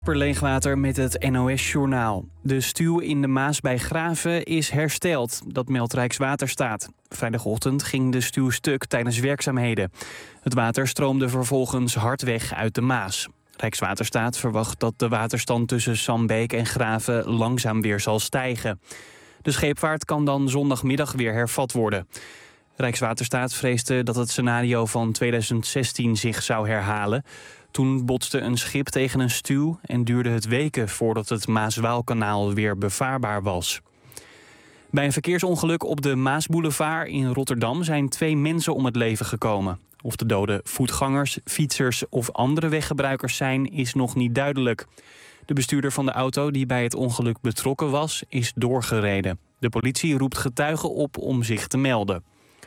Leegwater met het NOS-journaal. De stuw in de Maas bij Graven is hersteld, dat meldt Rijkswaterstaat. Vrijdagochtend ging de stuw stuk tijdens werkzaamheden. Het water stroomde vervolgens hard weg uit de Maas. Rijkswaterstaat verwacht dat de waterstand tussen Sambeek en Graven langzaam weer zal stijgen. De scheepvaart kan dan zondagmiddag weer hervat worden. Rijkswaterstaat vreesde dat het scenario van 2016 zich zou herhalen. Toen botste een schip tegen een stuw en duurde het weken voordat het Maas-Waalkanaal weer bevaarbaar was. Bij een verkeersongeluk op de Maasboulevard in Rotterdam zijn 2 mensen om het leven gekomen. Of de doden voetgangers, fietsers of andere weggebruikers zijn, is nog niet duidelijk. De bestuurder van de auto die bij het ongeluk betrokken was, is doorgereden. De politie roept getuigen op om zich te melden.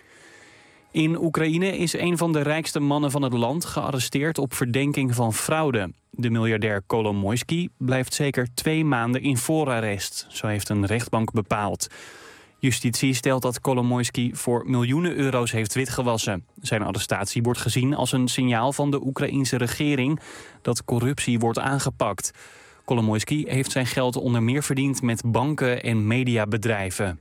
In Oekraïne is een van de rijkste mannen van het land gearresteerd op verdenking van fraude. De miljardair Kolomoisky blijft zeker 2 maanden in voorarrest, zo heeft een rechtbank bepaald. Justitie stelt dat Kolomoisky voor miljoenen euro's heeft witgewassen. Zijn arrestatie wordt gezien als een signaal van de Oekraïense regering dat corruptie wordt aangepakt. Kolomoisky heeft zijn geld onder meer verdiend met banken en mediabedrijven.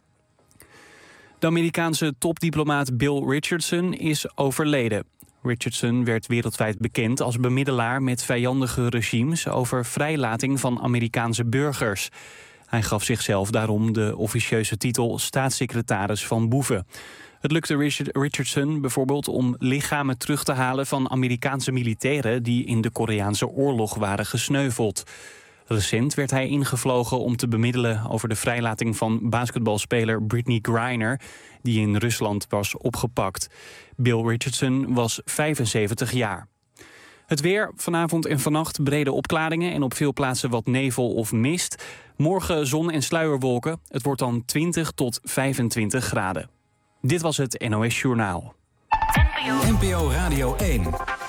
De Amerikaanse topdiplomaat Bill Richardson is overleden. Richardson werd wereldwijd bekend als bemiddelaar met vijandige regimes over vrijlating van Amerikaanse burgers. Hij gaf zichzelf daarom de officieuze titel staatssecretaris van boeven. Het lukte Richardson bijvoorbeeld om lichamen terug te halen van Amerikaanse militairen die in de Koreaanse oorlog waren gesneuveld. Recent werd hij ingevlogen om te bemiddelen over de vrijlating van basketbalspeler Brittney Griner, die in Rusland was opgepakt. Bill Richardson was 75 jaar. Het weer, vanavond en vannacht brede opklaringen en op veel plaatsen wat nevel of mist. Morgen zon en sluierwolken. Het wordt dan 20 tot 25 graden. Dit was het NOS Journaal. NPO Radio 1.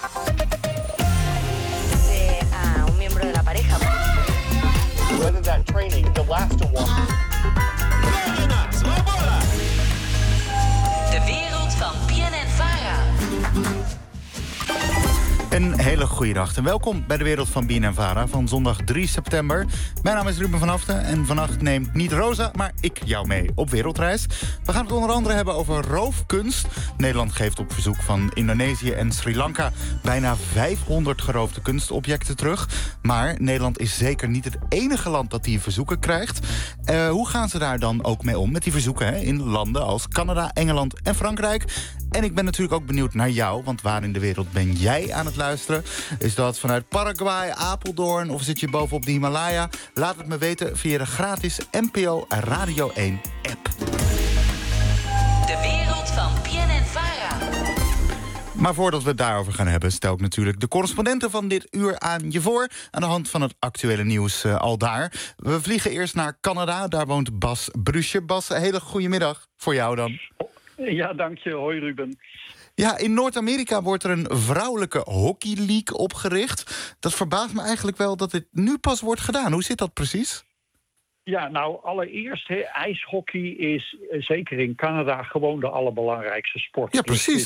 Whether that training, the last one. De wereld van BNN-Vara. Een hele goede dag en welkom bij de wereld van BNN-Vara van zondag 3 september. Mijn naam is Ruben van Haften en vannacht neemt niet Rosa, maar ik jou mee op wereldreis. We gaan het onder andere hebben over roofkunst. Nederland geeft op verzoek van Indonesië en Sri Lanka bijna 500 geroofde kunstobjecten terug. Maar Nederland is zeker niet het enige land dat die verzoeken krijgt. Hoe gaan ze daar dan ook mee om met die verzoeken in landen als Canada, Engeland en Frankrijk? En ik ben natuurlijk ook benieuwd naar jou, want waar in de wereld ben jij aan het luisteren? Is dat vanuit Paraguay, Apeldoorn of zit je bovenop de Himalaya? Laat het me weten via de gratis NPO Radio 1 app. De wereld van BNN-Vara. Maar voordat we het daarover gaan hebben, stel ik natuurlijk de correspondenten van dit uur aan je voor, aan de hand van het actuele nieuws aldaar. We vliegen eerst naar Canada, daar woont Bas Brusje. Bas, een hele goede middag voor jou dan. Ja, dank je. Hoi Ruben. Ja, in Noord-Amerika wordt er een vrouwelijke hockeyleague opgericht. Dat verbaast me eigenlijk wel dat dit nu pas wordt gedaan. Hoe zit dat precies? Ja, nou allereerst, ijshockey is zeker in Canada gewoon de allerbelangrijkste sport. Ja, precies.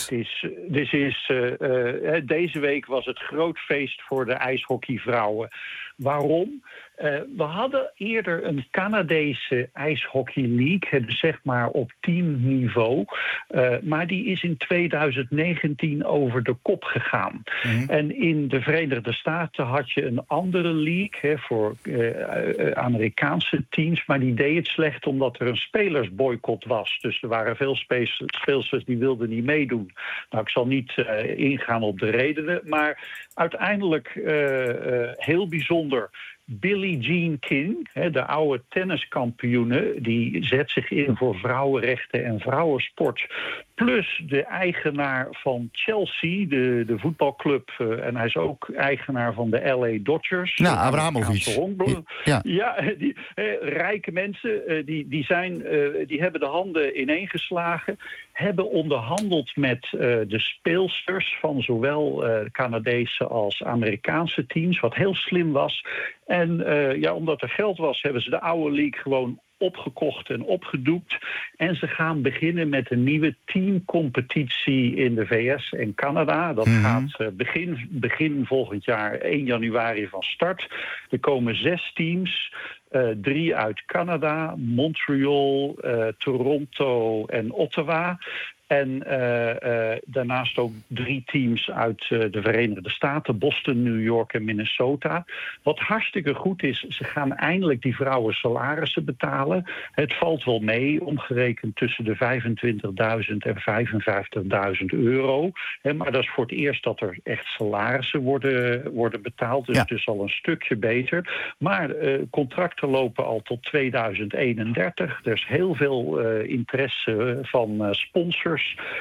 Deze week was het groot feest voor de ijshockeyvrouwen. Waarom? We hadden eerder een Canadese ijshockey league, dus zeg maar op teamniveau. Maar die is in 2019 over de kop gegaan. Mm-hmm. En in de Verenigde Staten had je een andere league voor Amerikaanse teams. Maar die deed het slecht omdat er een spelersboycott was. Dus er waren veel speelsters die wilden niet meedoen. Nou, ik zal niet ingaan op de redenen. Maar uiteindelijk heel bijzonder. Billie Jean King, de oude tenniskampioene, die zet zich in voor vrouwenrechten en vrouwensport. Plus de eigenaar van Chelsea, de voetbalclub. En hij is ook eigenaar van de LA Dodgers. Ja, Abramovic. Ja, rijke mensen, die hebben de handen ineengeslagen. Hebben onderhandeld met de speelsters van zowel Canadese als Amerikaanse teams. Wat heel slim was. En omdat er geld was, hebben ze de oude league gewoon opgekocht en opgedoekt. En ze gaan beginnen met een nieuwe teamcompetitie in de VS en Canada. Dat gaat begin volgend jaar 1 januari van start. Er komen 6 teams. 3 uit Canada, Montreal, Toronto en Ottawa. En daarnaast ook 3 teams uit de Verenigde Staten, Boston, New York en Minnesota. Wat hartstikke goed is, ze gaan eindelijk die vrouwen salarissen betalen. Het valt wel mee, omgerekend tussen de 25.000 en 55.000 euro. Maar dat is voor het eerst dat er echt salarissen worden betaald. Dus het is al een stukje beter. Maar contracten lopen al tot 2031. Er is heel veel interesse van sponsors.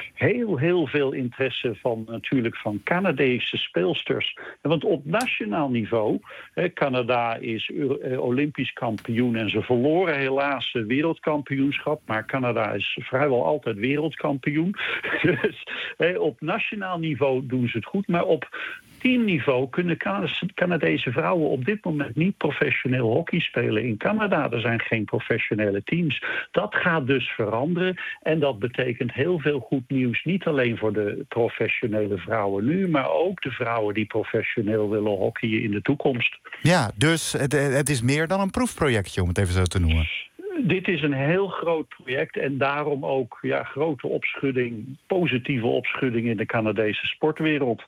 Heel veel interesse natuurlijk van Canadese speelsters. Want op nationaal niveau, Canada is Olympisch kampioen en ze verloren helaas wereldkampioenschap. Maar Canada is vrijwel altijd wereldkampioen. Dus op nationaal niveau doen ze het goed. Maar op teamniveau kunnen Canadese vrouwen op dit moment niet professioneel hockey spelen in Canada. Er zijn geen professionele teams. Dat gaat dus veranderen en dat betekent heel veel goed nieuws. Niet alleen voor de professionele vrouwen nu, maar ook de vrouwen die professioneel willen hockeyen in de toekomst. Ja, dus het is meer dan een proefprojectje, om het even zo te noemen. Dit is een heel groot project en daarom ook grote opschudding, positieve opschudding in de Canadese sportwereld.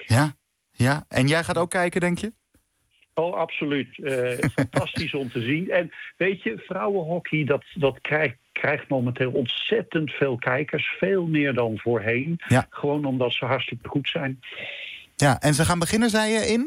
Ja, en jij gaat ook kijken, denk je? Oh, absoluut. Fantastisch om te zien. En weet je, vrouwenhockey, dat krijgt momenteel ontzettend veel kijkers. Veel meer dan voorheen. Ja. Gewoon omdat ze hartstikke goed zijn. Ja, en ze gaan beginnen, zei je, in?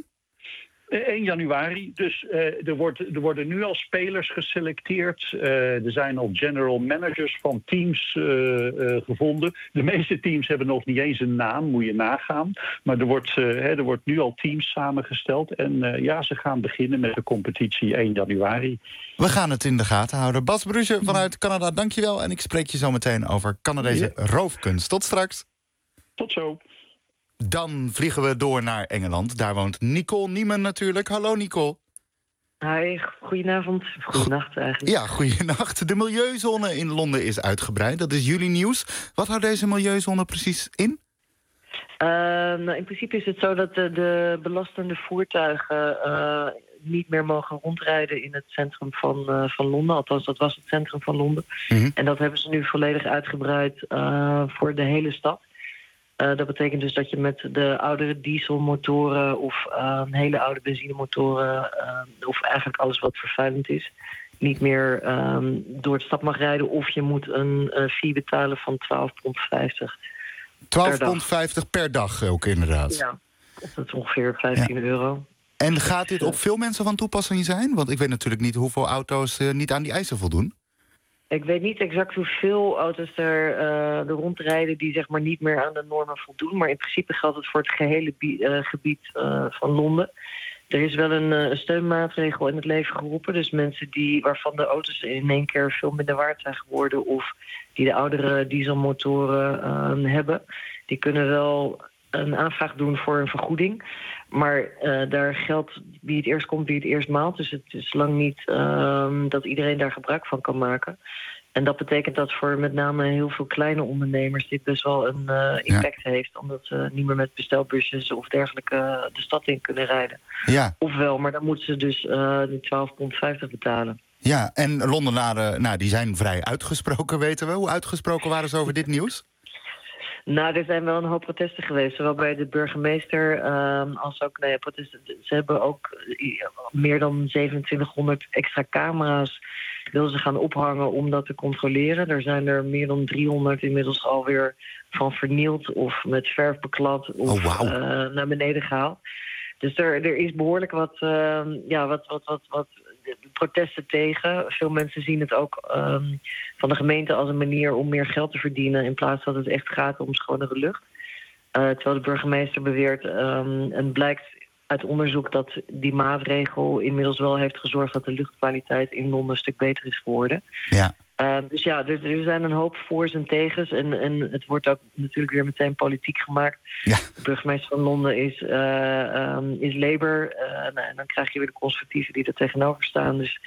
1 januari. Dus er worden nu al spelers geselecteerd. Er zijn al general managers van teams gevonden. De meeste teams hebben nog niet eens een naam, moet je nagaan. Maar er wordt nu al teams samengesteld. En ze gaan beginnen met de competitie 1 januari. We gaan het in de gaten houden. Bas Brugge vanuit Canada, dankjewel. En ik spreek je zo meteen over Canadese roofkunst. Tot straks. Tot zo. Dan vliegen we door naar Engeland. Daar woont Nicole Niemen natuurlijk. Hallo Nicole. Hi, goedenavond. Goedenacht eigenlijk. Ja, goedenacht. De milieuzone in Londen is uitgebreid. Dat is jullie nieuws. Wat houdt deze milieuzone precies in? In principe is het zo dat de belastende voertuigen niet meer mogen rondrijden in het centrum van Londen. Althans, dat was het centrum van Londen. Mm-hmm. En dat hebben ze nu volledig uitgebreid voor de hele stad. Dat betekent dus dat je met de oudere dieselmotoren of hele oude benzinemotoren of eigenlijk alles wat vervuilend is, niet meer door het stad mag rijden. Of je moet een fee betalen van £12,50 £12,50 per dag ook inderdaad. Ja, dat is ongeveer €15. En gaat dit op veel mensen van toepassing zijn? Want ik weet natuurlijk niet hoeveel auto's niet aan die eisen voldoen. Ik weet niet exact hoeveel auto's er rondrijden die zeg maar niet meer aan de normen voldoen. Maar in principe geldt het voor het gehele gebied van Londen. Er is wel een steunmaatregel in het leven geroepen. Dus mensen waarvan de auto's in één keer veel minder waard zijn geworden of die de oudere dieselmotoren hebben, die kunnen wel een aanvraag doen voor een vergoeding. Maar daar geldt wie het eerst komt, wie het eerst maalt. Dus het is lang niet dat iedereen daar gebruik van kan maken. En dat betekent dat voor met name heel veel kleine ondernemers dit best wel een impact heeft. Omdat ze niet meer met bestelbusjes of dergelijke de stad in kunnen rijden. Ja. Ofwel, maar dan moeten ze dus die £12,50 betalen. Ja, en Londenaren, die zijn vrij uitgesproken, weten we. Hoe uitgesproken waren ze over dit nieuws? Nou, er zijn wel een hoop protesten geweest. Zowel bij de burgemeester als ook protesten. Ze hebben ook meer dan 2700 extra camera's willen ze gaan ophangen om dat te controleren. Er zijn er meer dan 300 inmiddels alweer van vernield of met verf beklad of naar beneden gehaald. Dus er is behoorlijk wat protesten tegen. Veel mensen zien het ook van de gemeente als een manier om meer geld te verdienen in plaats dat het echt gaat om schonere lucht. Terwijl de burgemeester beweert en blijkt uit onderzoek dat die maatregel inmiddels wel heeft gezorgd dat de luchtkwaliteit in Londen een stuk beter is geworden. Ja. Dus ja, er zijn een hoop voor's en tegens. En het wordt ook natuurlijk weer meteen politiek gemaakt. Ja. De burgemeester van Londen is Labour. En dan krijg je weer de conservatieven die er tegenover staan. Dus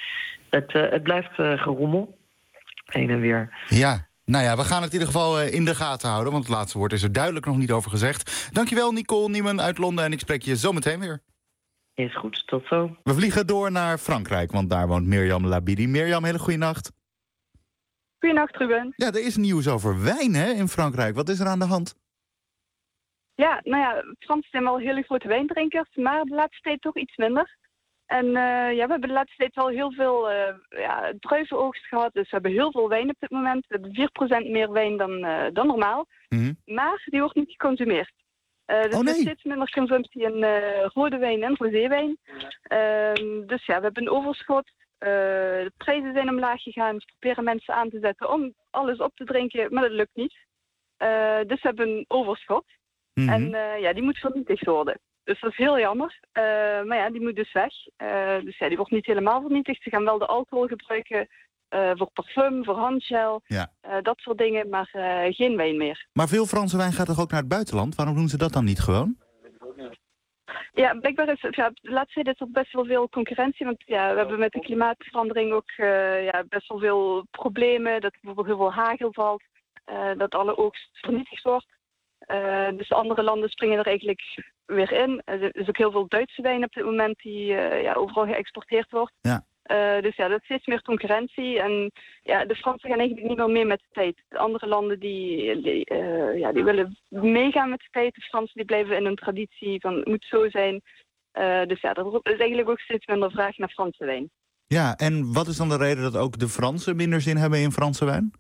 Het blijft gerommel. Heen en weer. Ja. Nou ja, we gaan het in ieder geval in de gaten houden, want het laatste woord is er duidelijk nog niet over gezegd. Dankjewel, Nicole Niemann uit Londen, en ik spreek je zo meteen weer. Is goed, tot zo. We vliegen door naar Frankrijk, want daar woont Mirjam Labidi. Mirjam, hele goede nacht. Goedenacht, Ruben. Ja, er is nieuws over wijn, hè, in Frankrijk. Wat is er aan de hand? Ja, nou ja, Fransen zijn wel hele grote wijndrinkers, maar de laatste tijd toch iets minder. En we hebben de laatste tijd wel heel veel druivenoogst gehad. Dus we hebben heel veel wijn op dit moment. We hebben 4% meer wijn dan normaal. Mm-hmm. Maar die wordt niet geconsumeerd. Dus er is steeds minder consumptie in rode wijn en roséwijn. Dus ja, we hebben een overschot. De prijzen zijn omlaag gegaan. We proberen mensen aan te zetten om alles op te drinken, maar dat lukt niet. Dus we hebben een overschot. Mm-hmm. En die moet vernietigd worden. Dus dat is heel jammer. Maar ja, die moet dus weg. Dus ja, die wordt niet helemaal vernietigd. Ze gaan wel de alcohol gebruiken voor parfum, voor handgel, dat soort dingen, maar geen wijn meer. Maar veel Franse wijn gaat toch ook naar het buitenland? Waarom doen ze dat dan niet gewoon? Ja, blijkbaar is de laatste tijd is er best wel veel concurrentie. Want ja, we hebben met de klimaatverandering ook best wel veel problemen. Dat er bijvoorbeeld heel veel hagel valt. Dat alle oogst vernietigd wordt. Dus andere landen springen er eigenlijk weer in. Er is ook heel veel Duitse wijn op dit moment die overal geëxporteerd wordt. Ja. Dus ja, dat is steeds meer concurrentie. En ja, de Fransen gaan eigenlijk niet meer mee met de tijd. De andere landen die willen meegaan met de tijd. De Fransen die blijven in hun traditie van het moet zo zijn. Dus ja, er is eigenlijk ook steeds minder vraag naar Franse wijn. Ja, en wat is dan de reden dat ook de Fransen minder zin hebben in Franse wijn?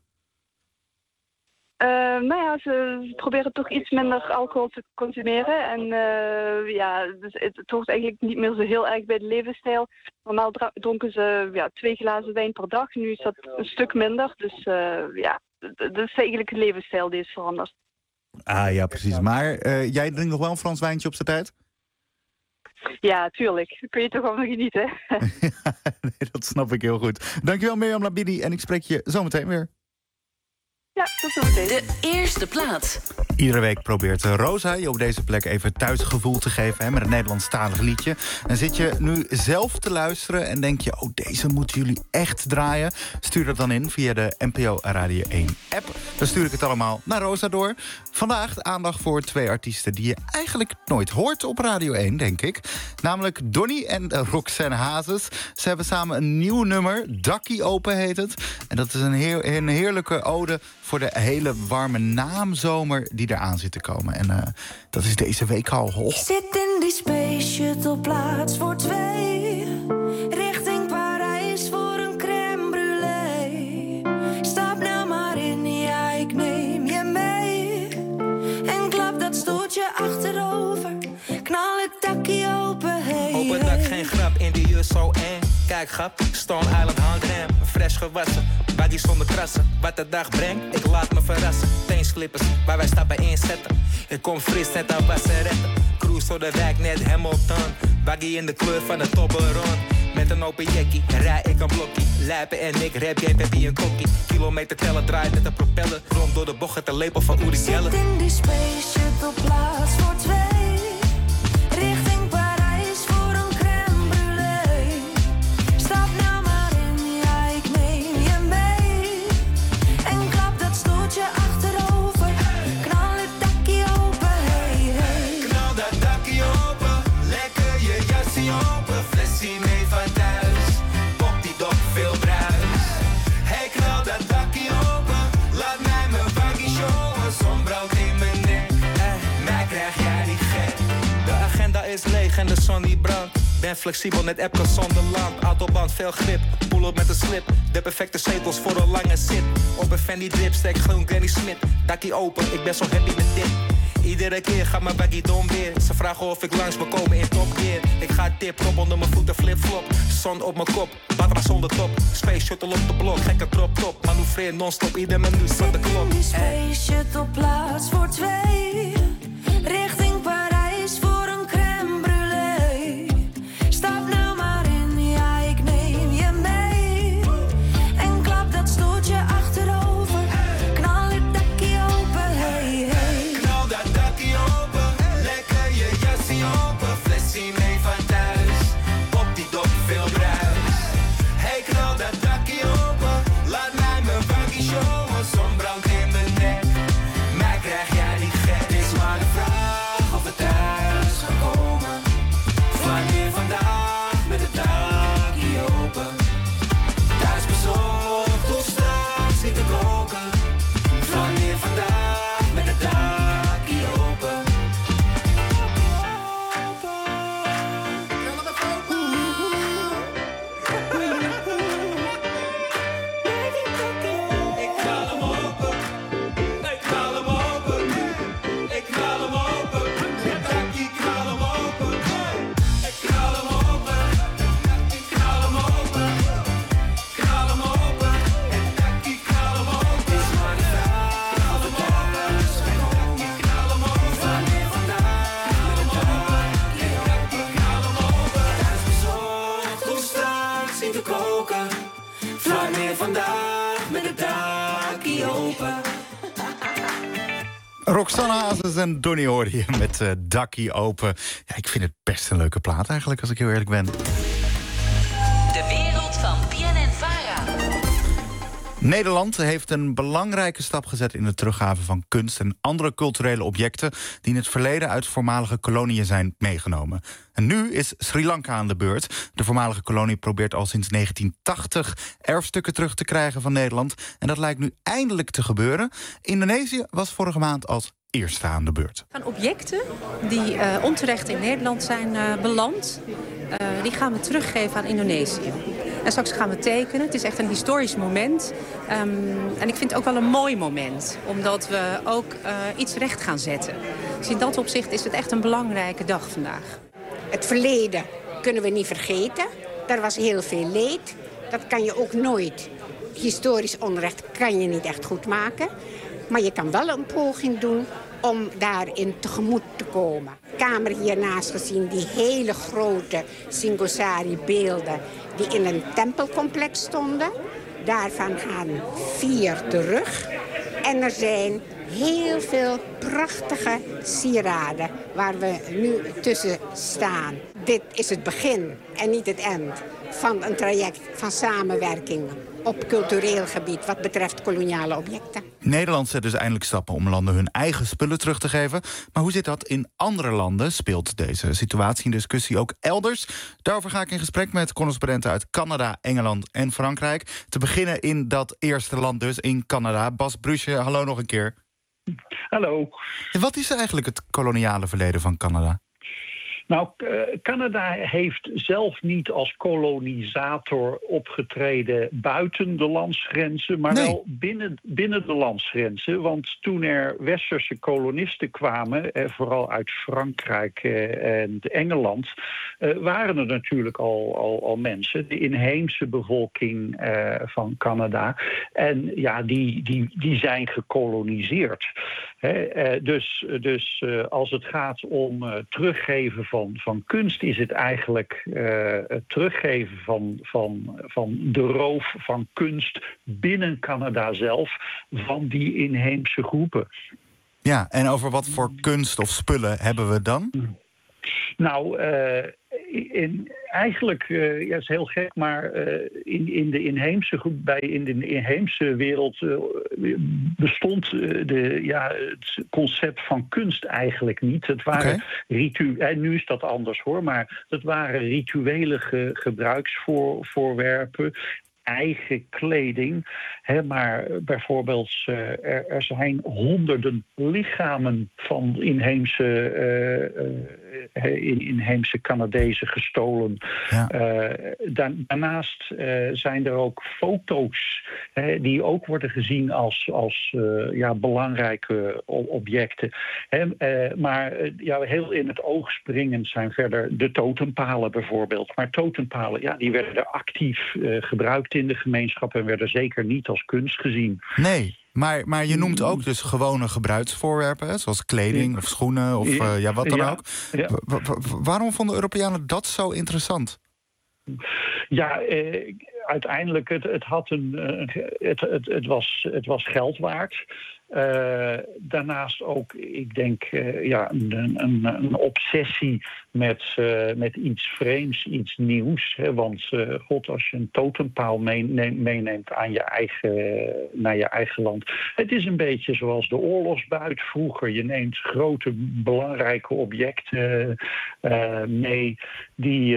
Ze proberen toch iets minder alcohol te consumeren. En dus het hoort eigenlijk niet meer zo heel erg bij de levensstijl. Normaal dronken ze 2 glazen wijn per dag. Nu is dat een stuk minder. Dus dat is eigenlijk de levensstijl die is veranderd. Ah ja, precies. Maar jij drinkt nog wel een Frans wijntje op z'n tijd? Ja, tuurlijk. Dan kun je toch wel nog genieten. Nee, dat snap ik heel goed. Dankjewel, Mirjam Labidi. En ik spreek je zo meteen weer. Ja, tot zometeen. De eerste plaats. Iedere week probeert Rosa je op deze plek even thuisgevoel te geven, met een Nederlandstalig liedje. En zit je nu zelf te luisteren en denk je, oh, deze moeten jullie echt draaien? Stuur dat dan in via de NPO Radio 1 app. Dan stuur ik het allemaal naar Rosa door. Vandaag de aandacht voor 2 artiesten die je eigenlijk nooit hoort op Radio 1, denk ik. Namelijk Donny en Roxanne Hazes. Ze hebben samen een nieuw nummer, Dakkie Open heet het. En dat is een heerlijke ode voor de hele warme naamzomer die eraan zit te komen. En dat is deze week al. Oh. Zit in die Space Shuttle plaats voor 2. Richting Parijs voor een crème brûlée. Stap nou maar in, ja, ik neem je mee. En klap dat stoeltje achterover. Knal het dakkie open, hey. Open dak, geen grap, in die jus zo eng. Kijk grap, Stone Island handrem. Fresh gewassen, baggy zonder krassen. Wat de dag brengt, ik laat me verrassen. Teenslippers, waar wij stappen inzetten. Ik kom fris net aan wasseretten. Cruise door de wijk, net Hamilton. Baggy in de kleur van de Toblerone. Met een open jackie, rij ik een blokkie. Lijpen en ik rap jij Peppy een kokkie. Kilometer tellen, draait met een propeller. Rond door de bocht, het de lepel van Uri Geller. Zit in die Space Shuttle plaats voor 2. Richting Parijs voor een crème brûlée. Stap nou maar in, ja, ik neem je mee. En klap dat stoeltje achterover. Knal het dakkie open, hey, hey. Knal dat dakkie open, lekker je jasje open. Flessie mee van thuis, pop die dop veel bruis. Hey, knal dat dakkie open, laat mij mijn baggy showen. Zonbrand in mijn nek, mij krijg jij niet gek. De agenda is leeg en de zon die brandt. Ben flexibel, net Epcot zonder land. Autoband, veel grip, pull op met een slip. De perfecte zetels voor een lange zit. Op een Fendi drip, steek groen Granny Smith. Dakkie open, ik ben zo happy met dit. Iedere keer gaat mijn baggy dom weer. Ze vragen of ik langs wil komen in Top Gear. Ik ga tip-top onder mijn voeten, flip-flop. Zon op mijn kop, Batra zonder top. Space Shuttle op de blok, gekke drop-top. Manoeuvreer non-stop, ieder minuut van de klok. Zit in die Space Shuttle plaats voor 2. Richting Parijs voor een crème brûlée. Stap nou maar in, ja, ik neem je mee. En klap dat stoeltje achterover. Knal het dakkie open, hey, hey. Knal dat dakkie open, lekker je jasje open. Flessie mee van thuis, pop die dop veel bruis. Hey, knal dat richting te koken. Flaneer vandaag met het dakkie open. Roxanne Hazes en Donny hoorde je met dakkie open. Ja, ik vind het best een leuke plaat eigenlijk, als ik heel eerlijk ben. De wereld van PNN-VARA. Nederland heeft een belangrijke stap gezet in de teruggave van kunst en andere culturele objecten die in het verleden uit voormalige koloniën zijn meegenomen. En nu is Sri Lanka aan de beurt. De voormalige kolonie probeert al sinds 1980 erfstukken terug te krijgen van Nederland. En dat lijkt nu eindelijk te gebeuren. Indonesië was vorige maand als eerste aan de beurt. Van objecten die onterecht in Nederland zijn beland, die gaan we teruggeven aan Indonesië. En straks gaan we tekenen. Het is echt een historisch moment. En ik vind het ook wel een mooi moment. Omdat we ook iets recht gaan zetten. Dus in dat opzicht is het echt een belangrijke dag vandaag. Het verleden kunnen we niet vergeten. Daar was heel veel leed. Dat kan je ook nooit. Historisch onrecht kan je niet echt goed maken. Maar je kan wel een poging doen om daarin tegemoet te komen. Kamer hiernaast gezien, die hele grote Singosari beelden die in een tempelcomplex stonden. Daarvan gaan 4 terug. En er zijn heel veel prachtige sieraden waar we nu tussen staan. Dit is het begin en niet het eind van een traject van samenwerking op cultureel gebied wat betreft koloniale objecten. Nederland zet dus eindelijk stappen om landen hun eigen spullen terug te geven. Maar hoe zit dat in andere landen? Speelt deze situatie en discussie ook elders? Daarover ga ik in gesprek met correspondenten uit Canada, Engeland en Frankrijk. Te beginnen in dat eerste land dus, in Canada. Bas Brusje, hallo nog een keer. Hallo. Wat is eigenlijk het koloniale verleden van Canada? Nou, Canada heeft zelf niet als kolonisator opgetreden buiten de landsgrenzen, maar wel binnen de landsgrenzen. Want toen er westerse kolonisten kwamen, vooral uit Frankrijk en Engeland, waren er natuurlijk al mensen, de inheemse bevolking van Canada. En ja, die zijn gekoloniseerd. Dus als het gaat om teruggeven van kunst, is het eigenlijk het teruggeven van de roof van kunst binnen Canada zelf van die inheemse groepen. Ja, en over wat voor kunst of spullen hebben we dan? Nou, eigenlijk, ja, is heel gek, maar in de inheemse groep, in de inheemse wereld bestond het concept van kunst eigenlijk niet. Het waren nu is dat anders hoor, maar het waren rituele gebruiksvoorwerpen. Eigen kleding. Maar bijvoorbeeld er zijn honderden lichamen van inheemse Canadezen gestolen. Ja. Daarnaast zijn er ook foto's die ook worden gezien als belangrijke objecten. Maar heel in het oog springend zijn verder de totempalen bijvoorbeeld. Maar totempalen, die werden actief gebruikt in de gemeenschap en werden zeker niet als kunst gezien. Nee, maar je noemt ook dus gewone gebruiksvoorwerpen, zoals kleding of schoenen of wat dan ook. Ja. Waarom vonden Europeanen dat zo interessant? Ja, uiteindelijk het was geld waard. Daarnaast ook, ik denk, een obsessie met iets vreemds, iets nieuws. Want als je een totempaal meeneemt naar je eigen land. Het is een beetje zoals de oorlogsbuit vroeger. Je neemt grote, belangrijke objecten mee die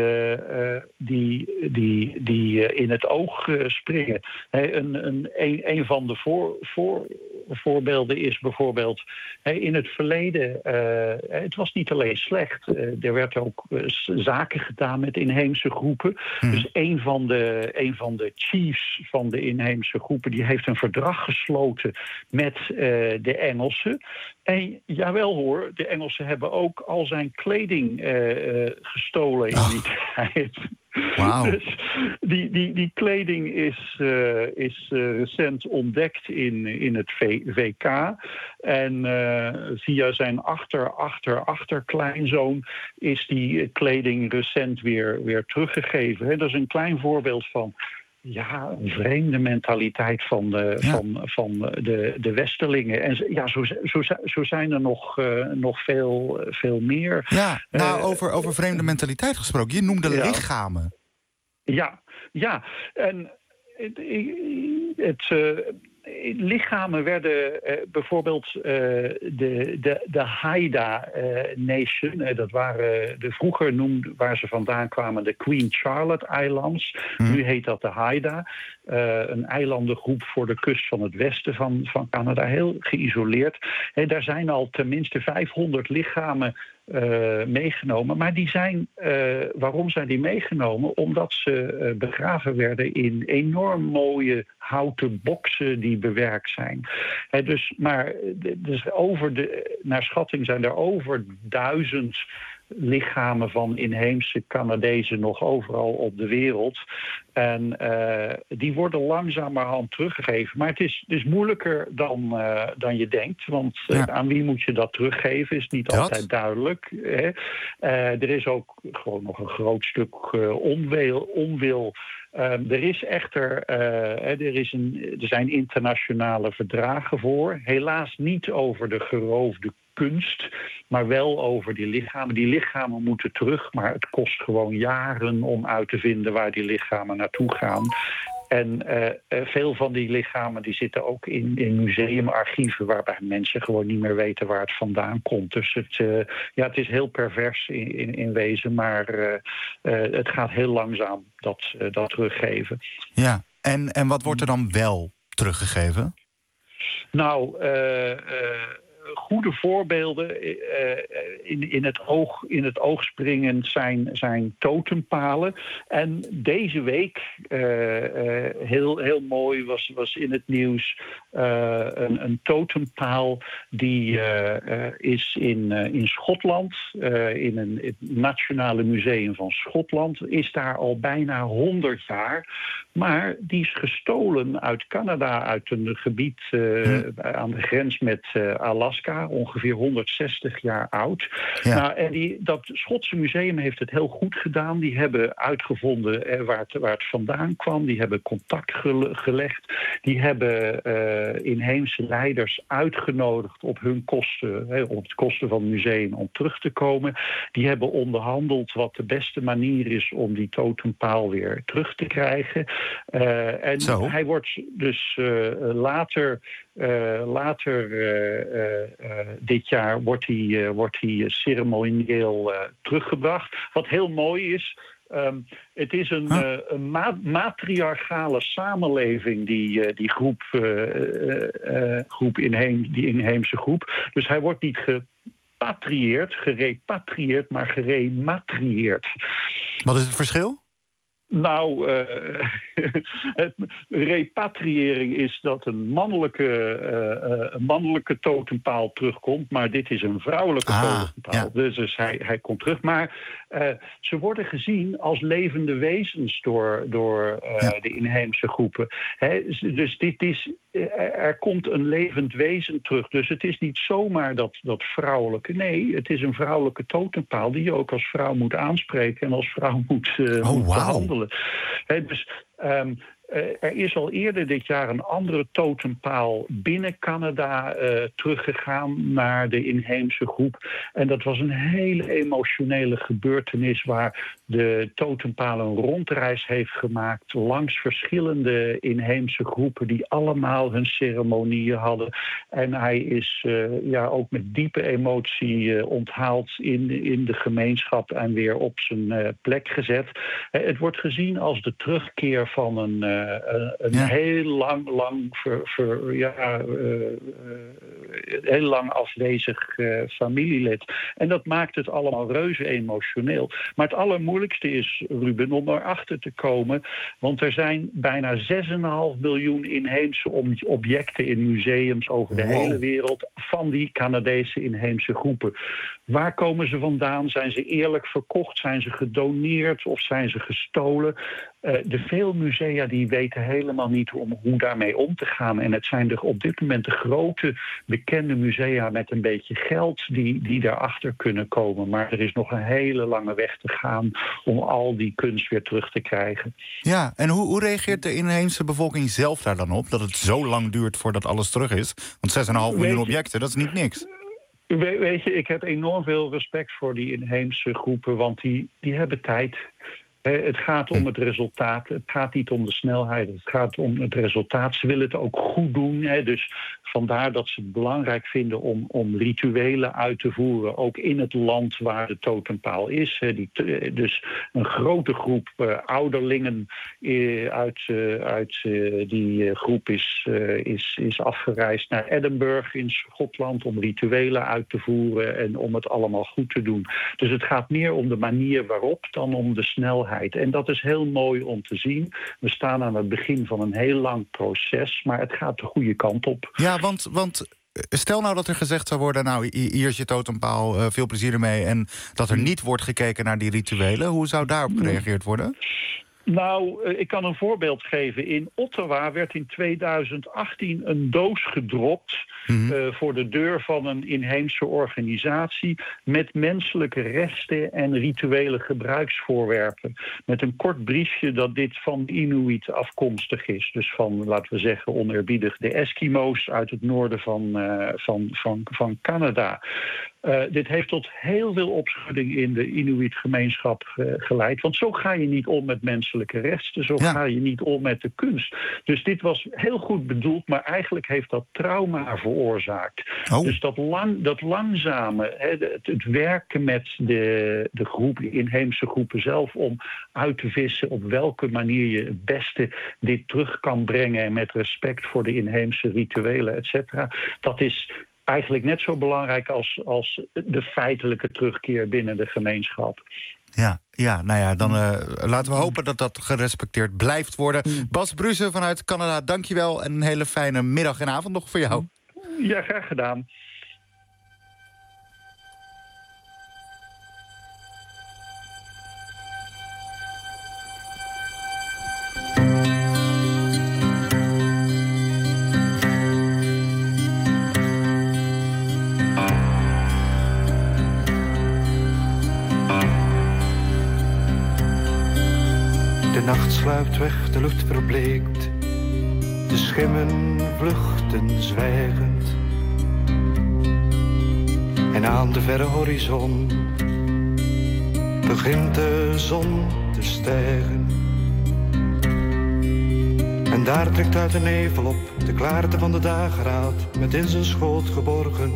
in het oog springen. Een van de voorbeelden is bijvoorbeeld in het verleden, het was niet alleen slecht, er werd ook zaken gedaan met inheemse groepen. Dus een van de chiefs van de inheemse groepen, die heeft een verdrag gesloten met de Engelsen. En jawel hoor, de Engelsen hebben ook al zijn kleding gestolen in die tijd. Wauw. Die kleding is recent ontdekt in het VK. En via zijn achterkleinzoon is die kleding recent weer teruggegeven. Hè. Dat is een klein voorbeeld van een vreemde mentaliteit van de Westerlingen. En zo zijn er nog veel meer. Ja, over vreemde mentaliteit gesproken. Je noemde lichamen. Ja. En lichamen werden bijvoorbeeld de Haida Nation. Dat waren vroeger noemden waar ze vandaan kwamen de Queen Charlotte Eilands. Nu heet dat de Haida. Een eilandengroep voor de kust van het westen van Canada. Heel geïsoleerd. Daar zijn al tenminste 500 lichamen meegenomen. Maar waarom zijn die meegenomen? Omdat ze begraven werden in enorm mooie houten boksen die bewerkt zijn. Naar schatting zijn er over 1000 lichamen van inheemse Canadezen nog overal op de wereld. En die worden langzamerhand teruggegeven. Maar het is moeilijker dan je denkt. Want aan wie moet je dat teruggeven is niet altijd duidelijk. Hè. Er is ook gewoon nog een groot stuk onwil. Er is echter er zijn internationale verdragen voor. Helaas niet over de geroofde kunst, maar wel over die lichamen. Die lichamen moeten terug, maar het kost gewoon jaren om uit te vinden waar die lichamen naartoe gaan. En veel van die lichamen die zitten ook in museumarchieven waarbij mensen gewoon niet meer weten waar het vandaan komt. Dus het is heel pervers in wezen, maar het gaat heel langzaam dat teruggeven. Ja, en wat wordt er dan wel teruggegeven? Nou, goede voorbeelden in het oog springen zijn totempalen. En deze week, heel mooi, was in het nieuws een totempaal die is in Schotland, in het Nationale Museum van Schotland, is daar al bijna 100 jaar. Maar die is gestolen uit Canada, uit een gebied aan de grens met Alaska, ongeveer 160 jaar oud. Ja. Nou, en dat Schotse museum heeft het heel goed gedaan. Die hebben uitgevonden waar het vandaan kwam. Die hebben contact gelegd. Die hebben inheemse leiders uitgenodigd op hun kosten, op de kosten van het museum, om terug te komen. Die hebben onderhandeld wat de beste manier is om die totempaal weer terug te krijgen. Hij wordt dus later dit jaar wordt hij ceremonieel teruggebracht. Wat heel mooi is. Het is een matriarchale samenleving, die inheemse groep. Dus hij wordt niet gerepatrieerd, maar gerematrieerd. Wat is het verschil? Nou, repatriëring is dat een mannelijke totempaal terugkomt, maar dit is een vrouwelijke totempaal. Ja. Dus hij komt terug. Maar ze worden gezien als levende wezens door de inheemse groepen. Dus er komt een levend wezen terug. Dus het is niet zomaar dat vrouwelijke. Nee, het is een vrouwelijke totempaal die je ook als vrouw moet aanspreken en als vrouw moet behandelen. Dus er is al eerder dit jaar een andere totempaal binnen Canada teruggegaan naar de inheemse groep. En dat was een hele emotionele gebeurtenis waar de totempaal een rondreis heeft gemaakt langs verschillende inheemse groepen die allemaal hun ceremonieën hadden. En hij is ook met diepe emotie onthaald in de gemeenschap en weer op zijn plek gezet. Het wordt gezien als de terugkeer van een heel heel lang afwezig familielid. En dat maakt het allemaal reuze emotioneel. Maar het allermoeilijkste is, Ruben, om erachter te komen, want er zijn bijna 6,5 miljoen inheemse objecten in museums over de hele wereld van die Canadese inheemse groepen. Waar komen ze vandaan? Zijn ze eerlijk verkocht? Zijn ze gedoneerd of zijn ze gestolen? De veel musea die weten helemaal niet hoe daarmee om te gaan. En het zijn op dit moment de grote bekende musea met een beetje geld die daarachter kunnen komen. Maar er is nog een hele lange weg te gaan om al die kunst weer terug te krijgen. Ja, en hoe reageert de inheemse bevolking zelf daar dan op? Dat het zo lang duurt voordat alles terug is? Want 6,5 miljoen objecten, dat is niet niks. Weet je, ik heb enorm veel respect voor die inheemse groepen, want die hebben tijd. Het gaat om het resultaat. Het gaat niet om de snelheid. Het gaat om het resultaat. Ze willen het ook goed doen. Dus vandaar dat ze het belangrijk vinden om rituelen uit te voeren. Ook in het land waar de totempaal is. Dus een grote groep ouderlingen uit die groep is afgereisd naar Edinburgh in Schotland om rituelen uit te voeren en om het allemaal goed te doen. Dus het gaat meer om de manier waarop dan om de snelheid. En dat is heel mooi om te zien. We staan aan het begin van een heel lang proces, maar het gaat de goede kant op. Ja, want stel nou dat er gezegd zou worden, nou, hier is je totempaal, veel plezier ermee, en dat er niet wordt gekeken naar die rituelen. Hoe zou daarop gereageerd worden? Nou, ik kan een voorbeeld geven. In Ottawa werd in 2018 een doos gedropt voor de deur van een inheemse organisatie met menselijke resten en rituele gebruiksvoorwerpen. Met een kort briefje dat dit van Inuit afkomstig is. Dus van, laten we zeggen, oneerbiedig de Eskimo's uit het noorden van Canada. Dit heeft tot heel veel opschudding in de Inuit-gemeenschap geleid. Want zo ga je niet om met menselijke resten. Zo ga je niet om met de kunst. Dus dit was heel goed bedoeld, maar eigenlijk heeft dat trauma veroorzaakt. Oh. Dus dat langzame, het werken met de groepen, inheemse groepen zelf, om uit te vissen op welke manier je het beste dit terug kan brengen met respect voor de inheemse rituelen, et cetera. Dat is eigenlijk net zo belangrijk als de feitelijke terugkeer binnen de gemeenschap. Ja, nou ja, dan laten we hopen dat dat gerespecteerd blijft worden. Bas Bruze vanuit Canada, dankjewel en een hele fijne middag en avond nog voor jou. Ja, graag gedaan. De nacht sluipt weg, de lucht verbleekt. De schimmen vluchten zwijgend. En aan de verre horizon begint de zon te stijgen. En daar trekt uit de nevel op de klaarte van de dageraad, met in zijn schoot geborgen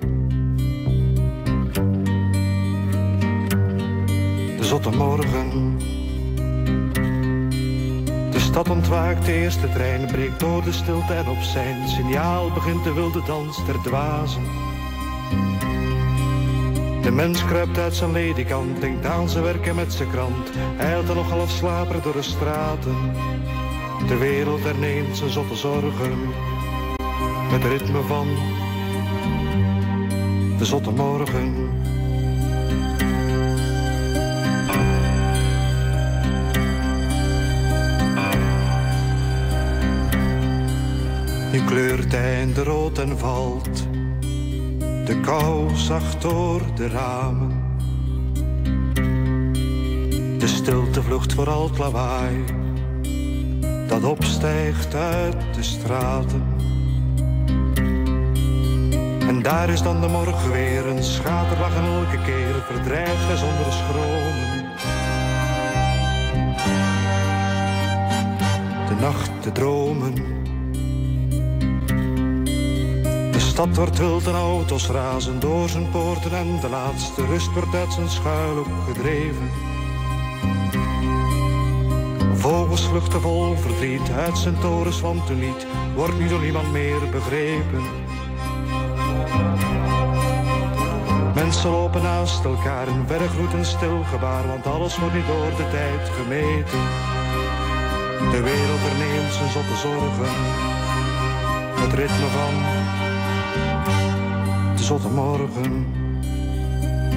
de zotte morgen. De stad ontwaakt, de eerste trein breekt door de stilte en op zijn signaal begint de wilde dans der dwazen. De mens kruipt uit zijn ledikant, denkt aan zijn werk en met zijn krant, eilt er nog half slaperig door de straten. De wereld herneemt zijn zotte zorgen, met het ritme van de zotte morgen. Nu kleurt einde rood en valt de kou zacht door de ramen. De stilte vlucht voor al het lawaai dat opstijgt uit de straten. En daar is dan de morgen weer, een schaterlach en elke keer verdrijft hij zonder schromen. De nacht, de dromen. De stad wordt wild en auto's razen door zijn poorten en de laatste rust wordt uit zijn schuilhoek gedreven. Vogels vluchten vol verdriet uit zijn torens, want een lied wordt nu door niemand meer begrepen. Mensen lopen naast elkaar in verregroet en stil gebaar, want alles wordt niet door de tijd gemeten. De wereld herneemt zijn zotte zorgen, het ritme van de zotte morgen.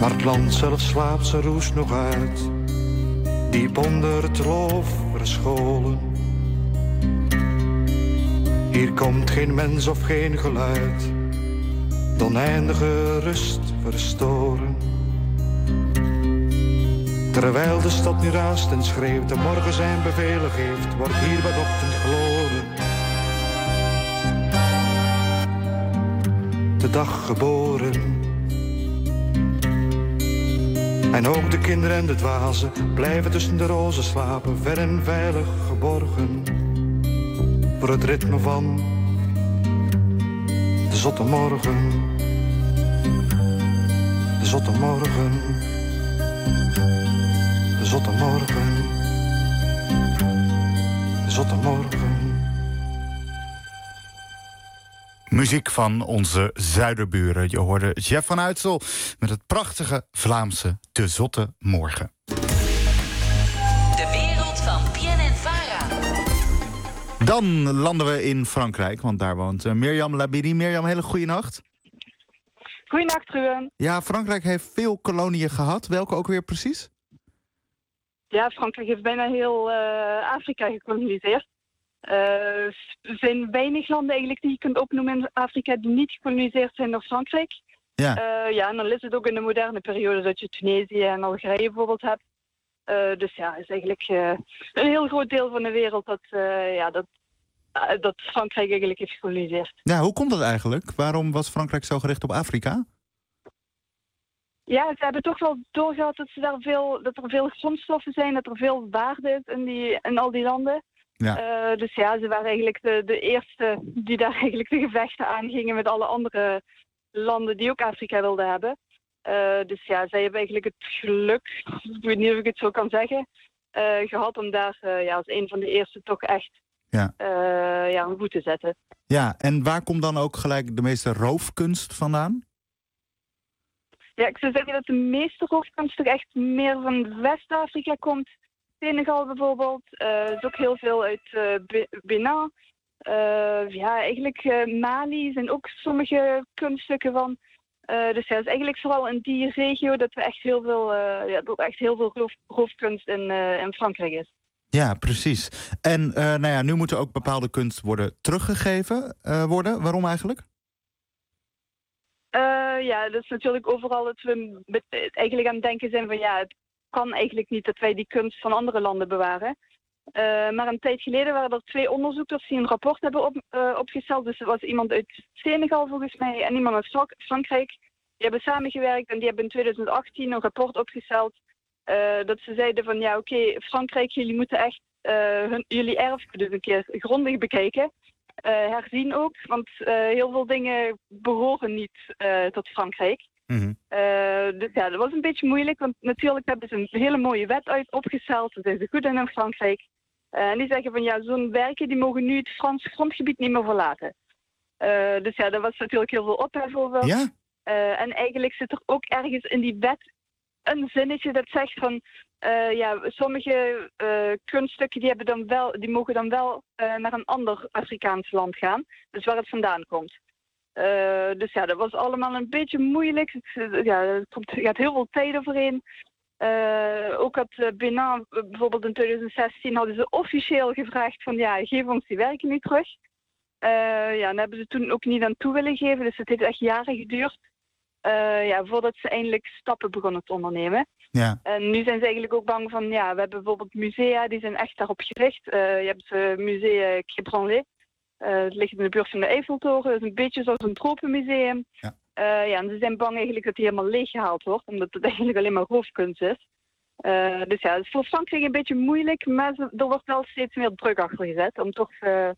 Maar het land zelf slaapt zijn roes nog uit, diep onder het loof verscholen. Hier komt geen mens of geen geluid, de oneindige rust verstoren. Terwijl de stad nu raast en schreeuwt en morgen zijn bevelen geeft, wordt hier bij ochtend geboren. De dag geboren. En ook de kinderen en de dwazen blijven tussen de rozen slapen, ver en veilig geborgen. Voor het ritme van de zotte morgen. De zotte morgen. De zotte morgen. De zotte morgen. Muziek van onze zuiderburen. Je hoorde Jeff van Uitsel met het prachtige Vlaamse De Zotte Morgen. De wereld van PNN-VARA. Dan landen we in Frankrijk, want daar woont Mirjam Labiri. Mirjam, hele goede nacht. Goeienacht, Ruben. Ja, Frankrijk heeft veel koloniën gehad. Welke ook weer precies? Ja, Frankrijk heeft bijna heel Afrika gekoloniseerd. Er zijn weinig landen eigenlijk die je kunt opnoemen in Afrika die niet gekoloniseerd zijn door Frankrijk. Ja. En dan is het ook in de moderne periode dat je Tunesië en Algerije bijvoorbeeld hebt. Dus ja, het is eigenlijk een heel groot deel van de wereld dat Frankrijk eigenlijk heeft gekoloniseerd. Ja, hoe komt dat eigenlijk? Waarom was Frankrijk zo gericht op Afrika? Ja, ze hebben toch wel doorgehad dat er veel grondstoffen zijn, dat er veel waarde is in al die landen. Ja. Dus ja, ze waren eigenlijk de eerste die daar eigenlijk de gevechten aangingen met alle andere landen die ook Afrika wilden hebben. Dus ja, zij hebben eigenlijk het geluk, ik weet niet of ik het zo kan zeggen, gehad om daar als een van de eerste toch echt een voet te zetten. Ja, en waar komt dan ook gelijk de meeste roofkunst vandaan? Ja, ik zou zeggen dat de meeste roofkunst toch echt meer van West-Afrika komt. Senegal bijvoorbeeld, is ook heel veel uit Benin. Mali zijn ook sommige kunststukken van. Dus ja, het is eigenlijk vooral in die regio dat we echt heel veel roofkunst in Frankrijk is. Ja, precies. En nu moet er ook bepaalde kunst worden teruggegeven worden. Waarom eigenlijk? Dat is natuurlijk overal dat we eigenlijk aan het denken zijn van het kan eigenlijk niet dat wij die kunst van andere landen bewaren. Maar een tijd geleden waren er 2 onderzoekers die een rapport hebben opgesteld. Dus er was iemand uit Senegal volgens mij en iemand uit Frankrijk. Die hebben samengewerkt en die hebben in 2018 een rapport opgesteld. Dat ze zeiden van Frankrijk, jullie moeten echt jullie erfgoed een keer grondig bekijken. Herzien ook, want heel veel dingen behoren niet tot Frankrijk. Mm-hmm. Dus ja, dat was een beetje moeilijk, want natuurlijk hebben ze een hele mooie wet opgesteld. Daar zijn ze goed in Frankrijk. En die zeggen van zo'n werken die mogen nu het Frans grondgebied niet meer verlaten. Dus ja, daar was natuurlijk heel veel ophef over. Ja? En eigenlijk zit er ook ergens in die wet een zinnetje dat zegt van sommige kunststukken die mogen dan wel naar een ander Afrikaans land gaan. Dus waar het vandaan komt. Dus ja, dat was allemaal een beetje moeilijk. Er gaat heel veel tijd overheen. Ook had Benin bijvoorbeeld in 2016 hadden ze officieel gevraagd van geef ons die werken nu terug. En hebben ze toen ook niet aan toe willen geven. Dus het heeft echt jaren geduurd. Voordat ze eindelijk stappen begonnen te ondernemen. Ja. En nu zijn ze eigenlijk ook bang van, we hebben bijvoorbeeld musea, die zijn echt daarop gericht. Je hebt het Musée Crébranlé. Het ligt in de buurt van de Eiffeltoren. Dat is een beetje zoals een tropenmuseum. Ja. En ze zijn bang eigenlijk dat die helemaal leeggehaald wordt, omdat het eigenlijk alleen maar roofkunst is. Dus het is voor Frankrijk een beetje moeilijk, maar er wordt wel steeds meer druk achter gezet om toch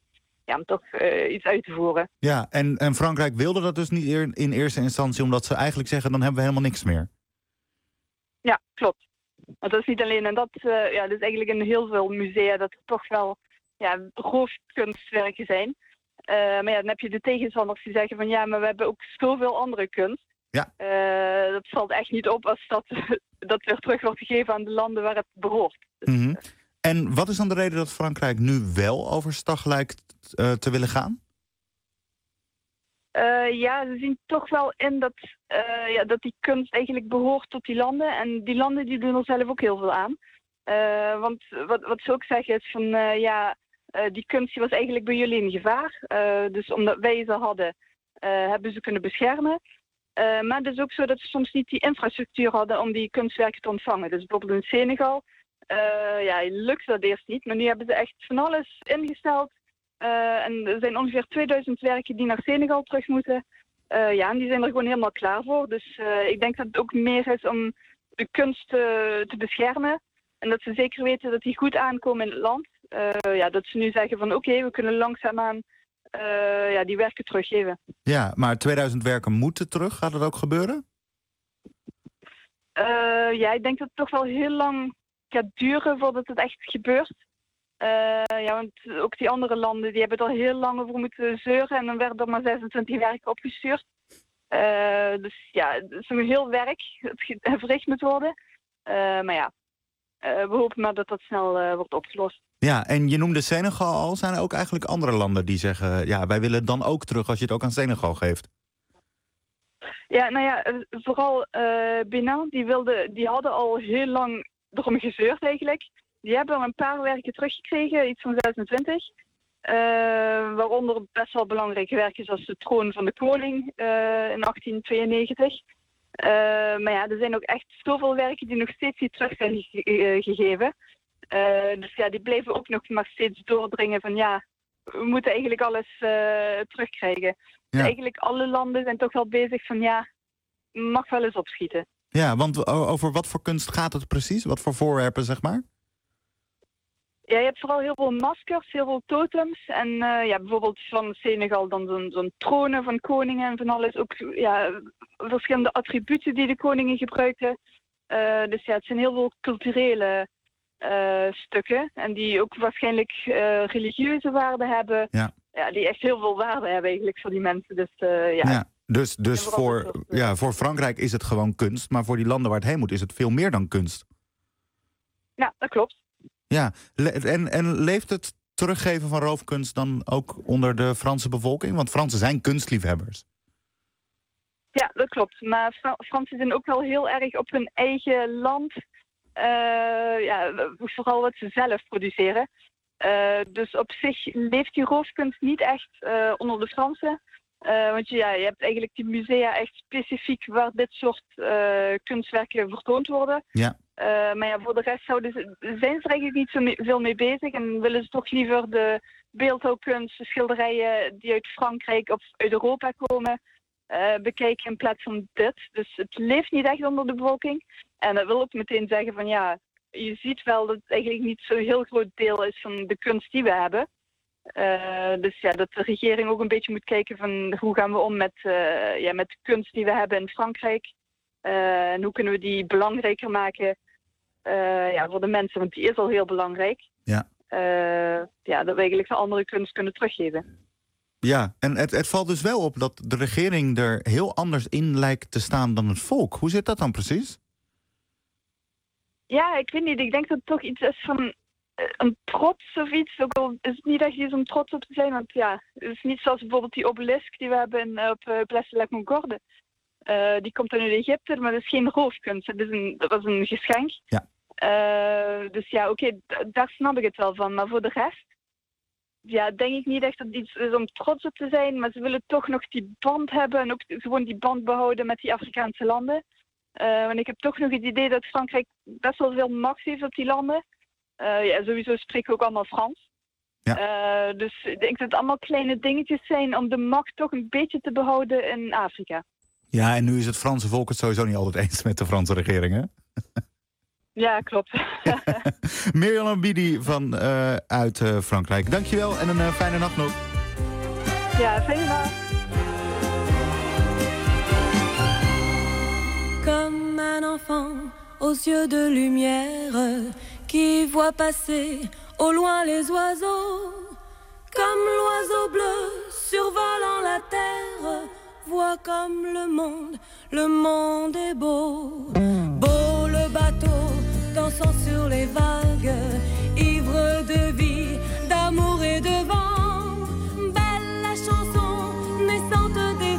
iets uit te voeren. Ja, en Frankrijk wilde dat dus niet in eerste instantie, omdat ze eigenlijk zeggen, dan hebben we helemaal niks meer. Ja, klopt. Want dat is niet alleen en dat is eigenlijk in heel veel musea dat er toch wel roofkunstwerken zijn. Maar dan heb je de tegenstanders die zeggen van maar we hebben ook zoveel andere kunst. Ja. Dat valt echt niet op als dat weer terug wordt gegeven aan de landen waar het behoort. Mm-hmm. En wat is dan de reden dat Frankrijk nu wel overstag lijkt te willen gaan? Ja, ze zien toch wel in dat die kunst eigenlijk behoort tot die landen. En die landen die doen er zelf ook heel veel aan. Want wat ze ook zeggen is van, die kunst die was eigenlijk bij jullie in gevaar. Dus omdat wij ze hadden, hebben ze kunnen beschermen. Maar het is ook zo dat ze soms niet die infrastructuur hadden om die kunstwerken te ontvangen. Dus bijvoorbeeld in Senegal, lukte dat eerst niet. Maar nu hebben ze echt van alles ingesteld. En er zijn ongeveer 2000 werken die naar Senegal terug moeten. En die zijn er gewoon helemaal klaar voor. Dus ik denk dat het ook meer is om de kunst te beschermen. En dat ze zeker weten dat die goed aankomen in het land. Dat ze nu zeggen van oké, we kunnen langzaamaan die werken teruggeven. Ja, maar 2000 werken moeten terug. Gaat dat ook gebeuren? Ik denk dat het toch wel heel lang gaat duren voordat het echt gebeurt. Want ook die andere landen die hebben er heel lang over moeten zeuren. En dan werden er maar 26 werken opgestuurd. Dus ja, het is een heel werk dat verricht moet worden. We hopen maar dat dat snel wordt opgelost. Ja, en je noemde Senegal al. Zijn er ook eigenlijk andere landen die zeggen, ja, wij willen dan ook terug als je het ook aan Senegal geeft? Ja, vooral Benin, die hadden al heel lang erom gezeurd eigenlijk. Die hebben al een paar werken teruggekregen, iets van 26. Waaronder best wel belangrijke werken zoals de troon van de koning in 1892. Er zijn ook echt zoveel werken die nog steeds niet terug zijn gegeven. Dus ja, die blijven ook nog maar steeds doordringen van we moeten eigenlijk alles terugkrijgen. Ja. Dus eigenlijk alle landen zijn toch wel bezig van mag wel eens opschieten. Ja, want over wat voor kunst gaat het precies? Wat voor voorwerpen, zeg maar? Ja, je hebt vooral heel veel maskers, heel veel totems. En bijvoorbeeld van Senegal dan zo'n tronen van koningen en van alles. Ook verschillende attributen die de koningen gebruikten. Dus ja, het zijn heel veel culturele stukken. En die ook waarschijnlijk religieuze waarde hebben. Ja, die echt heel veel waarde hebben eigenlijk voor die mensen. Dus, Dus voor Frankrijk is het gewoon kunst. Maar voor die landen waar het heen moet is het veel meer dan kunst. Ja, dat klopt. Ja, en leeft het teruggeven van roofkunst dan ook onder de Franse bevolking? Want Fransen zijn kunstliefhebbers. Ja, dat klopt. Maar Fransen zijn ook wel heel erg op hun eigen land. Vooral wat ze zelf produceren. Dus op zich leeft die roofkunst niet echt onder de Fransen. Want je hebt eigenlijk die musea echt specifiek waar dit soort kunstwerken vertoond worden. Ja. Voor de rest zijn ze er eigenlijk niet zo veel mee bezig. En willen ze toch liever de beeldhouwkunst, de schilderijen die uit Frankrijk of uit Europa komen, bekijken in plaats van dit. Dus het leeft niet echt onder de bevolking. En dat wil ook meteen zeggen van je ziet wel dat het eigenlijk niet zo'n heel groot deel is van de kunst die we hebben. Dat de regering ook een beetje moet kijken van hoe gaan we om met de kunst die we hebben in Frankrijk. En hoe kunnen we die belangrijker maken voor de mensen, want die is al heel belangrijk. Ja. Dat we eigenlijk de andere kunst kunnen teruggeven. Ja, en het valt dus wel op dat de regering er heel anders in lijkt te staan dan het volk. Hoe zit dat dan precies? Ja, ik weet niet. Ik denk dat het toch iets is van een trots of iets. Ook al is het niet echt iets om trots op te zijn. Want het is niet zoals bijvoorbeeld die obelisk die we hebben op Place de la Concorde. Die komt dan uit Egypte, maar dat is geen roofkunst. Dat was een geschenk. Ja. Daar snap ik het wel van. Maar voor de rest, denk ik niet echt dat het iets is om trots op te zijn. Maar ze willen toch nog die band hebben en ook gewoon die band behouden met die Afrikaanse landen. Want ik heb toch nog het idee dat Frankrijk best wel veel macht heeft op die landen. Sowieso spreken we ook allemaal Frans. Ja. Dus ik denk dat het allemaal kleine dingetjes zijn om de macht toch een beetje te behouden in Afrika. Ja, en nu is het Franse volk het sowieso niet altijd eens met de Franse regering, hè? Ja, klopt. Mirjam Lambidi uit Frankrijk. Dankjewel en een fijne nacht nog. Ja, fijne nacht. Comme un enfant aux yeux de lumière qui voit passer au loin les oiseaux. Comme l'oiseau bleu survolant la terre, vois comme le monde est beau. Beau le bateau dansant sur les vagues, ivre de vie, d'amour et de vent. Belle la chanson naissante des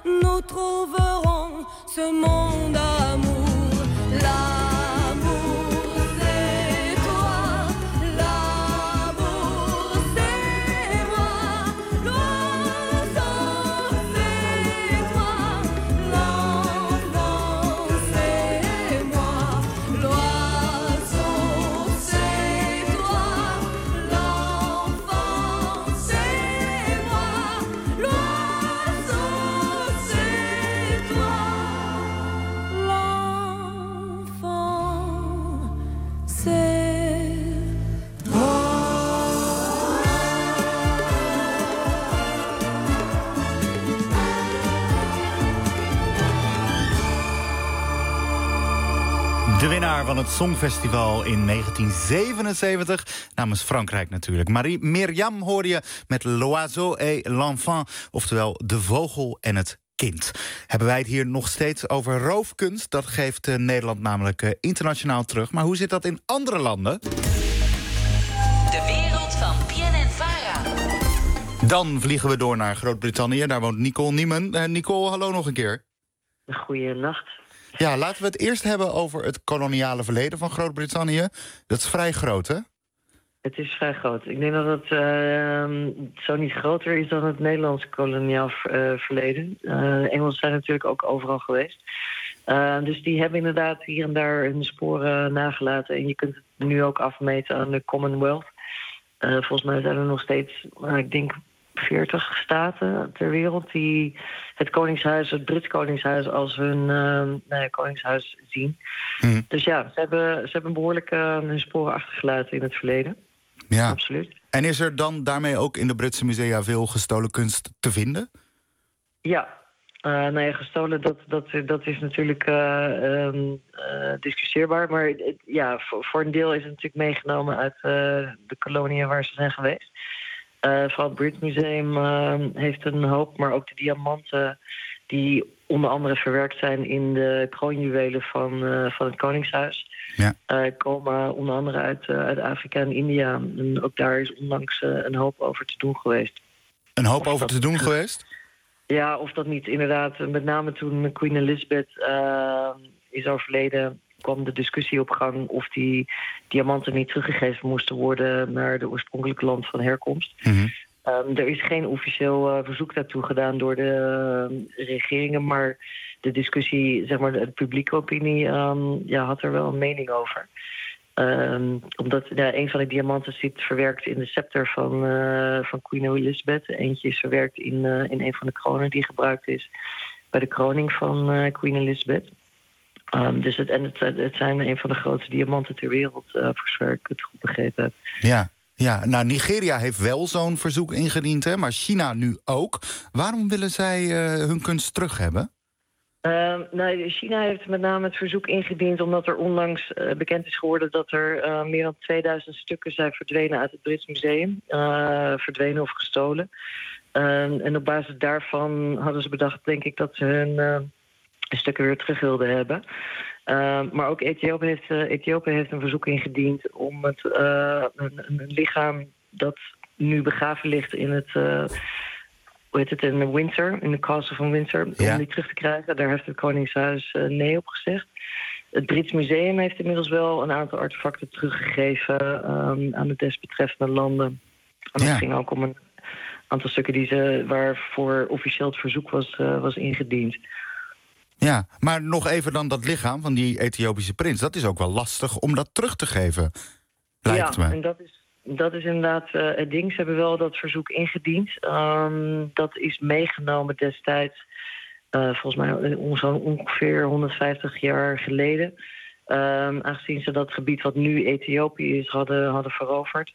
nous trouverons ce monde d'amour. L'amour, c'est toi. L'amour, c'est moi. L'oiseau, c'est toi. L'enfant, c'est moi. L'oiseau, c'est toi. L'enfant, c'est moi. L'oiseau, c'est toi. L'enfant, c'est moi. De winnaar van het Songfestival in 1977, namens Frankrijk natuurlijk. Myriam hoorde je met L'Oiseau et l'Enfant, oftewel De Vogel en het Kind. Hebben wij het hier nog steeds over roofkunst? Dat geeft Nederland namelijk internationaal terug. Maar hoe zit dat in andere landen? De wereld van PNN Vara. Dan vliegen we door naar Groot-Brittannië. Daar woont Nicole Niemen. Nicole, hallo nog een keer. Goeienacht. Ja, laten we het eerst hebben over het koloniale verleden van Groot-Brittannië. Dat is vrij groot, hè? Het is vrij groot. Ik denk dat het zo niet groter is dan het Nederlandse koloniaal verleden. De Engelsen zijn natuurlijk ook overal geweest. Dus die hebben inderdaad hier en daar hun sporen nagelaten. En je kunt het nu ook afmeten aan de Commonwealth. Volgens mij zijn er nog steeds, ik denk, 40 staten ter wereld die het Koningshuis, het Brits Koningshuis, als hun Koningshuis zien. Dus ja, ze hebben behoorlijk hun sporen achtergelaten in het verleden. Ja, absoluut. En is er dan daarmee ook in de Britse musea veel gestolen kunst te vinden? Ja, gestolen, dat is natuurlijk discussieerbaar. Maar ja, voor een deel is het natuurlijk meegenomen uit de koloniën waar ze zijn geweest. Vooral het Brits Museum heeft een hoop, maar ook de diamanten die onder andere verwerkt zijn in de kroonjuwelen van het Koningshuis. Ja. Komen onder andere uit Afrika en India. En ook daar is onlangs een hoop over te doen geweest. Een hoop over te doen geweest? Ja, of dat niet inderdaad, met name toen Queen Elizabeth is overleden, kwam de discussie op gang of die diamanten niet teruggegeven moesten worden naar de oorspronkelijke land van herkomst. Er is geen officieel verzoek daartoe gedaan door de regeringen, maar de discussie, zeg maar, de publieke opinie had er wel een mening over. Omdat een van de diamanten zit verwerkt in de scepter van Queen Elizabeth. Eentje is verwerkt in een van de kronen die gebruikt is bij de kroning van Queen Elizabeth. Dus het zijn een van de grootste diamanten ter wereld, voor zover ik het goed begrepen heb. Ja, nou, Nigeria heeft wel zo'n verzoek ingediend, hè, maar China nu ook. Waarom willen zij hun kunst terug hebben? China heeft met name het verzoek ingediend omdat er onlangs bekend is geworden dat er meer dan 2000 stukken zijn verdwenen uit het Brits Museum. Verdwenen of gestolen. En op basis daarvan hadden ze bedacht, denk ik, dat ze hun stukken weer terug wilden hebben. Maar ook Ethiopië heeft een verzoek ingediend om een lichaam dat nu begraven ligt in het in Windsor, in de Castle van Windsor, om die terug te krijgen. Daar heeft het Koningshuis nee op gezegd. Het Brits Museum heeft inmiddels wel een aantal artefacten teruggegeven aan de desbetreffende landen. En het ging ook om een aantal stukken waarvoor officieel het verzoek was ingediend. Ja, maar nog even dan dat lichaam van die Ethiopische prins. Dat is ook wel lastig om dat terug te geven, lijkt me. Ja, en dat is inderdaad het ding. Ze hebben wel dat verzoek ingediend. Dat is meegenomen destijds, volgens mij zo'n ongeveer 150 jaar geleden. Aangezien ze dat gebied wat nu Ethiopië is, hadden veroverd.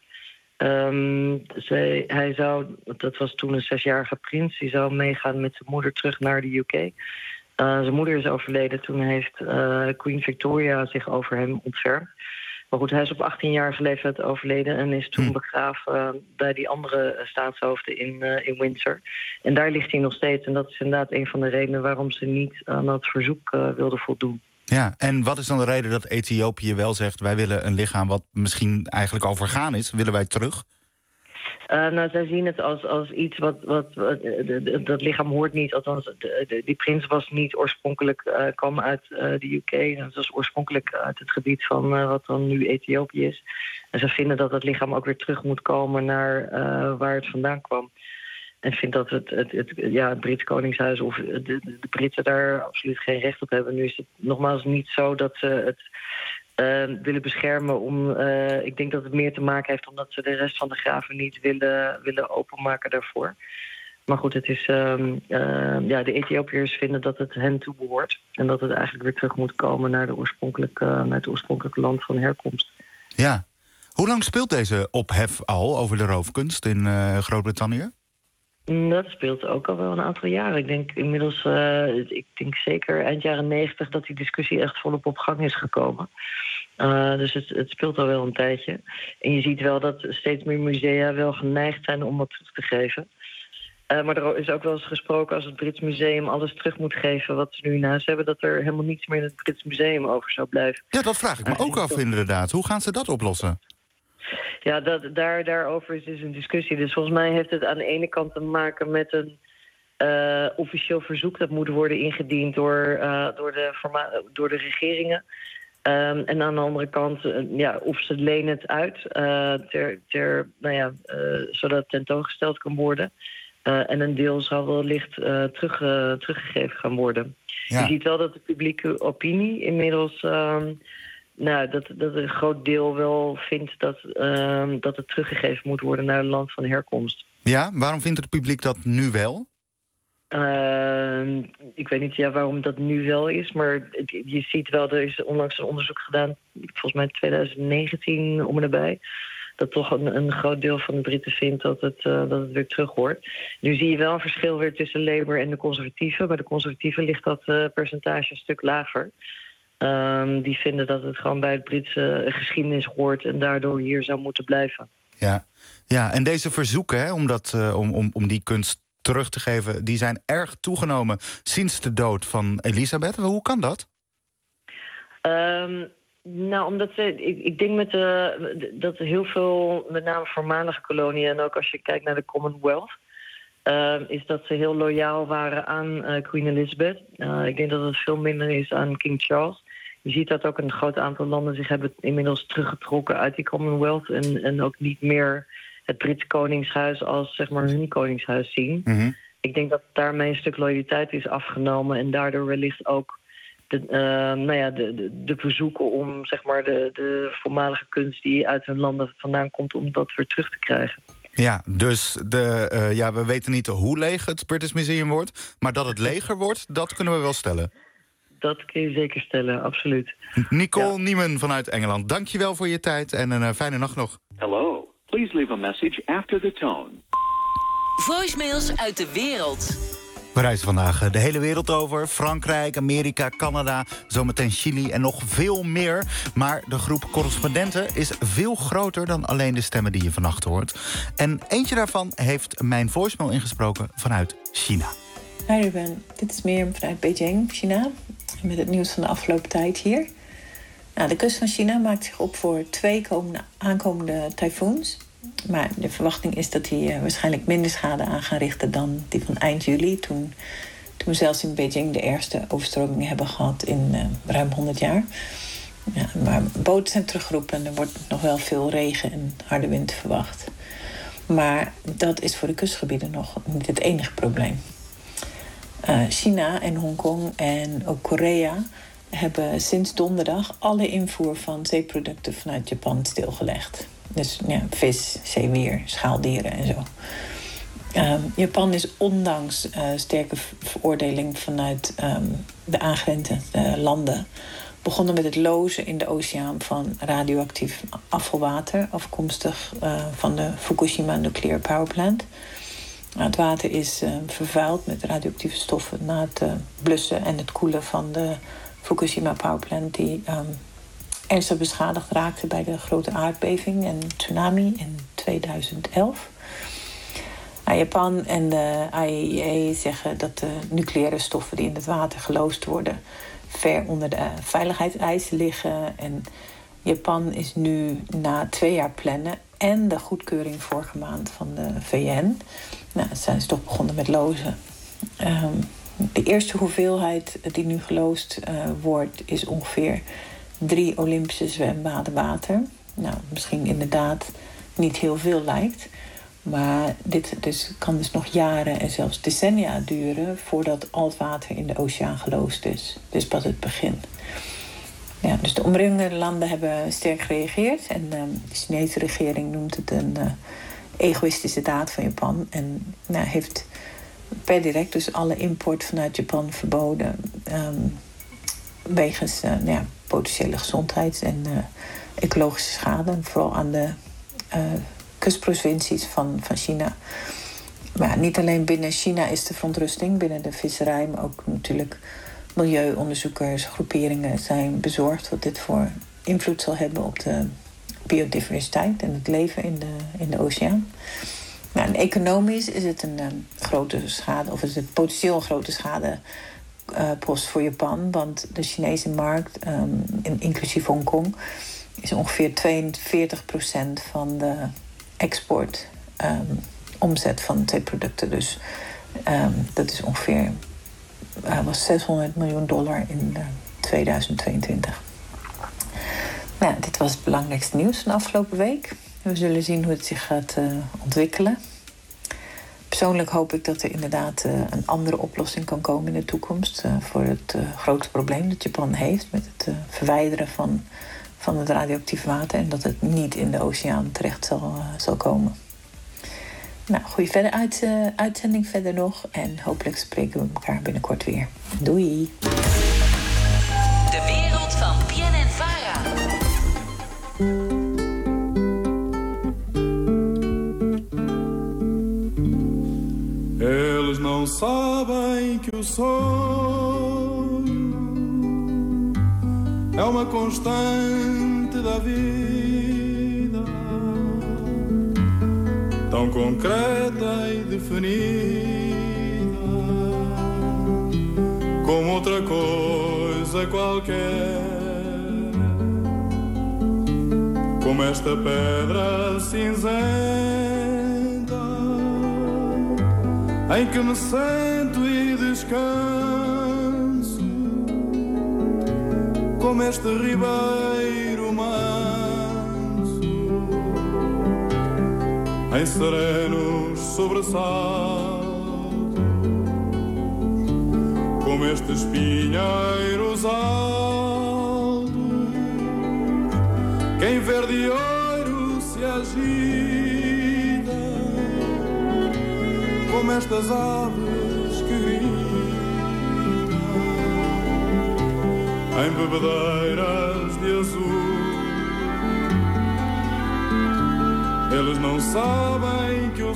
Hij zou, dat was toen een 6-jarige prins, die zou meegaan met zijn moeder terug naar de UK. Zijn moeder is overleden. Toen heeft Queen Victoria zich over hem ontfermd. Maar goed, hij is op 18-jarige leeftijd overleden en is toen begraven bij die andere staatshoofden in Windsor. En daar ligt hij nog steeds. En dat is inderdaad een van de redenen waarom ze niet aan dat verzoek wilden voldoen. Ja, en wat is dan de reden dat Ethiopië wel zegt, wij willen een lichaam wat misschien eigenlijk al vergaan is, willen wij terug? Zij zien het als iets wat dat lichaam hoort niet. Althans, die prins was niet oorspronkelijk, kwam uit de UK. En het was oorspronkelijk uit het gebied van wat dan nu Ethiopië is. En ze vinden dat het lichaam ook weer terug moet komen naar waar het vandaan kwam. En vindt dat het Brits Koningshuis of de Britten daar absoluut geen recht op hebben. Nu is het nogmaals niet zo dat ze het willen beschermen. Ik denk dat het meer te maken heeft omdat ze de rest van de graven niet willen openmaken daarvoor. Maar goed, het is, de Ethiopiërs vinden dat het hen toebehoort. En dat het eigenlijk weer terug moet komen naar het oorspronkelijke land van herkomst. Ja. Hoe lang speelt deze ophef al over de roofkunst in Groot-Brittannië? Dat speelt ook al wel een aantal jaren. Ik denk inmiddels, zeker eind jaren 90... dat die discussie echt volop op gang is gekomen. Dus het speelt al wel een tijdje. En je ziet wel dat steeds meer musea wel geneigd zijn om wat terug te geven. Maar er is ook wel eens gesproken als het Brits Museum alles terug moet geven wat ze nu in huis hebben, dat er helemaal niets meer in het Brits Museum over zou blijven. Ja, dat vraag ik me ook af inderdaad. Hoe gaan ze dat oplossen? Ja, daarover is dus een discussie. Dus volgens mij heeft het aan de ene kant te maken met een officieel verzoek dat moet worden ingediend door de regeringen. En aan de andere kant, of ze lenen het uit, zodat het tentoongesteld kan worden. En een deel zal wellicht teruggegeven gaan worden. Ja. Je ziet wel dat de publieke opinie inmiddels dat een groot deel wel vindt dat het teruggegeven moet worden naar het land van herkomst. Ja, waarom vindt het publiek dat nu wel? Ik weet niet waarom dat nu wel is, maar je ziet wel, er is onlangs een onderzoek gedaan, volgens mij 2019 om en nabij, dat toch een groot deel van de Britten vindt dat het weer terug hoort. Nu zie je wel een verschil weer tussen Labour en de conservatieven. Bij de conservatieven ligt dat percentage een stuk lager. Die vinden dat het gewoon bij het Britse geschiedenis hoort en daardoor hier zou moeten blijven. Ja, en deze verzoeken hè, om die kunst terug te geven, die zijn erg toegenomen sinds de dood van Elisabeth. Hoe kan dat? Omdat ik denk dat heel veel, met name voormalige koloniën, en ook als je kijkt naar de Commonwealth, is dat ze heel loyaal waren aan Queen Elizabeth. Ik denk dat het veel minder is aan King Charles. Je ziet dat ook een groot aantal landen zich hebben inmiddels teruggetrokken uit die Commonwealth en ook niet meer het Britse Koningshuis als zeg maar hun koningshuis zien. Mm-hmm. Ik denk dat daarmee een stuk loyaliteit is afgenomen en daardoor wellicht ook de verzoeken om zeg maar de voormalige kunst die uit hun landen vandaan komt, om dat weer terug te krijgen. Ja, dus we weten niet hoe leeg het British Museum wordt, maar dat het leger wordt, dat kunnen we wel stellen. Dat kun je zeker stellen, absoluut. Nicole Niemen vanuit Engeland, dankjewel voor je tijd en een fijne nacht nog. Hello, please leave a message after the tone. Voicemails uit de wereld. We reizen vandaag de hele wereld over. Frankrijk, Amerika, Canada, zometeen Chili en nog veel meer. Maar de groep correspondenten is veel groter dan alleen de stemmen die je vannacht hoort. En eentje daarvan heeft mijn voicemail ingesproken vanuit China. Hi Ruben, dit is Mirjam vanuit Beijing, China. Met het nieuws van de afgelopen tijd hier. De kust van China maakt zich op voor 2 aankomende tyfoons. Maar de verwachting is dat die waarschijnlijk minder schade aan gaan richten dan die van eind juli. Toen we zelfs in Beijing de ergste overstromingen hebben gehad in ruim 100 jaar. Ja, maar boten zijn teruggeroepen en er wordt nog wel veel regen en harde wind verwacht. Maar dat is voor de kustgebieden nog niet het enige probleem. China en Hongkong en ook Korea hebben sinds donderdag alle invoer van zeeproducten vanuit Japan stilgelegd. Dus vis, zeewier, schaaldieren en zo. Japan is ondanks sterke veroordeling vanuit de aangrenzende landen begonnen met het lozen in de oceaan van radioactief afvalwater afkomstig van de Fukushima Nuclear Power Plant. Het water is vervuild met radioactieve stoffen na het blussen en het koelen van de Fukushima Power Plant die ernstig beschadigd raakte bij de grote aardbeving en tsunami in 2011. Japan en de IAEA zeggen dat de nucleaire stoffen die in het water geloosd worden ver onder de veiligheidseisen liggen. En Japan is nu na 2 jaar plannen en de goedkeuring vorige maand van de VN. Nou, zijn ze toch begonnen met lozen. De eerste hoeveelheid die nu geloosd wordt is ongeveer 3 Olympische zwembaden water. Nou, misschien inderdaad niet heel veel lijkt. Maar dit kan dus nog jaren en zelfs decennia duren voordat al het water in de oceaan geloosd is. Dus pas het begin. Ja, dus de omringende landen hebben sterk gereageerd. En de Chinese regering noemt het een egoïstische daad van Japan. En heeft per direct dus alle import vanuit Japan verboden. Wegens potentiële gezondheids- en ecologische schade. Vooral aan de kustprovincies van China. Maar niet alleen binnen China is de verontrusting, binnen de visserij, maar ook natuurlijk milieuonderzoekers, groeperingen zijn bezorgd wat dit voor invloed zal hebben op de biodiversiteit en het leven in de oceaan. Nou, en economisch is het een grote schade, of is het potentieel een grote schadepost voor Japan, want de Chinese markt, inclusief Hongkong, is ongeveer 42% van de export omzet van 2 producten. Dus dat is ongeveer was $600 miljoen in 2022. Nou, dit was het belangrijkste nieuws van de afgelopen week. We zullen zien hoe het zich gaat ontwikkelen. Persoonlijk hoop ik dat er inderdaad een andere oplossing kan komen in de toekomst voor het grote probleem dat Japan heeft met het verwijderen van het radioactief water en dat het niet in de oceaan terecht zal komen. Nou, goede uitzending verder nog en hopelijk spreken we elkaar binnenkort weer. Doei! De wereld van BNN-Vara. Eles não sabem que o sonho é uma constante da vida, tão concreta e definida como outra coisa qualquer, como esta pedra cinzenta em que me sento e descanso, como este ribeiro manso em serenos sobressaltos, como estes pinheiros altos que em verde ouro se agita, como estas aves que gritam em bebedeiras de azul. Eles não sabem que o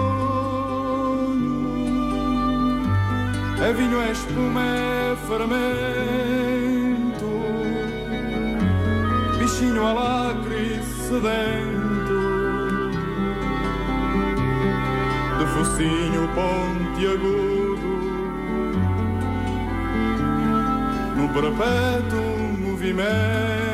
sonho é vinho, é espuma, é fermento, bichinho alacre sedento, de focinho pontiagudo, num perpétuo movimento.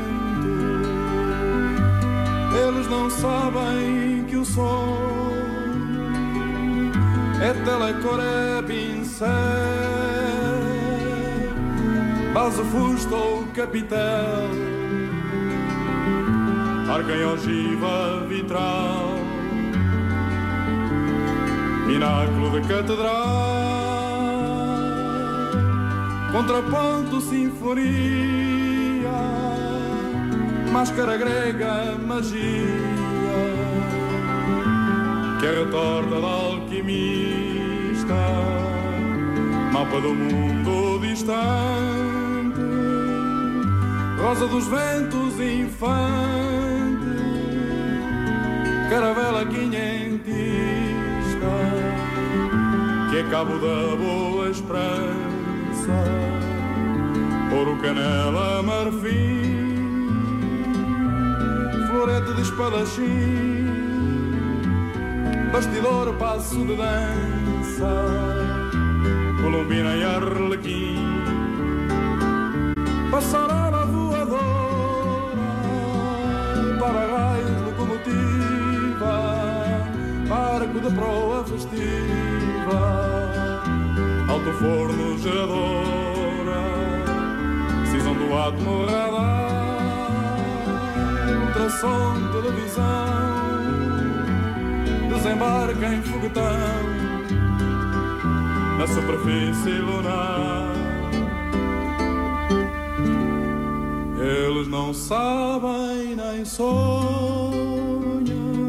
Eles não sabem que o sonho é telecor, é pincel, base, fusto ou capitel, arca em ogiva vitral, pináculo de catedral, contraponto, sinfonia, máscara grega, magia, que é retorta da alquimista, mapa do mundo distante, rosa dos ventos infante, caravela quinhentista, que é cabo da boa esperança, ouro, canela, marfim, florete de espadachim, bastidor, passo de dança, colombina e arlequim, passarela voadora, para-raios, locomotiva, barco de proa festiva, alto forno geradora, cisão do átomo radar, ultrassom, televisão, desembarca em foguetão na superfície lunar. Eles não sabem nem sonham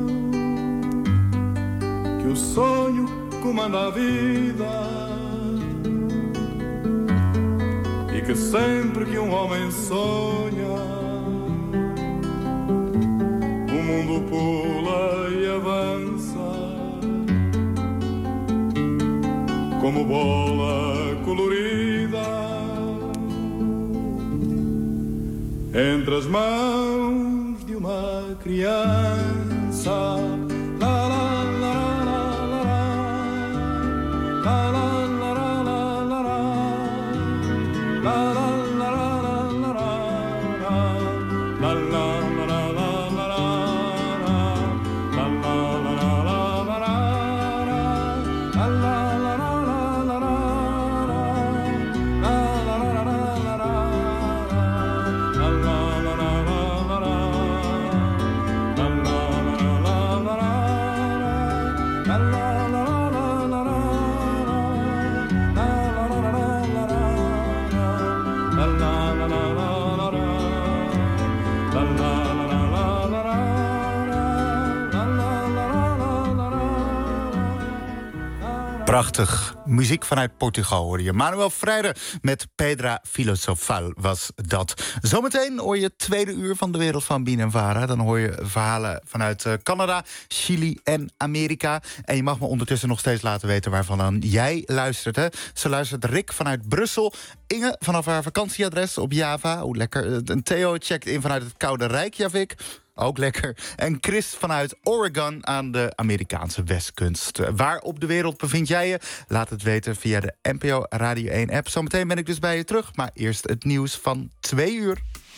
que o sonho comanda a vida e que sempre que um homem sonha, o mundo pula e avança como bola colorida entre as mãos de uma criança. La, la, la, la, la, la, la, la, la, la, la, la, la, Prachtig. Muziek vanuit Portugal hoor je. Manuel Freire met Pedra Filosofal was dat. Zometeen hoor je tweede uur van de wereld van BNNVARA. Dan hoor je verhalen vanuit Canada, Chili en Amerika. En je mag me ondertussen nog steeds laten weten waarvan dan jij luistert. Hè? Zo luistert Rick vanuit Brussel. Inge vanaf haar vakantieadres op Java. Oh, lekker. En Theo checkt in vanuit het Koude Reykjavik. Ook lekker. En Chris vanuit Oregon aan de Amerikaanse westkust. Waar op de wereld bevind jij je? Laat het weten via de NPO Radio 1 app. Zometeen ben ik dus bij je terug. Maar eerst het nieuws van 2 uur.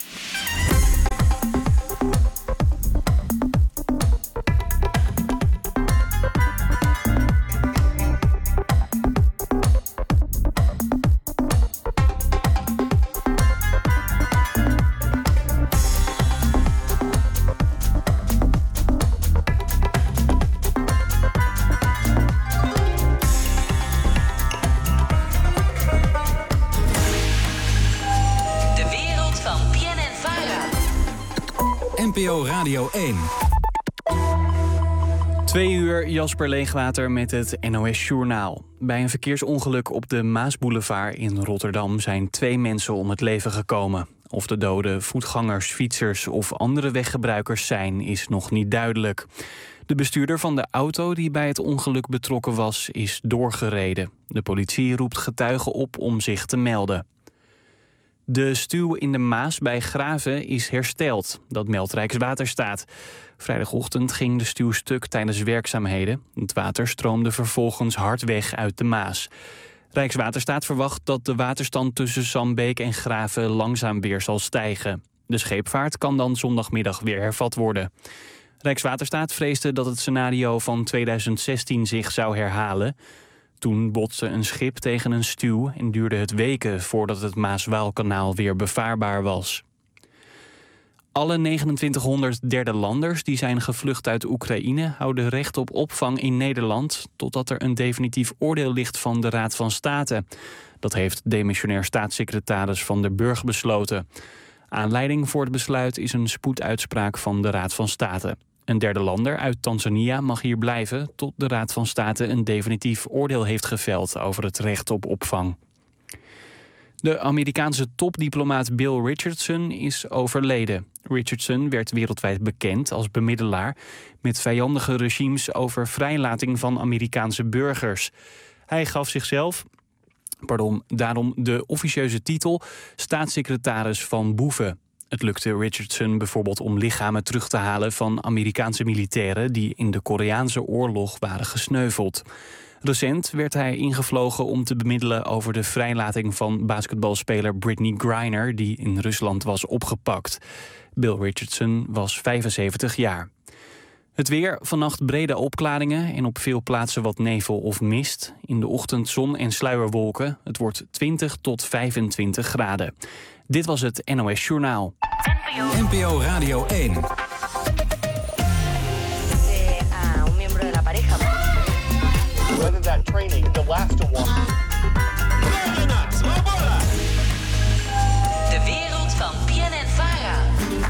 NPO Radio 1. 2 uur, Jasper Leegwater met het NOS Journaal. Bij een verkeersongeluk op de Maasboulevard in Rotterdam zijn 2 mensen om het leven gekomen. Of de doden voetgangers, fietsers of andere weggebruikers zijn, is nog niet duidelijk. De bestuurder van de auto die bij het ongeluk betrokken was, is doorgereden. De politie roept getuigen op om zich te melden. De stuw in de Maas bij Graven is hersteld, dat meldt Rijkswaterstaat. Vrijdagochtend ging de stuw stuk tijdens werkzaamheden. Het water stroomde vervolgens hard weg uit de Maas. Rijkswaterstaat verwacht dat de waterstand tussen Sambeek en Graven langzaam weer zal stijgen. De scheepvaart kan dan zondagmiddag weer hervat worden. Rijkswaterstaat vreesde dat het scenario van 2016 zich zou herhalen. Toen botste een schip tegen een stuw en duurde het weken voordat het Maas-Waalkanaal weer bevaarbaar was. Alle 2900 derde landers die zijn gevlucht uit Oekraïne houden recht op opvang in Nederland totdat er een definitief oordeel ligt van de Raad van State. Dat heeft demissionair staatssecretaris Van der Burg besloten. Aanleiding voor het besluit is een spoeduitspraak van de Raad van State. Een derde lander uit Tanzania mag hier blijven tot de Raad van State een definitief oordeel heeft geveld over het recht op opvang. De Amerikaanse topdiplomaat Bill Richardson is overleden. Richardson werd wereldwijd bekend als bemiddelaar met vijandige regimes over vrijlating van Amerikaanse burgers. Hij gaf zichzelf daarom de officieuze titel staatssecretaris van boeven. Het lukte Richardson bijvoorbeeld om lichamen terug te halen van Amerikaanse militairen die in de Koreaanse oorlog waren gesneuveld. Recent werd hij ingevlogen om te bemiddelen over de vrijlating van basketbalspeler Brittney Griner die in Rusland was opgepakt. Bill Richardson was 75 jaar. Het weer, vannacht brede opklaringen en op veel plaatsen wat nevel of mist. In de ochtend zon en sluierwolken. Het wordt 20 tot 25 graden. Dit was het NOS Journaal. NPO Radio 1. Whether that training, the last one. De wereld van BNN Vara.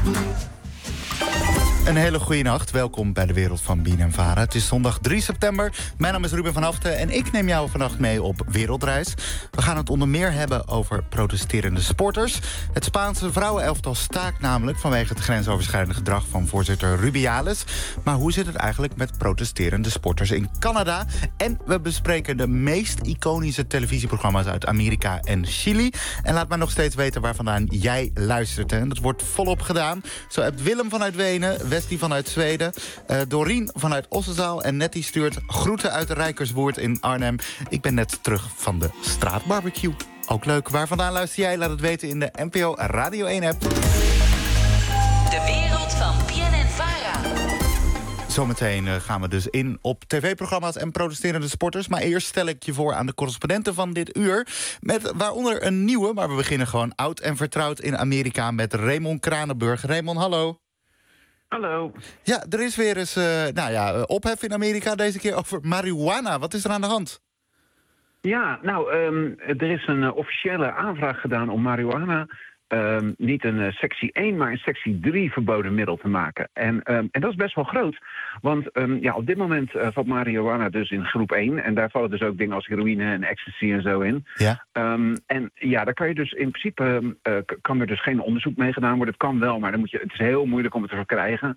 Een hele goede nacht. Welkom bij de wereld van BNN Vara. Het is zondag 3 september. Mijn naam is Ruben van Haften en ik neem jou vannacht mee op wereldreis. We gaan het onder meer hebben over protesterende sporters. Het Spaanse vrouwenelftal staakt namelijk vanwege het grensoverschrijdende gedrag van voorzitter Rubiales. Maar hoe zit het eigenlijk met protesterende sporters in Canada? En we bespreken de meest iconische televisieprogramma's uit Amerika en Chili. En laat mij nog steeds weten waar vandaan jij luistert. En dat wordt volop gedaan. Zo hebt Willem vanuit Wenen, Westie vanuit Zweden, Dorien vanuit Ossenzaal en Nettie stuurt groeten uit de Rijkerswoerd in Arnhem. Ik ben net terug van de straatbarbecue. Ook leuk. Waar vandaan luister jij? Laat het weten in de NPO Radio 1 app. De wereld van BNN Vara. Zometeen gaan we dus in op tv-programma's en protesterende sporters. Maar eerst stel ik je voor aan de correspondenten van dit uur. Met waaronder een nieuwe, maar we beginnen gewoon oud en vertrouwd in Amerika met Raymond Kranenburg. Raymond, hallo. Hallo. Ja, er is weer eens ophef in Amerika, deze keer over marihuana. Wat is er aan de hand? Ja, nou, er is een officiële aanvraag gedaan om marihuana niet een sectie 1, maar een sectie 3 verboden middel te maken. En dat is best wel groot. Want op dit moment valt marihuana dus in groep 1. En daar vallen dus ook dingen als heroïne en ecstasy en zo in. Ja. Daar kan je dus in principe kan er dus geen onderzoek mee gedaan worden. Het kan wel, maar het is heel moeilijk om het te verkrijgen.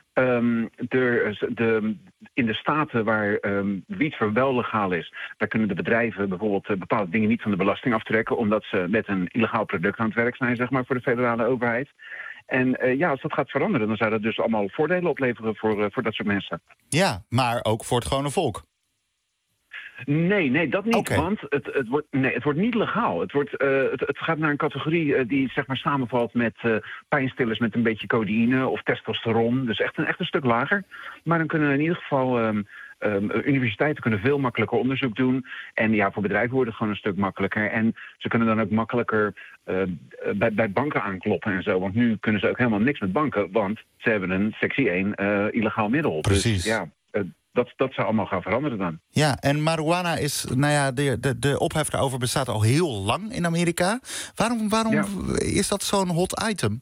In de staten waar wiet wel legaal is, daar kunnen de bedrijven bijvoorbeeld bepaalde dingen niet van de belasting aftrekken, omdat ze met een illegaal product aan het werk zijn, zeg maar, voor de federale overheid. En als dat gaat veranderen, dan zou dat dus allemaal voordelen opleveren voor dat soort mensen. Ja, maar ook voor het gewone volk. Nee, dat niet. Okay. Want het wordt niet legaal. Het gaat naar een categorie die zeg maar samenvalt met pijnstillers met een beetje codeïne of testosteron. Dus echt een stuk lager. Maar dan kunnen in ieder geval universiteiten kunnen veel makkelijker onderzoek doen. En voor bedrijven wordt het gewoon een stuk makkelijker. En ze kunnen dan ook makkelijker bij banken aankloppen en zo. Want nu kunnen ze ook helemaal niks met banken, want ze hebben een sectie 1 illegaal middel. Precies. Dus dat zou allemaal gaan veranderen dan. Ja, en marijuana is, de ophef daarover bestaat al heel lang in Amerika. Waarom is dat zo'n hot item?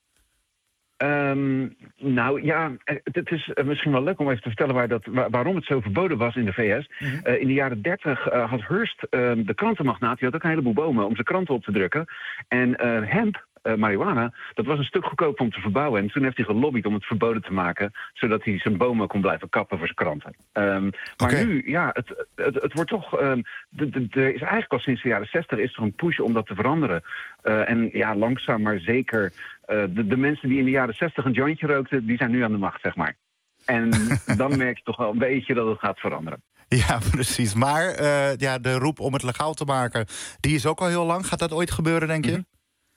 Het is misschien wel leuk om even te vertellen waarom het zo verboden was in de VS. Mm-hmm. In de jaren 30 had Hearst, de krantenmagnaat, die had ook een heleboel bomen om zijn kranten op te drukken. En hemp, marihuana, dat was een stuk goedkoper om te verbouwen. En toen heeft hij gelobbyd om het verboden te maken, zodat hij zijn bomen kon blijven kappen voor zijn kranten. Maar nu, het wordt toch. Er is eigenlijk al sinds de jaren 60 is er een push om dat te veranderen. Langzaam maar zeker. De mensen die in de jaren 60 een jointje rookten, die zijn nu aan de macht, zeg maar. En dan merk je toch wel een beetje dat het gaat veranderen. Ja, precies. Maar de roep om het legaal te maken, die is ook al heel lang. Gaat dat ooit gebeuren, denk je?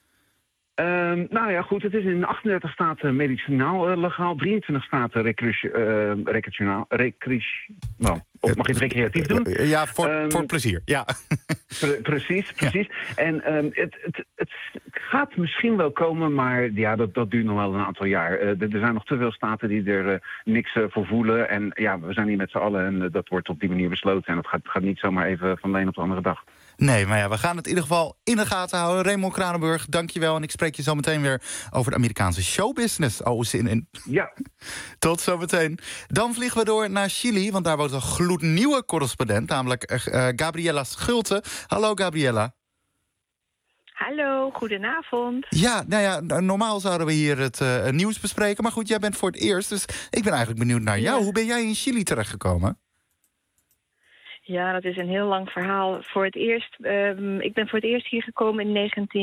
Goed, het is in 38 staten medicinaal legaal, 23 staten recreationaal. Of mag je het recreatief doen? Ja, voor plezier, ja. Precies. Ja. En het gaat misschien wel komen, maar dat duurt nog wel een aantal jaar. Er zijn nog te veel staten die er niks voor voelen. En we zijn hier met z'n allen en dat wordt op die manier besloten. En dat gaat niet zomaar even van de een op de andere dag. Nee, maar we gaan het in ieder geval in de gaten houden. Raymond Kranenburg, dankjewel. En ik spreek je zo meteen weer over de Amerikaanse showbusiness. Oh, zin in. Ja. Tot zometeen. Dan vliegen we door naar Chili, want daar woont een gloednieuwe correspondent, namelijk Gabriella Schulte. Hallo, Gabriella. Hallo, goedenavond. Ja, normaal zouden we hier het nieuws bespreken. Maar goed, jij bent voor het eerst, dus ik ben eigenlijk benieuwd naar jou. Hoe ben jij in Chili terechtgekomen? Ja, dat is een heel lang verhaal. Ik ben voor het eerst hier gekomen in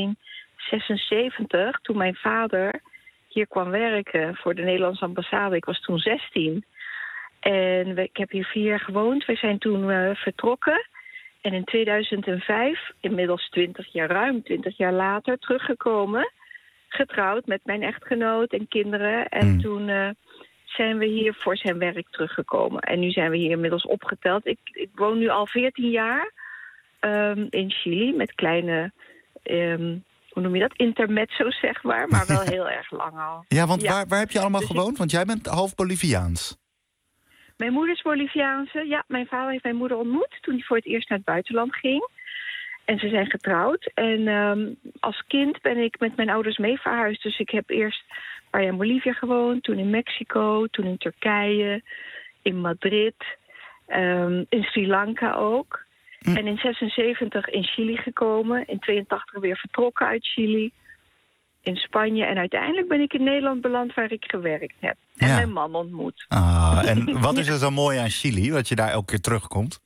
1976, toen mijn vader hier kwam werken voor de Nederlandse ambassade. Ik was toen 16. En ik heb hier 4 jaar gewoond. We zijn toen vertrokken. En in 2005, inmiddels ruim 20 jaar later, teruggekomen. Getrouwd met mijn echtgenoot en kinderen. En toen zijn we hier voor zijn werk teruggekomen. En nu zijn we hier inmiddels opgeteld. Ik woon nu al 14 jaar in Chili met kleine, hoe noem je dat, intermezzo's zeg maar wel heel erg lang al. Ja, want waar heb je allemaal gewoond? Want jij bent half Boliviaans. Mijn moeder is Boliviaanse. Ja, mijn vader heeft mijn moeder ontmoet toen hij voor het eerst naar het buitenland ging. En ze zijn getrouwd. En als kind ben ik met mijn ouders mee verhuisd. Dus ik heb eerst een paar jaar in Bolivia gewoond. Toen in Mexico. Toen in Turkije. In Madrid. In Sri Lanka ook. En in 76 in Chili gekomen. In 82 weer vertrokken uit Chili. In Spanje. En uiteindelijk ben ik in Nederland beland waar ik gewerkt heb. En mijn man ontmoet. En wat is er zo mooi aan Chili? Dat je daar elke keer terugkomt?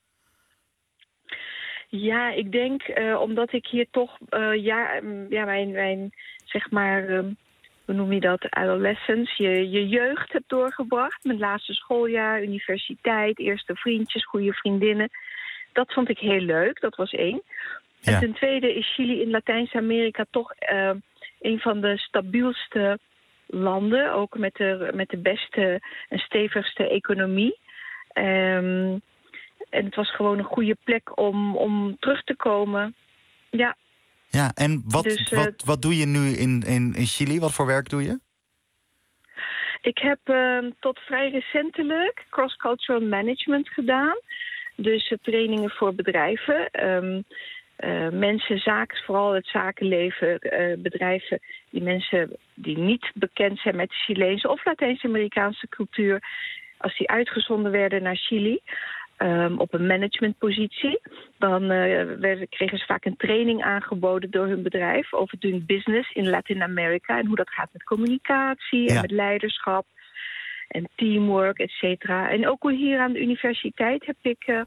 Ja, ik denk omdat ik hier toch mijn zeg maar, hoe noem je dat, adolescence, je jeugd heb doorgebracht. Mijn laatste schooljaar, universiteit, eerste vriendjes, goede vriendinnen. Dat vond ik heel leuk, dat was 1. Ja. En ten tweede is Chili in Latijns-Amerika toch een van de stabielste landen. Ook met de beste en stevigste economie. En het was gewoon een goede plek om terug te komen. Ja. Ja, en wat doe je nu in Chili? Wat voor werk doe je? Ik heb tot vrij recentelijk cross-cultural management gedaan. Dus trainingen voor bedrijven. Mensen, vooral het zakenleven, bedrijven, die mensen die niet bekend zijn met de Chileense of Latijns-Amerikaanse cultuur, als die uitgezonden werden naar Chili op een managementpositie, dan kregen ze vaak een training aangeboden door hun bedrijf over doing business in Latijns-Amerika en hoe dat gaat met communicatie en met leiderschap en teamwork, et cetera. En ook hier aan de universiteit heb ik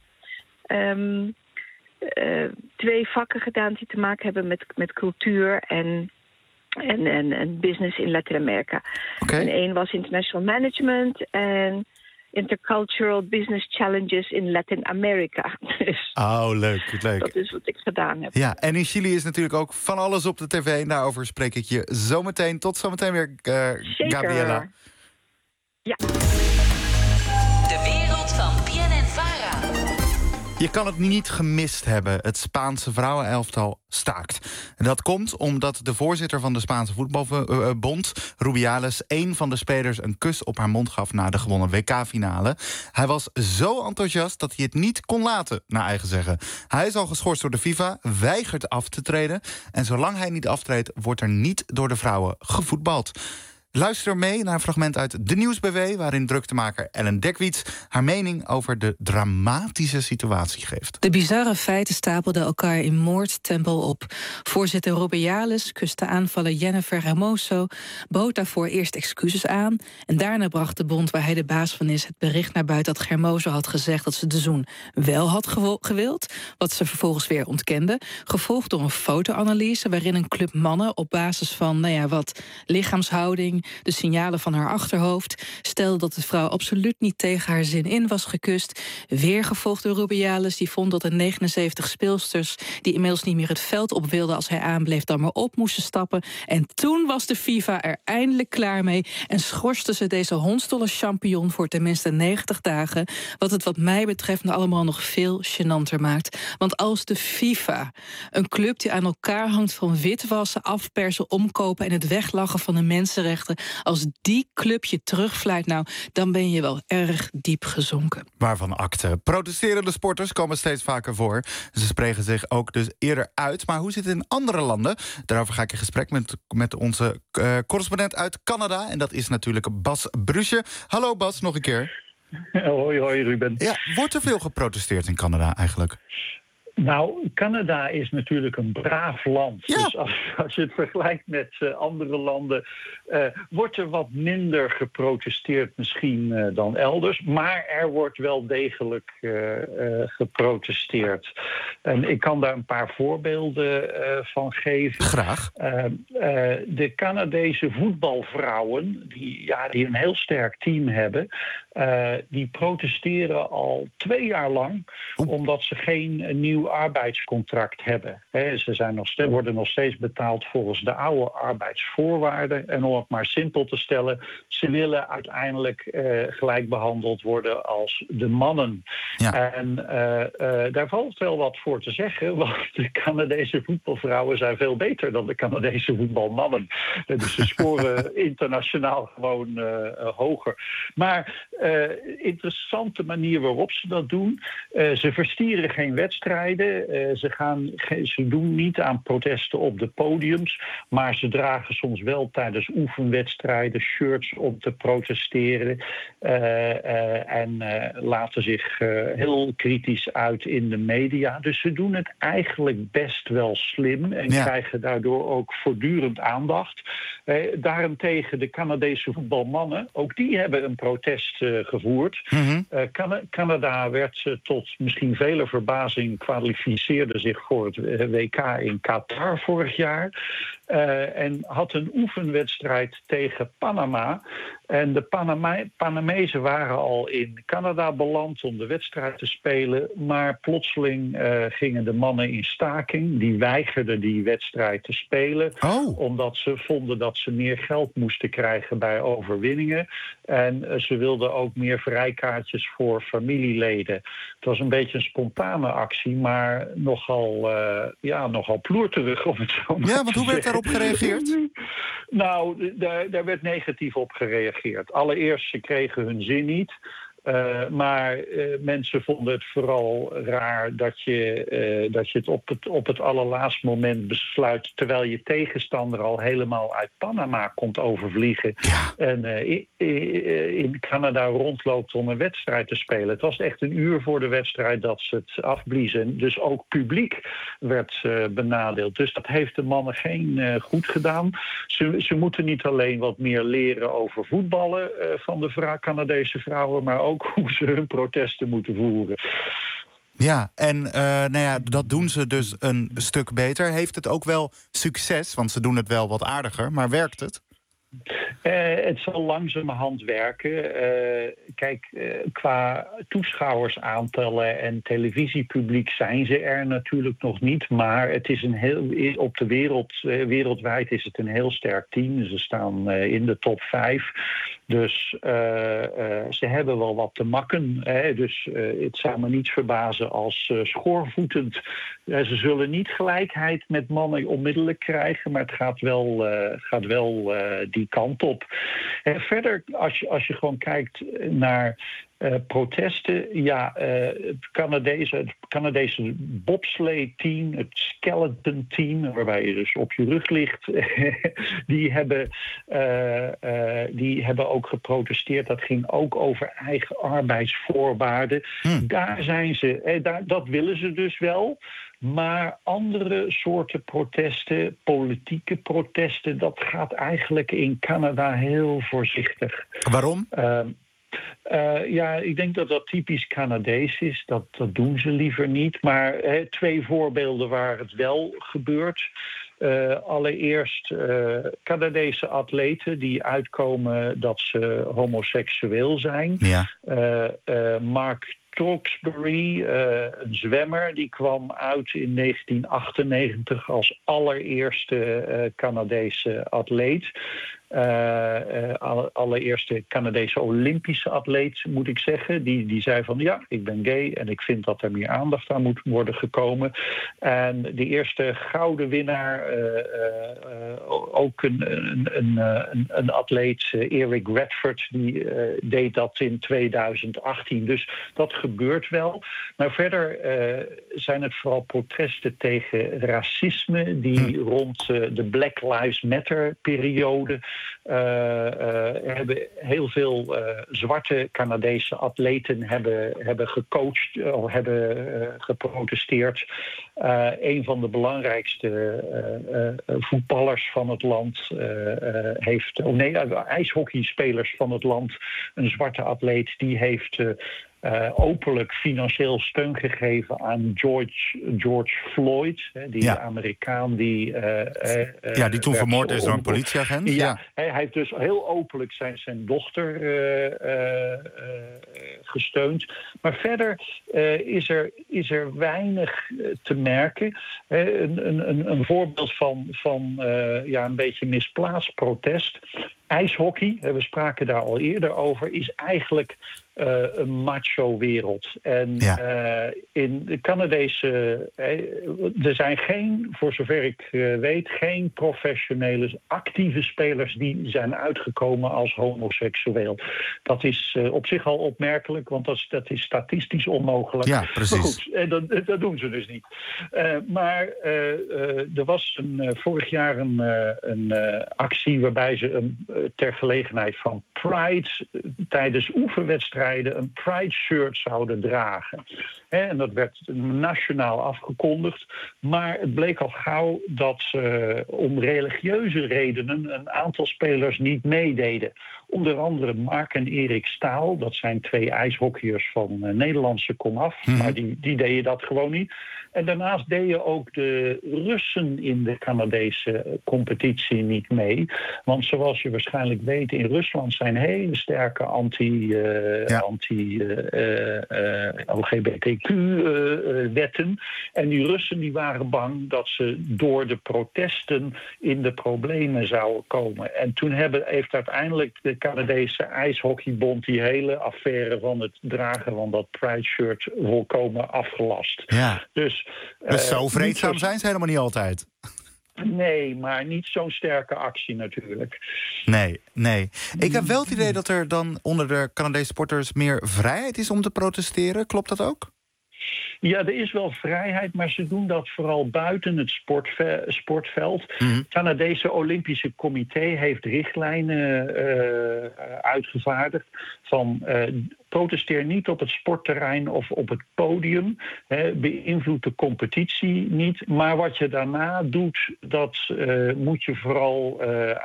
2 vakken gedaan die te maken hebben met cultuur en business in Latijns-Amerika. Okay. En 1 was international management en intercultural business challenges in Latijns-Amerika. Dus leuk. Dat is wat ik gedaan heb. Ja, en in Chili is natuurlijk ook van alles op de tv. En daarover spreek ik je zometeen. Tot zometeen weer, Gabriella. Ja. De wereld van BNN-Vara. Je kan het niet gemist hebben. Het Spaanse vrouwenelftal staakt. En dat komt omdat de voorzitter van de Spaanse voetbalbond, Rubiales, 1 van de spelers een kus op haar mond gaf na de gewonnen WK-finale. Hij was zo enthousiast dat hij het niet kon laten, naar eigen zeggen. Hij is al geschorst door de FIFA, weigert af te treden. En zolang hij niet aftreedt, wordt er niet door de vrouwen gevoetbald. Luister mee naar een fragment uit De Nieuwsbv, waarin druktemaker Ellen Dekwits haar mening over de dramatische situatie geeft. De bizarre feiten stapelden elkaar in moordtempo op. Voorzitter Rubiales kuste aanvaller Jennifer Hermoso, bood daarvoor eerst excuses aan en daarna bracht de bond waar hij de baas van is het bericht naar buiten dat Hermoso had gezegd dat ze de zoen wel had gewild, wat ze vervolgens weer ontkende, gevolgd door een fotoanalyse waarin een club mannen op basis van lichaamshouding, de signalen van haar achterhoofd stelde dat de vrouw absoluut niet tegen haar zin in was gekust. Weer gevolgd door Rubiales, die vond dat de 79 speelsters die inmiddels niet meer het veld op wilden als hij aanbleef, dan maar op moesten stappen. En toen was de FIFA er eindelijk klaar mee en schorste ze deze hondsdolle champignon voor tenminste 90 dagen, wat het wat mij betreft nou allemaal nog veel gênanter maakt. Want als de FIFA, een club die aan elkaar hangt van witwassen, afpersen, omkopen en het weglachen van de mensenrechten, als die club je terugfluit, dan ben je wel erg diep gezonken. Waarvan akte. Protesterende sporters komen steeds vaker voor. Ze spreken zich ook dus eerder uit. Maar hoe zit het in andere landen? Daarover ga ik in gesprek met onze correspondent uit Canada. En dat is natuurlijk Bas Brusje. Hallo Bas, nog een keer. Hoi Ruben. Ja, wordt er veel geprotesteerd in Canada eigenlijk? Nou, Canada is natuurlijk een braaf land. Ja. Dus als je het vergelijkt met andere landen, wordt er wat minder geprotesteerd misschien dan elders. Maar er wordt wel degelijk geprotesteerd. En ik kan daar een paar voorbeelden van geven. Graag. De Canadese voetbalvrouwen, die een heel sterk team hebben, die protesteren al 2 jaar lang, omdat ze geen nieuw nieuw arbeidscontract hebben. Ze worden nog steeds betaald volgens de oude arbeidsvoorwaarden. En om het maar simpel te stellen, ze willen uiteindelijk gelijk behandeld worden als de mannen. Ja. En daar valt wel wat voor te zeggen, want de Canadese voetbalvrouwen zijn veel beter dan de Canadese voetbalmannen. Dus ze scoren internationaal gewoon hoger. Maar interessante manier waarop ze dat doen. Ze verstieren geen wedstrijden. Ze doen niet aan protesten op de podiums. Maar ze dragen soms wel tijdens oefenwedstrijden shirts om te protesteren. En laten zich heel kritisch uit in de media. Dus ze doen het eigenlijk best wel slim. En krijgen daardoor ook voortdurend aandacht. Daarentegen de Canadese voetbalmannen, ook die hebben een protest gevoerd. Mm-hmm. Canada werd tot misschien vele verbazing kwalificeerde zich voor het WK in Qatar vorig jaar. En had een oefenwedstrijd tegen Panama. En de Panamezen waren al in Canada beland om de wedstrijd te spelen. Maar plotseling gingen de mannen in staking. Die weigerden die wedstrijd te spelen. Omdat ze vonden dat ze meer geld moesten krijgen bij overwinningen. En ze wilden ook meer vrijkaartjes voor familieleden. Het was een beetje een spontane actie, maar nogal ploerterig om het zo maar te zeggen. Want hoe werd daarop gereageerd? Nou, daar werd negatief op gereageerd. Allereerst, ze kregen hun zin niet. Maar mensen vonden het vooral raar dat je het op het allerlaatste moment besluit, terwijl je tegenstander al helemaal uit Panama komt overvliegen en in Canada rondloopt om een wedstrijd te spelen. Het was echt een uur voor de wedstrijd dat ze het afbliezen. Dus ook publiek werd benadeeld. Dus dat heeft de mannen geen goed gedaan. Ze moeten niet alleen wat meer leren over voetballen van de Canadese vrouwen, maar ook hoe ze hun protesten moeten voeren. Ja, en dat doen ze dus een stuk beter. Heeft het ook wel succes? Want ze doen het wel wat aardiger, maar werkt het? Het zal langzamerhand werken. Qua toeschouwersaantallen en televisiepubliek zijn ze er natuurlijk nog niet. Maar het is op de wereldwijd is het een heel sterk team. Ze staan in de top 5. Dus ze hebben wel wat te makken. Dus het zou me niet verbazen als schoorvoetend. Ze zullen niet gelijkheid met mannen onmiddellijk krijgen, maar het gaat wel die kant op. Verder, als je gewoon kijkt naar protesten, het Canadese bobsleigh-team, het skeleton-team, waarbij je dus op je rug ligt, die hebben ook geprotesteerd. Dat ging ook over eigen arbeidsvoorwaarden. Daar zijn ze. Dat willen ze dus wel. Maar andere soorten protesten, politieke protesten, dat gaat eigenlijk in Canada heel voorzichtig. Waarom? Ik denk dat dat typisch Canadees is. Dat doen ze liever niet. Maar 2 voorbeelden waar het wel gebeurt. Allereerst Canadese atleten die uitkomen dat ze homoseksueel zijn. Ja. Mark Tewksbury, een zwemmer, die kwam uit in 1998 als allereerste Canadese atleet. Allereerste Canadese Olympische atleet, moet ik zeggen. Die zei van ik ben gay en ik vind dat er meer aandacht aan moet worden gekomen. En de eerste gouden winnaar, ook een atleet, Eric Radford, die deed dat in 2018. Dus dat gebeurt wel. Maar verder zijn het vooral protesten tegen racisme die rond de Black Lives Matter periode hebben heel veel zwarte Canadese atleten hebben gecoacht of hebben geprotesteerd. Een van de belangrijkste voetballers van het land ijshockeyspelers van het land, een zwarte atleet, die heeft openlijk financieel steun gegeven aan George Floyd, die Amerikaan die... die toen vermoord is door een politieagent. Ja. Hij heeft dus heel openlijk zijn dochter gesteund. Maar verder is er weinig te merken. Een voorbeeld van een beetje misplaatst protest. IJshockey, we spraken daar al eerder over, is eigenlijk een macho-wereld. En in de Canadese... er zijn geen, voor zover ik weet, geen professionele actieve spelers die zijn uitgekomen als homoseksueel. Dat is op zich al opmerkelijk, want dat is statistisch onmogelijk. Ja, precies. Maar goed, dat doen ze dus niet. Maar er was vorig jaar een actie waarbij ze ter gelegenheid van Pride tijdens oefenwedstrijden een Pride-shirt zouden dragen. En dat werd nationaal afgekondigd. Maar het bleek al gauw dat om religieuze redenen een aantal spelers niet meededen. Onder andere Mark en Erik Staal. Dat zijn 2 ijshockeyers van Nederlandse komaf. Maar die deden dat gewoon niet. En daarnaast deden ook de Russen in de Canadese competitie niet mee. Want zoals je waarschijnlijk weet, in Rusland zijn hele sterke anti-LGBTQ-wetten. En die Russen die waren bang dat ze door de protesten in de problemen zouden komen. En toen heeft uiteindelijk de Canadese IJshockeybond die hele affaire van het dragen van dat Pride-shirt volkomen afgelast. Ja. Dus zo vreedzaam zijn ze helemaal niet altijd. Nee, maar niet zo'n sterke actie natuurlijk. Nee. Ik heb wel het idee dat er dan onder de Canadese sporters meer vrijheid is om te protesteren. Klopt dat ook? Ja, er is wel vrijheid, maar ze doen dat vooral buiten het sportveld. Het Canadese Olympische Comité heeft richtlijnen uitgevaardigd van protesteer niet op het sportterrein of op het podium. Beïnvloed de competitie niet. Maar wat je daarna doet, dat moet je vooral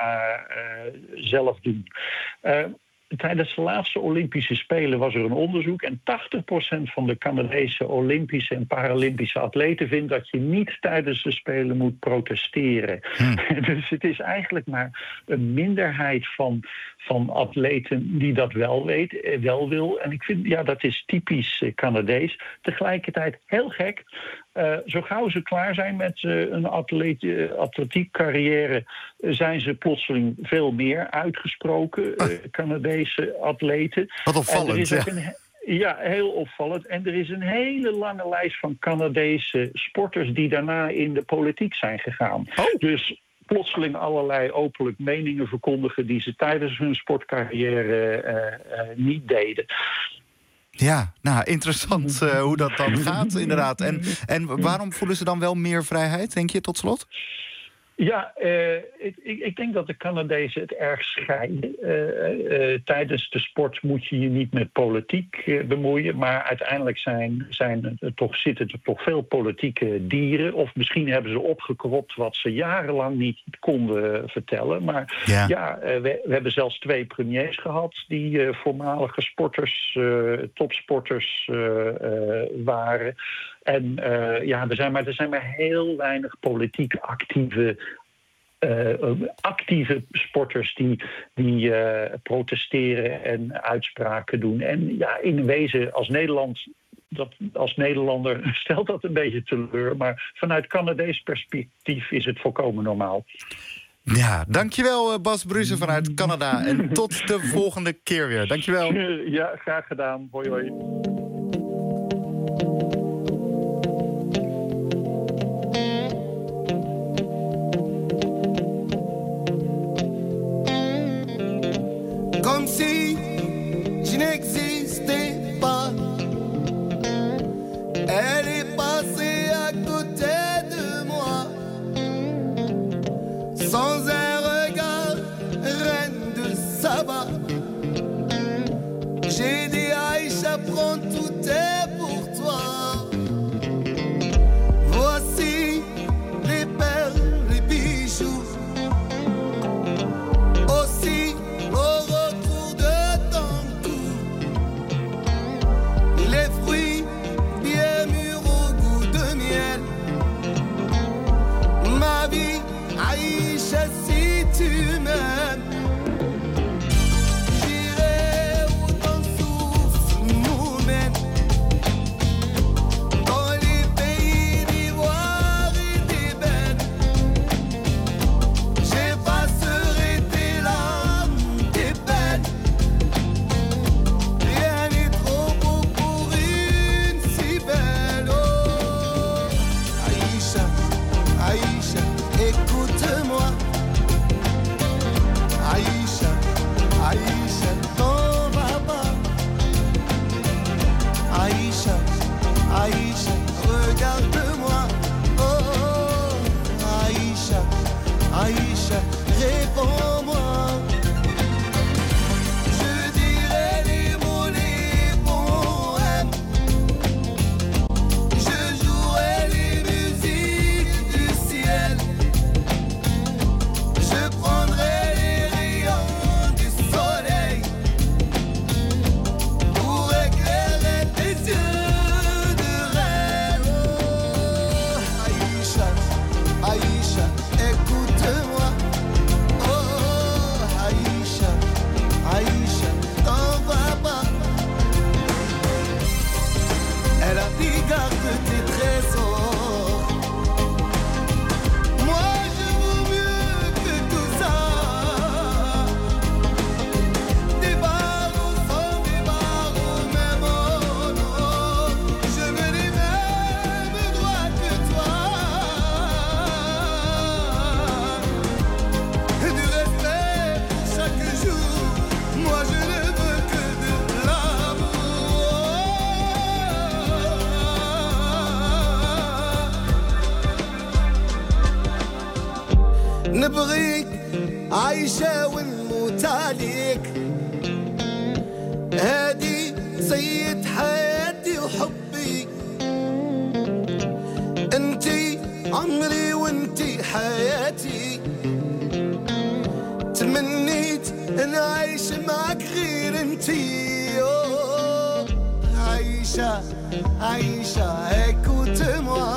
zelf doen. Tijdens de laatste Olympische Spelen was er een onderzoek en 80% van de Canadese Olympische en Paralympische atleten vindt dat je niet tijdens de Spelen moet protesteren. Dus het is eigenlijk maar een minderheid van atleten die dat wel wil. En ik vind, dat is typisch Canadees. Tegelijkertijd heel gek. Zo gauw ze klaar zijn met een atletiekcarrière, zijn ze plotseling veel meer uitgesproken, Canadese atleten. Wat opvallend, Ja, heel opvallend. En er is een hele lange lijst van Canadese sporters die daarna in de politiek zijn gegaan. Dus plotseling allerlei openlijk meningen verkondigen die ze tijdens hun sportcarrière niet deden. Ja, nou, interessant hoe dat dan gaat, inderdaad. En waarom voelen ze dan wel meer vrijheid, denk je, tot slot? Ja, ik denk dat de Canadezen het erg scheiden. Tijdens de sport moet je je niet met politiek bemoeien. Maar uiteindelijk zitten er toch veel politieke dieren. Of misschien hebben ze opgekropt wat ze jarenlang niet konden vertellen. Maar we hebben zelfs 2 premiers gehad die voormalige sporters, topsporters waren. En er zijn maar heel weinig politiek actieve sporters die protesteren en uitspraken doen. En in wezen als Nederlander stelt dat een beetje teleur. Maar vanuit Canadees perspectief is het volkomen normaal. Ja, dankjewel Bas Bruze vanuit Canada. En tot de volgende keer weer. Dankjewel. Ja, graag gedaan. Hoi hoi. Comme si je n'existais pas. Elle est passée à côté de moi. Sans un regard, reine de Saba. J'ai dit Aïcha, prends baby, garde tes trésors. Moi, je vaux mieux que tout ça. Des barreaux sans des barreaux, même oh non. Je veux les mêmes droits que toi. Et du respect pour chaque jour. Moi, je ne veux que de l'amour. نبغيك عايشة ونموت عليك. هادي سيد حياتي وحبي. انتي عمري وانتي حياتي. تمنيت ان اعيش معك غير انتي. أوه، عايشة عايشة écoute-moi.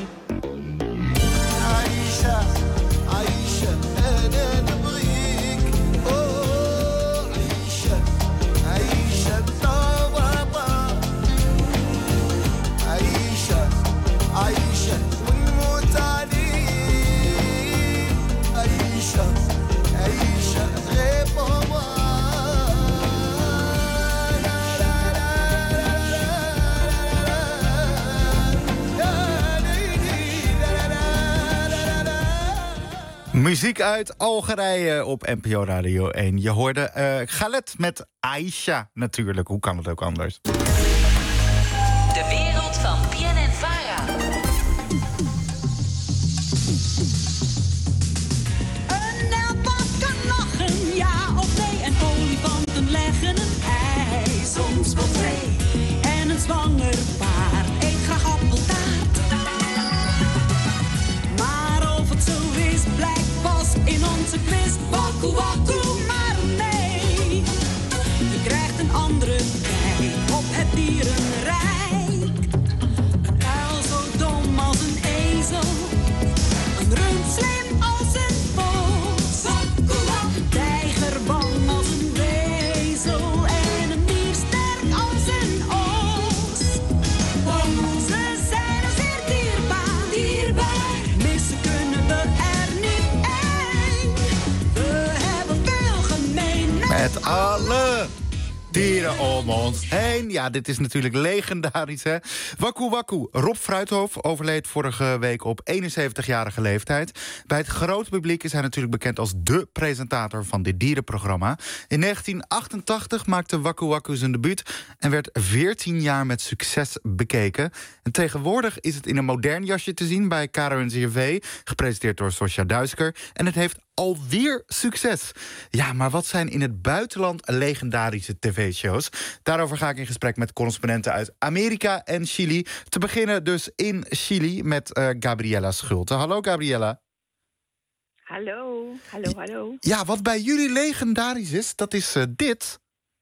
عايشة عايشة انا نبغيك. أوه، عايشة عايشة طوابا. عايشة عايشة ونموت عليك. عايشة عايشة réponds-moi. Muziek uit Algerije op NPO Radio 1. Je hoorde Khaled met Aisha natuurlijk. Hoe kan het ook anders? De wereld van BNN-Vara. Een nijlpaard kan lachen, ja of nee. En olifanten leggen een ei, soms wel twee. En een zwanger paard eet graag appeltaart. Maar of het zo is, blijkt pas in onze quiz. Wakku wakku, maar nee. Je krijgt een andere kijk op het dierenrijk. Een uil zo dom als een ezel. Een rund slim als een vos. Wakku wakku. Een tijger bang als een wezel. En een dier sterk als een os. Ze zijn er zeer dierbaar. Dierbaar. Missen kunnen we er niet één. We hebben veel gemeen. Met alle dieren om ons heen. Ja, dit is natuurlijk legendarisch, hè? Wakku wakku. Rob Fruithof overleed vorige week op 71-jarige leeftijd. Bij het grote publiek is hij natuurlijk bekend als dé presentator van dit dierenprogramma. In 1988 maakte Wakku wakku zijn debuut en werd 14 jaar met succes bekeken. En tegenwoordig is het in een modern jasje te zien bij KRO-NCRV, gepresenteerd door Sosja Duisker. En het heeft alweer succes. Ja, maar wat zijn in het buitenland legendarische tv-shows? Daarover ga ik in gesprek met correspondenten uit Amerika en Chili. Te beginnen dus in Chili met Gabriela Schulte. Hallo Gabriela. Hallo, hallo, hallo. Ja, wat bij jullie legendarisch is, dat is dit.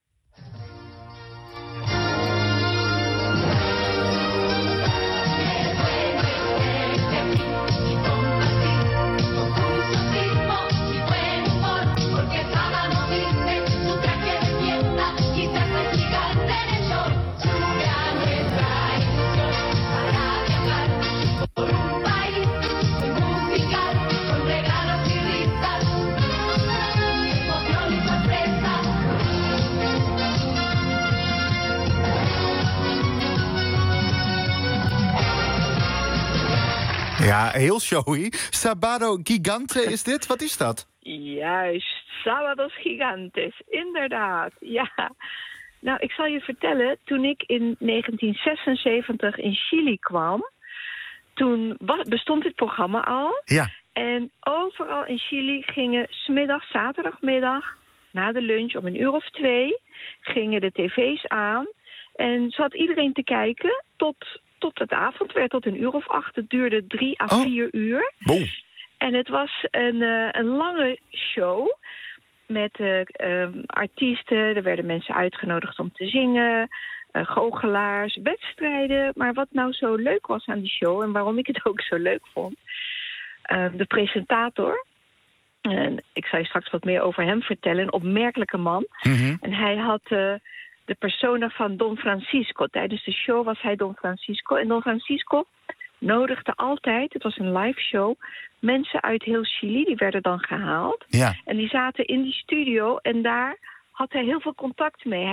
Ja, heel showy. Sábado Gigante is dit? Wat is dat? Juist, Sábados Gigantes, inderdaad, ja. Nou, ik zal je vertellen, toen ik in 1976 in Chili kwam, toen bestond dit programma al. Ja. En overal in Chili gingen 's middags, zaterdagmiddag, na de lunch om 1:02, gingen de tv's aan. En zat iedereen te kijken tot het avond werd, tot 1:08. Het duurde 3 à 4 uur. Wow. En het was een lange show met artiesten. Er werden mensen uitgenodigd om te zingen, goochelaars, wedstrijden. Maar wat nou zo leuk was aan die show en waarom ik het ook zo leuk vond, de presentator, en ik zal je straks wat meer over hem vertellen, een opmerkelijke man. Mm-hmm. En hij had de persona van Don Francisco. Tijdens de show was hij Don Francisco. En Don Francisco nodigde altijd, het was een live show, mensen uit heel Chili, die werden dan gehaald. Ja. En die zaten in die studio en daar had hij heel veel contact mee.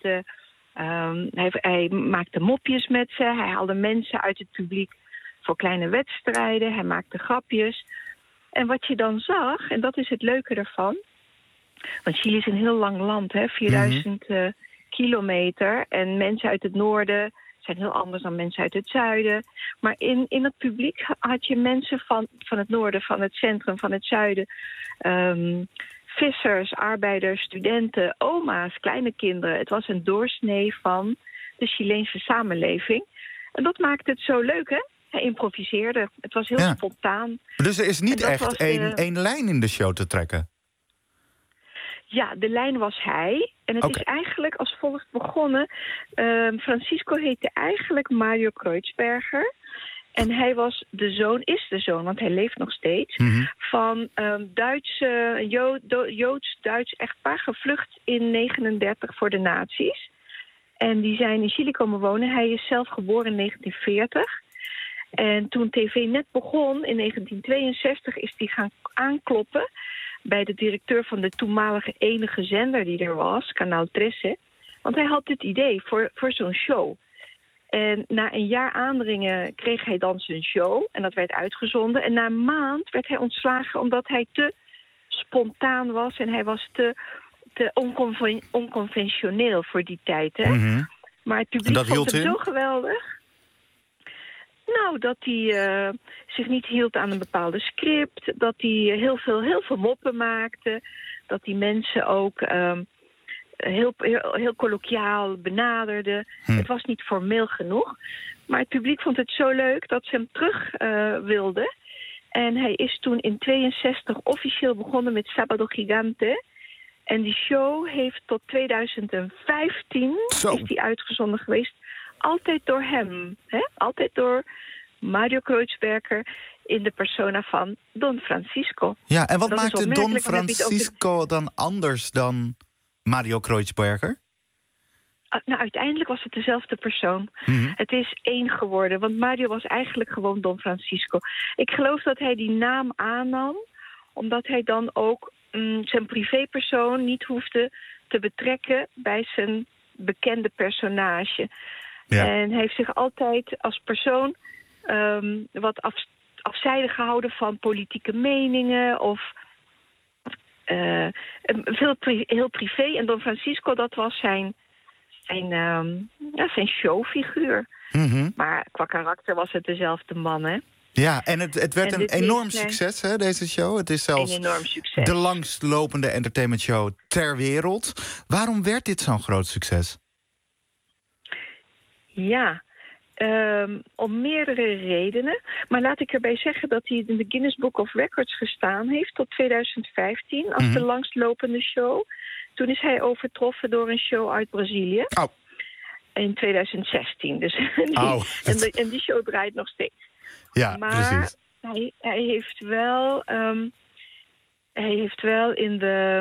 Hij maakte mopjes met ze, hij haalde mensen uit het publiek voor kleine wedstrijden, hij maakte grapjes. En wat je dan zag, en dat is het leuke ervan, want Chili is een heel lang land, 4000 kilometer. En mensen uit het noorden zijn heel anders dan mensen uit het zuiden. Maar in het publiek had je mensen van het noorden, van het centrum, van het zuiden. Vissers, arbeiders, studenten, oma's, kleine kinderen. Het was een doorsnee van de Chileense samenleving. En dat maakte het zo leuk, hè? Hij improviseerde. Het was heel spontaan. Dus er is niet echt één lijn in de show te trekken? Ja, de lijn was hij. En het is eigenlijk als volgt begonnen. Francisco heette eigenlijk Mario Kreuzberger. En hij was is de zoon, want hij leeft nog steeds, van Joods-Duits echtpaar, gevlucht in 1939 voor de nazi's. En die zijn in Chili komen wonen. Hij is zelf geboren in 1940. En toen tv net begon, in 1962, is hij gaan aankloppen bij de directeur van de toenmalige enige zender die er was, Kanaal 13. Want hij had dit idee voor zo'n show. En na een jaar aandringen kreeg hij dan zijn show. En dat werd uitgezonden. En na een maand werd hij ontslagen omdat hij te spontaan was. En hij was te onconventioneel voor die tijd. Hè? Maar het publiek vond hem zo geweldig. Nou, dat hij zich niet hield aan een bepaalde script. Dat hij heel veel moppen maakte. Dat die mensen ook heel kolokviaal benaderde. Het was niet formeel genoeg. Maar het publiek vond het zo leuk dat ze hem terug wilden. En hij is toen in 1962 officieel begonnen met Sábado Gigante. En die show heeft tot 2015 is die uitgezonden geweest. Altijd door hem. Hè? Altijd door Mario Kreuzberger in de persona van Don Francisco. Ja, en wat maakte Don Francisco dan anders dan Mario Kreuzberger? Nou, uiteindelijk was het dezelfde persoon. Het is één geworden, want Mario was eigenlijk gewoon Don Francisco. Ik geloof dat hij die naam aannam, omdat hij dan ook zijn privépersoon niet hoefde te betrekken bij zijn bekende personage. Ja. En hij heeft zich altijd als persoon wat afzijdig gehouden van politieke meningen of heel privé. En Don Francisco, dat was zijn showfiguur. Maar qua karakter was het dezelfde man, hè? Ja, en het werd een enorm succes, hè, deze show. Het is zelfs de langstlopende entertainmentshow ter wereld. Waarom werd dit zo'n groot succes? Ja, om meerdere redenen. Maar laat ik erbij zeggen dat hij in de Guinness Book of Records gestaan heeft tot 2015 als de langstlopende show. Toen is hij overtroffen door een show uit Brazilië. In 2016. Dus en die show draait nog steeds. Ja, maar precies. Hij heeft wel in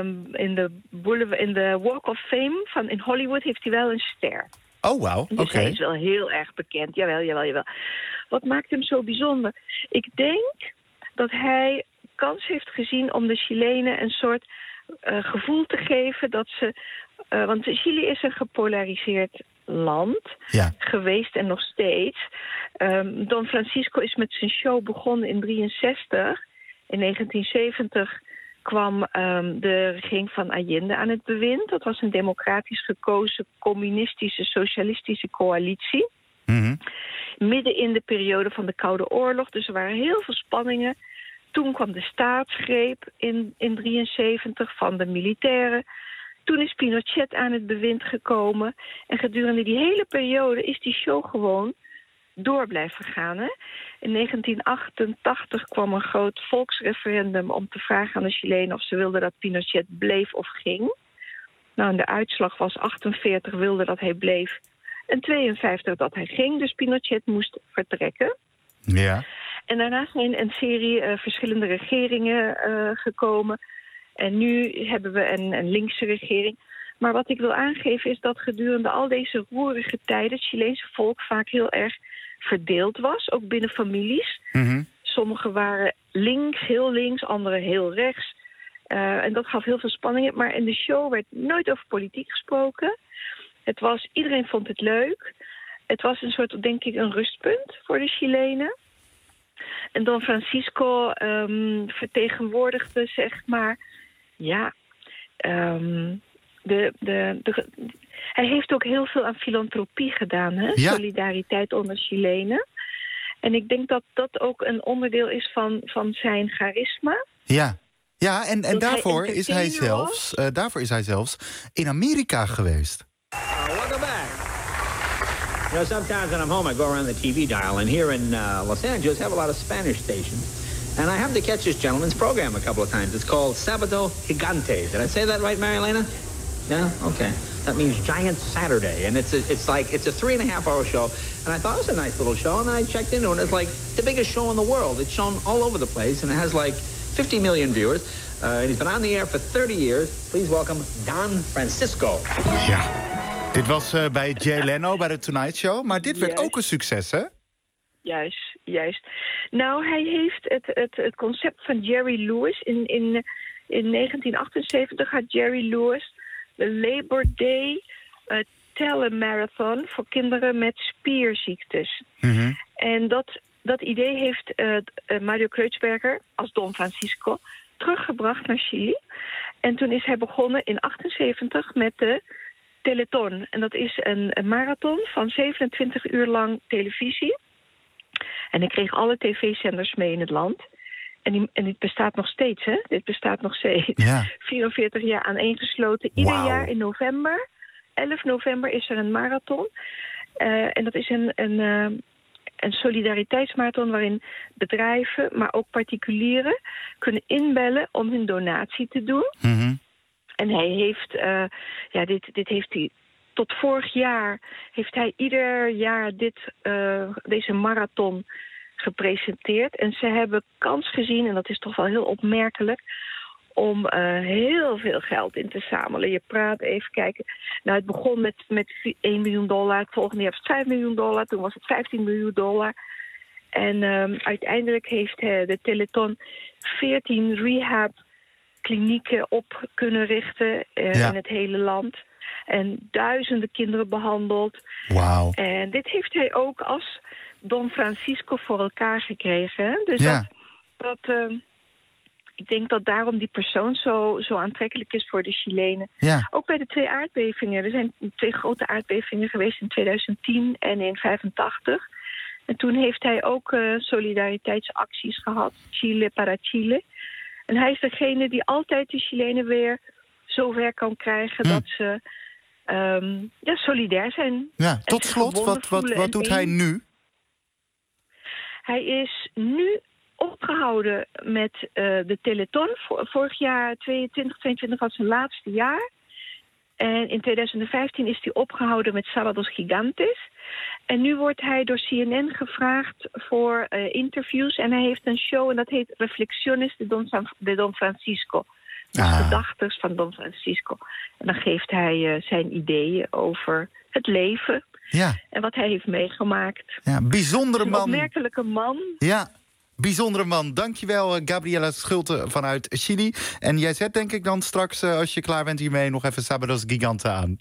de Walk of Fame in Hollywood heeft hij wel een ster. Oh, wauw. Dus hij is wel heel erg bekend. Jawel. Wat maakt hem zo bijzonder? Ik denk dat hij kans heeft gezien om de Chilenen een soort gevoel te geven dat ze... want Chili is een gepolariseerd land geweest en nog steeds. Don Francisco is met zijn show begonnen in 1963. In 1970 kwam de regering van Allende aan het bewind. Dat was een democratisch gekozen communistische, socialistische coalitie. Midden in de periode van de Koude Oorlog. Dus er waren heel veel spanningen. Toen kwam de staatsgreep in 1973 van de militairen. Toen is Pinochet aan het bewind gekomen. En gedurende die hele periode is die show gewoon door blijven gaan. Hè? In 1988 kwam een groot volksreferendum om te vragen aan de Chilenen of ze wilden dat Pinochet bleef of ging. Nou, en de uitslag was 48 wilde dat hij bleef en 52 dat hij ging. Dus Pinochet moest vertrekken. Ja. En daarna zijn een serie verschillende regeringen gekomen. En nu hebben we een linkse regering. Maar wat ik wil aangeven is dat gedurende al deze roerige tijden het Chileense volk vaak heel erg verdeeld was, ook binnen families. Sommigen waren links, heel links, anderen heel rechts. En dat gaf heel veel spanningen. Maar in de show werd nooit over politiek gesproken. Iedereen vond het leuk. Het was een soort, denk ik, een rustpunt voor de Chilenen. En Don Francisco vertegenwoordigde, zeg maar, ja, hij heeft ook heel veel aan filantropie gedaan, hè? Ja. Solidariteit onder Chilenen. En ik denk dat dat ook een onderdeel is van zijn charisma. Ja, ja, en daarvoor is hij zelfs in Amerika geweest. Welcome back. You know, sometimes when I'm home, I go around the TV dial, and here in Los Angeles, have a lot of Spanish stations. And I have to catch this gentleman's program a couple of times. It's called Sábado Gigante. Did I say that right, Mary Elena? Yeah? Okay. That means Giant Saturday. And it's a 3.5-hour show. And I thought it was a nice little show. And then I checked into it, and it's like the biggest show in the world. It's shown all over the place, and it has like 50 million viewers. And he's been on the air for 30 years. Please welcome Don Francisco. Ja. Dit was bij Jay Leno, bij de Tonight Show. Maar dit werd ook een succes, hè? Juist. Nou, hij heeft het concept van Jerry Lewis. In 1978 had Jerry Lewis de Labor Day telemarathon voor kinderen met spierziektes. En dat idee heeft Mario Kreutzberger als Don Francisco teruggebracht naar Chili. En toen is hij begonnen in 1978 met de Teleton. En dat is een marathon van 27 uur lang televisie. En ik kreeg alle tv-zenders mee in het land. En dit bestaat nog steeds, hè? Dit bestaat nog steeds. Ja. 44 jaar aaneengesloten. Ieder jaar in november, 11 november, is er een marathon. En dat is een solidariteitsmarathon waarin bedrijven, maar ook particulieren, kunnen inbellen om hun donatie te doen. En hij heeft, dit heeft hij tot vorig jaar, heeft hij ieder jaar deze marathon gepresenteerd. En ze hebben kans gezien, en dat is toch wel heel opmerkelijk, om heel veel geld in te zamelen. Je praat even kijken. Nou, het begon met $1 miljoen. Het volgende jaar was het $5 miljoen. Toen was het $15 miljoen. En uiteindelijk heeft de Teleton 14 rehab-klinieken op kunnen richten in het hele land. En duizenden kinderen behandeld. Wauw. En dit heeft hij ook als Don Francisco voor elkaar gekregen. Hè? Dus ik denk dat daarom die persoon zo aantrekkelijk is voor de Chilenen. Ja. Ook bij de 2 aardbevingen. Er zijn 2 grote aardbevingen geweest in 2010 en in 1985. En toen heeft hij ook solidariteitsacties gehad. Chile para Chile. En hij is degene die altijd de Chilenen weer zover kan krijgen dat ze solidair zijn. Ja, tot slot, wat doet hij nu? Hij is nu opgehouden met de Teleton. Vorig jaar, 2022, was zijn laatste jaar. En in 2015 is hij opgehouden met Sábados Gigantes. En nu wordt hij door CNN gevraagd voor interviews. En hij heeft een show en dat heet Reflexiones de Don Francisco. Dus gedachtes van Don Francisco. En dan geeft hij zijn ideeën over het leven. Ja. En wat hij heeft meegemaakt. Ja, bijzondere man. Een opmerkelijke man. Ja, bijzondere man. Dankjewel, Gabriela Schulte vanuit Chili. En jij zet denk ik dan straks, als je klaar bent hiermee, nog even Sábados Gigante aan.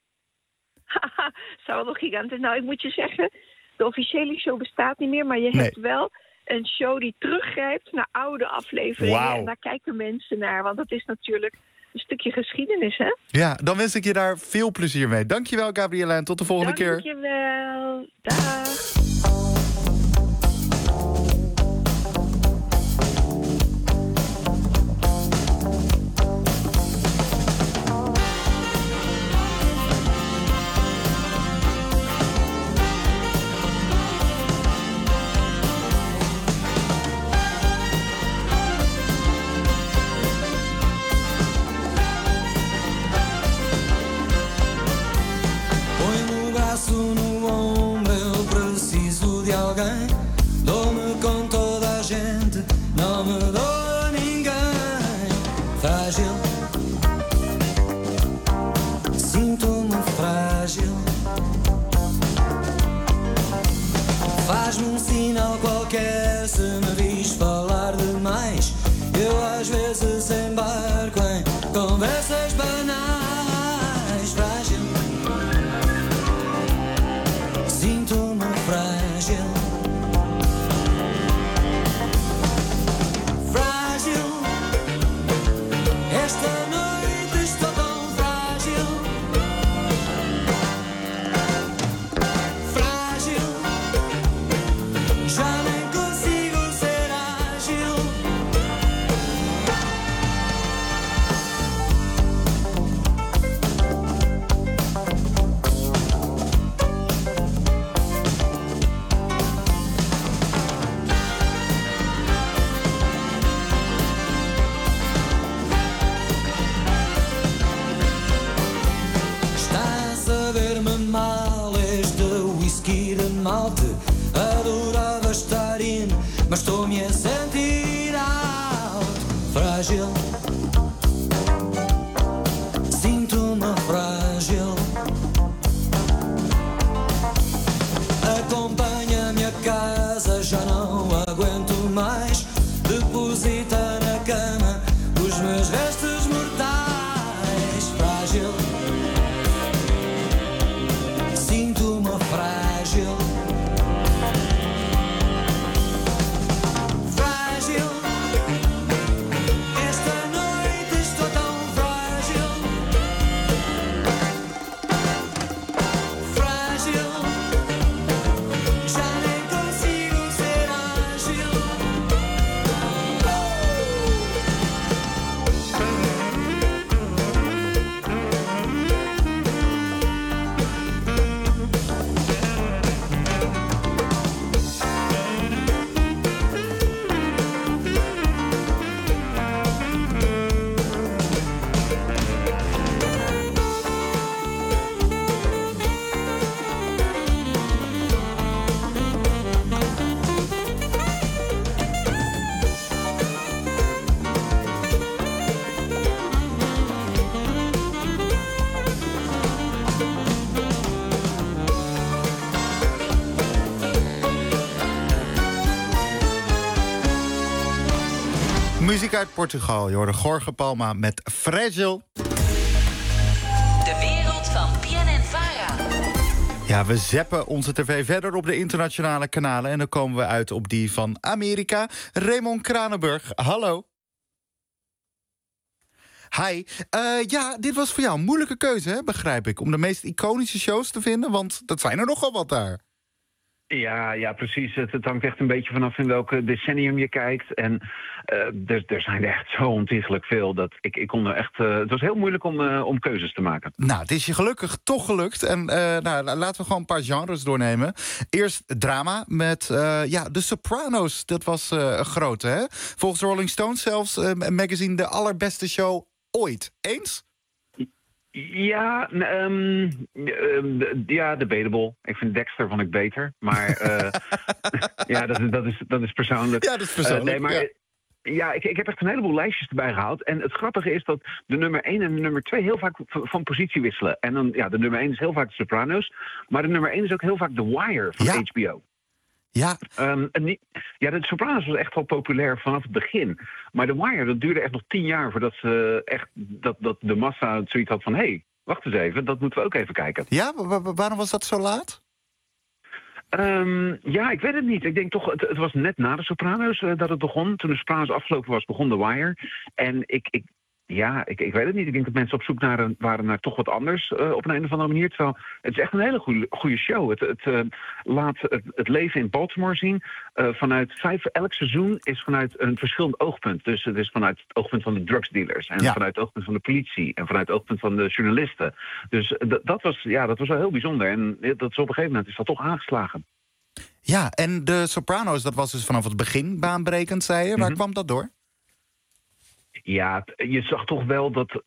Sábados Gigante. Nou, ik moet je zeggen, de officiële show bestaat niet meer, maar je hebt wel een show die teruggrijpt naar oude afleveringen. Wow. En daar kijken mensen naar, want dat is natuurlijk een stukje geschiedenis, hè? Ja, dan wens ik je daar veel plezier mee. Dankjewel, Gabriela, en tot de volgende keer. Dankjewel. Dag. No ombro, eu preciso de alguém. Dou-me com toda a gente, não me dou a ninguém. Frágil, Faz-me um sinal qualquer se me vis falar demais. Eu às vezes embarco em conversas banais. Frágil, sinto-me frágil. Frágil, esta noite estou tão frágil. Frágil, já nem consigo ser ágil. Está a saber-me mal este whisky de malte. Adorava estar in, mas estou-me a sentir out. Frágil, sinto-me frágil. Acompanha-me a casa, já não aguento mais. Deposita na cama os meus restos mortais. Frágil, sinto-me frágil. Frágil, esta noite estou tão frágil. Frágil, já nem consigo ser ágil. Muziek uit Portugal. Je hoorde Jorge Palma met Fragile. De wereld van PNN-VARA. Ja, we zeppen onze tv verder op de internationale kanalen. En dan komen we uit op die van Amerika. Raymond Kranenburg, hallo. Hi. Ja, dit was voor jou een moeilijke keuze, hè, begrijp ik. Om de meest iconische shows te vinden, want dat zijn er nogal wat daar. Ja, precies. Het hangt echt een beetje vanaf in welk decennium je kijkt. En er zijn er echt zo ontiegelijk veel. Dat ik kon er echt. Het was heel moeilijk om keuzes te maken. Nou, het is je gelukkig toch gelukt. En laten we gewoon een paar genres doornemen. Eerst drama met The Sopranos. Dat was groot, hè? Volgens Rolling Stone zelfs een magazine de allerbeste show ooit. Eens? Ja, debatable. Ik vind Dexter vond ik beter. Maar ja, dat is persoonlijk. Ja, dat is persoonlijk. Nee, maar ja, ik heb echt een heleboel lijstjes erbij gehaald. En het grappige is dat de nummer 1 en de nummer 2 heel vaak van positie wisselen. En dan, ja, de nummer 1 is heel vaak de Sopranos. Maar de nummer 1 is ook heel vaak The Wire van HBO. Ja. De Sopranos was echt wel populair vanaf het begin. Maar The Wire, dat duurde echt nog 10 jaar voordat ze echt dat de massa zoiets had van, hé, wacht eens even, dat moeten we ook even kijken. Ja, waarom was dat zo laat? Ja, ik weet het niet. Ik denk toch, het was net na de Sopranos dat het begon. Toen de Sopranos afgelopen was, begon The Wire. En ik weet het niet. Ik denk dat mensen op zoek waren naar toch wat anders op een of andere manier. Terwijl het is echt een hele goede show. Het laat het leven in Baltimore zien. Elk seizoen is vanuit een verschillend oogpunt. Dus het is vanuit het oogpunt van de drugsdealers. En vanuit het oogpunt van de politie. En vanuit het oogpunt van de journalisten. Dus dat was wel heel bijzonder. En dat is op een gegeven moment is dat toch aangeslagen. Ja, en de Sopranos, dat was dus vanaf het begin baanbrekend, zei je. Waar kwam dat door? Ja, je zag toch wel dat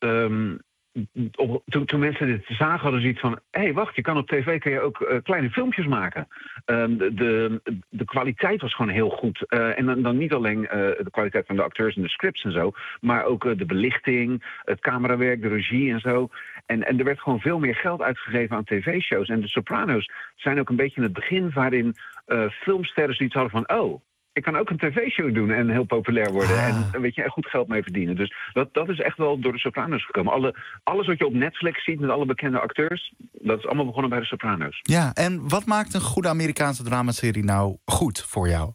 toen mensen dit zagen, hadden ze iets van, hé, wacht, je kan op tv kan je ook kleine filmpjes maken. De kwaliteit was gewoon heel goed. En dan niet alleen de kwaliteit van de acteurs en de scripts en zo, maar ook de belichting, het camerawerk, de regie en zo. En er werd gewoon veel meer geld uitgegeven aan tv-shows. En de Sopranos zijn ook een beetje het begin waarin filmsterren zoiets hadden van... oh, ik kan ook een tv-show doen en heel populair worden. En weet je, er goed geld mee verdienen. Dus dat is echt wel door de Sopranos gekomen. Alles wat je op Netflix ziet met alle bekende acteurs... dat is allemaal begonnen bij de Sopranos. Ja, en wat maakt een goede Amerikaanse dramaserie nou goed voor jou?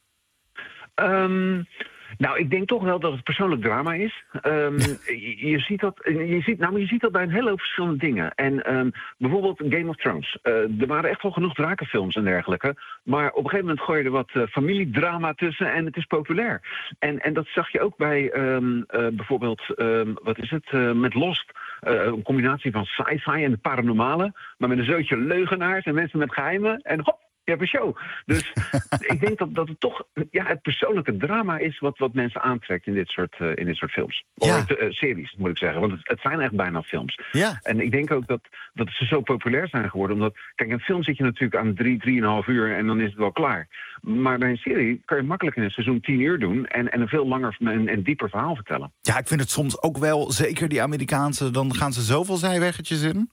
Nou, ik denk toch wel dat het persoonlijk drama is. Je ziet dat bij een hele hoop verschillende dingen. En bijvoorbeeld Game of Thrones. Er waren echt wel genoeg drakenfilms en dergelijke. Maar op een gegeven moment gooi je er wat familiedrama tussen en het is populair. En dat zag je ook bij bijvoorbeeld, met Lost. Een combinatie van sci-fi en het paranormale. Maar met een zootje leugenaars en mensen met geheimen. En hop! Je hebt een show. Dus ik denk dat het toch het persoonlijke drama is wat mensen aantrekt in dit soort films. Of series, moet ik zeggen. Want het zijn echt bijna films. Ja. En ik denk ook dat ze zo populair zijn geworden. Omdat, kijk, een film zit je natuurlijk aan 3,5 uur en dan is het wel klaar. Maar bij een serie kan je makkelijk in een seizoen 10 uur doen en een veel langer en dieper verhaal vertellen. Ja, ik vind het soms ook wel, zeker die Amerikaanse, dan gaan ze zoveel zijweggetjes in.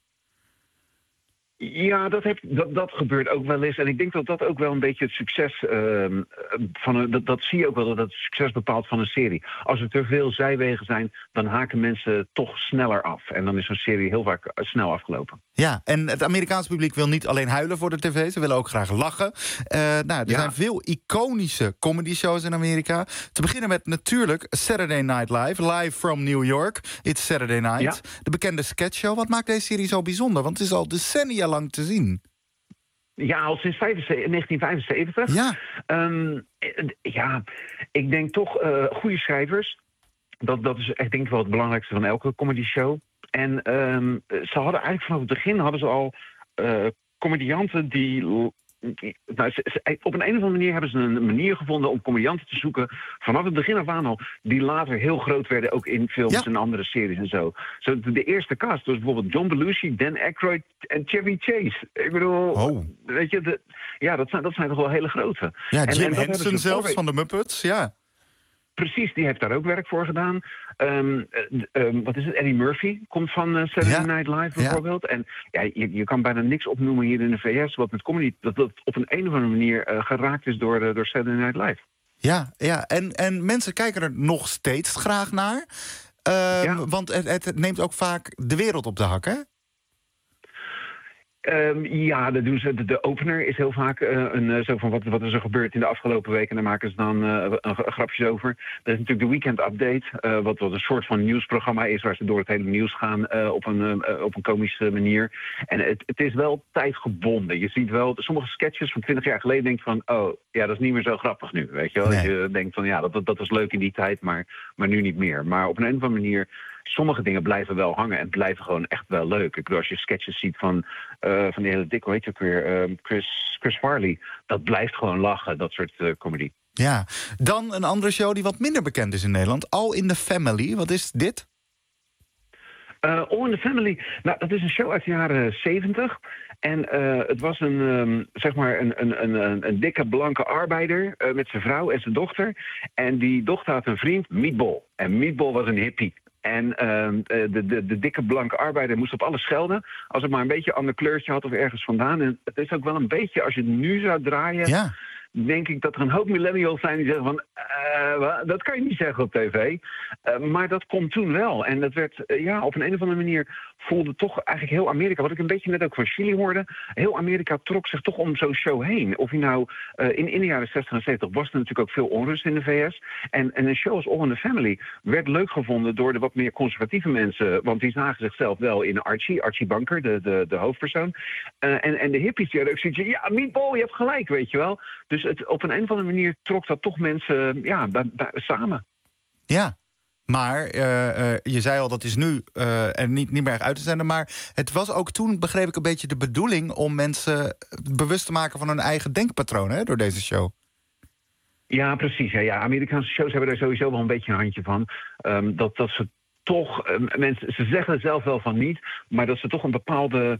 Ja, dat gebeurt ook wel eens. En ik denk dat ook wel een beetje het succes dat zie je ook wel, dat het succes bepaalt van een serie. Als er te veel zijwegen zijn, dan haken mensen toch sneller af. En dan is zo'n serie heel vaak snel afgelopen. Ja, en het Amerikaanse publiek wil niet alleen huilen voor de tv, ze willen ook graag lachen. Er zijn veel iconische comedy-shows in Amerika. Te beginnen met natuurlijk Saturday Night Live from New York. It's Saturday Night. Ja. De bekende sketchshow. Wat maakt deze serie zo bijzonder? Want het is al decennia lang te zien. Ja, al sinds 1975. Ja. Ik denk toch goede schrijvers. Dat is echt denk ik wel het belangrijkste van elke comedy show. En ze hadden eigenlijk vanaf het begin al comedianten die... op een of andere manier hebben ze een manier gevonden om comedianten te zoeken vanaf het begin af aan al, die later heel groot werden, ook in films en andere series en zo. De eerste cast was bijvoorbeeld John Belushi, Dan Aykroyd en Chevy Chase. Ik bedoel, weet je, dat zijn toch wel hele grote. Ja, Jim Henson zelfs van de Muppets, ja. Precies, die heeft daar ook werk voor gedaan. Wat is het? Eddie Murphy komt van Saturday Night Live bijvoorbeeld. En je kan bijna niks opnoemen hier in de VS wat met comedy dat op een of andere manier geraakt is door Saturday Night Live. Ja. En mensen kijken er nog steeds graag naar. Want het neemt ook vaak de wereld op de hak, hè? Dat doen ze. De opener is heel vaak zo van wat is er gebeurd in de afgelopen weken. En daar maken ze dan grapjes over. Er is natuurlijk de Weekend Update, wat een soort van nieuwsprogramma is, waar ze door het hele nieuws gaan op een komische manier. En het is wel tijdgebonden. Je ziet wel sommige sketches van 20 jaar geleden, denk je van, oh ja, dat is niet meer zo grappig nu. Weet je wel? Nee. Je denkt van, ja, dat was leuk in die tijd, maar nu niet meer. Maar op een of andere manier, sommige dingen blijven wel hangen en blijven gewoon echt wel leuk. Ik bedoel, als je sketches ziet van die hele dikke, hoe heet je ook weer, Chris Farley, dat blijft gewoon lachen, dat soort comedy. Ja, dan een andere show die wat minder bekend is in Nederland, All in the Family. Wat is dit? All in the Family, nou, dat is een show uit de jaren 70. En het was een dikke blanke arbeider met zijn vrouw en zijn dochter. En die dochter had een vriend, Meatball. En Meatball was een hippie. En de dikke blanke arbeider moest op alles schelden als het maar een beetje een ander kleurtje had of ergens vandaan. En het is ook wel een beetje, als je het nu zou draaien, denk ik dat er een hoop millennials zijn die zeggen van, dat kan je niet zeggen op tv. Maar dat komt toen wel. En dat werd, op een of andere manier voelde toch eigenlijk heel Amerika, wat ik een beetje net ook van Chili hoorde, heel Amerika trok zich toch om zo'n show heen. Of je nou, in de jaren 60 en 70 was er natuurlijk ook veel onrust in de VS. En een show als All in the Family werd leuk gevonden door de wat meer conservatieve mensen, want die zagen zichzelf wel in Archie Bunker, de hoofdpersoon. En de hippies die hadden ook zoiets, ja, Meatball, je hebt gelijk, weet je wel. Dus op een of andere manier trok dat toch mensen samen. Ja, maar je zei al, dat is nu niet meer uit te zenden. Maar het was ook toen, begreep ik, een beetje de bedoeling om mensen bewust te maken van hun eigen denkpatroon, hè, door deze show. Ja, precies. Ja. Amerikaanse shows hebben daar sowieso wel een beetje een handje van. Dat ze toch, mensen, ze zeggen het zelf wel van niet, maar dat ze toch een bepaalde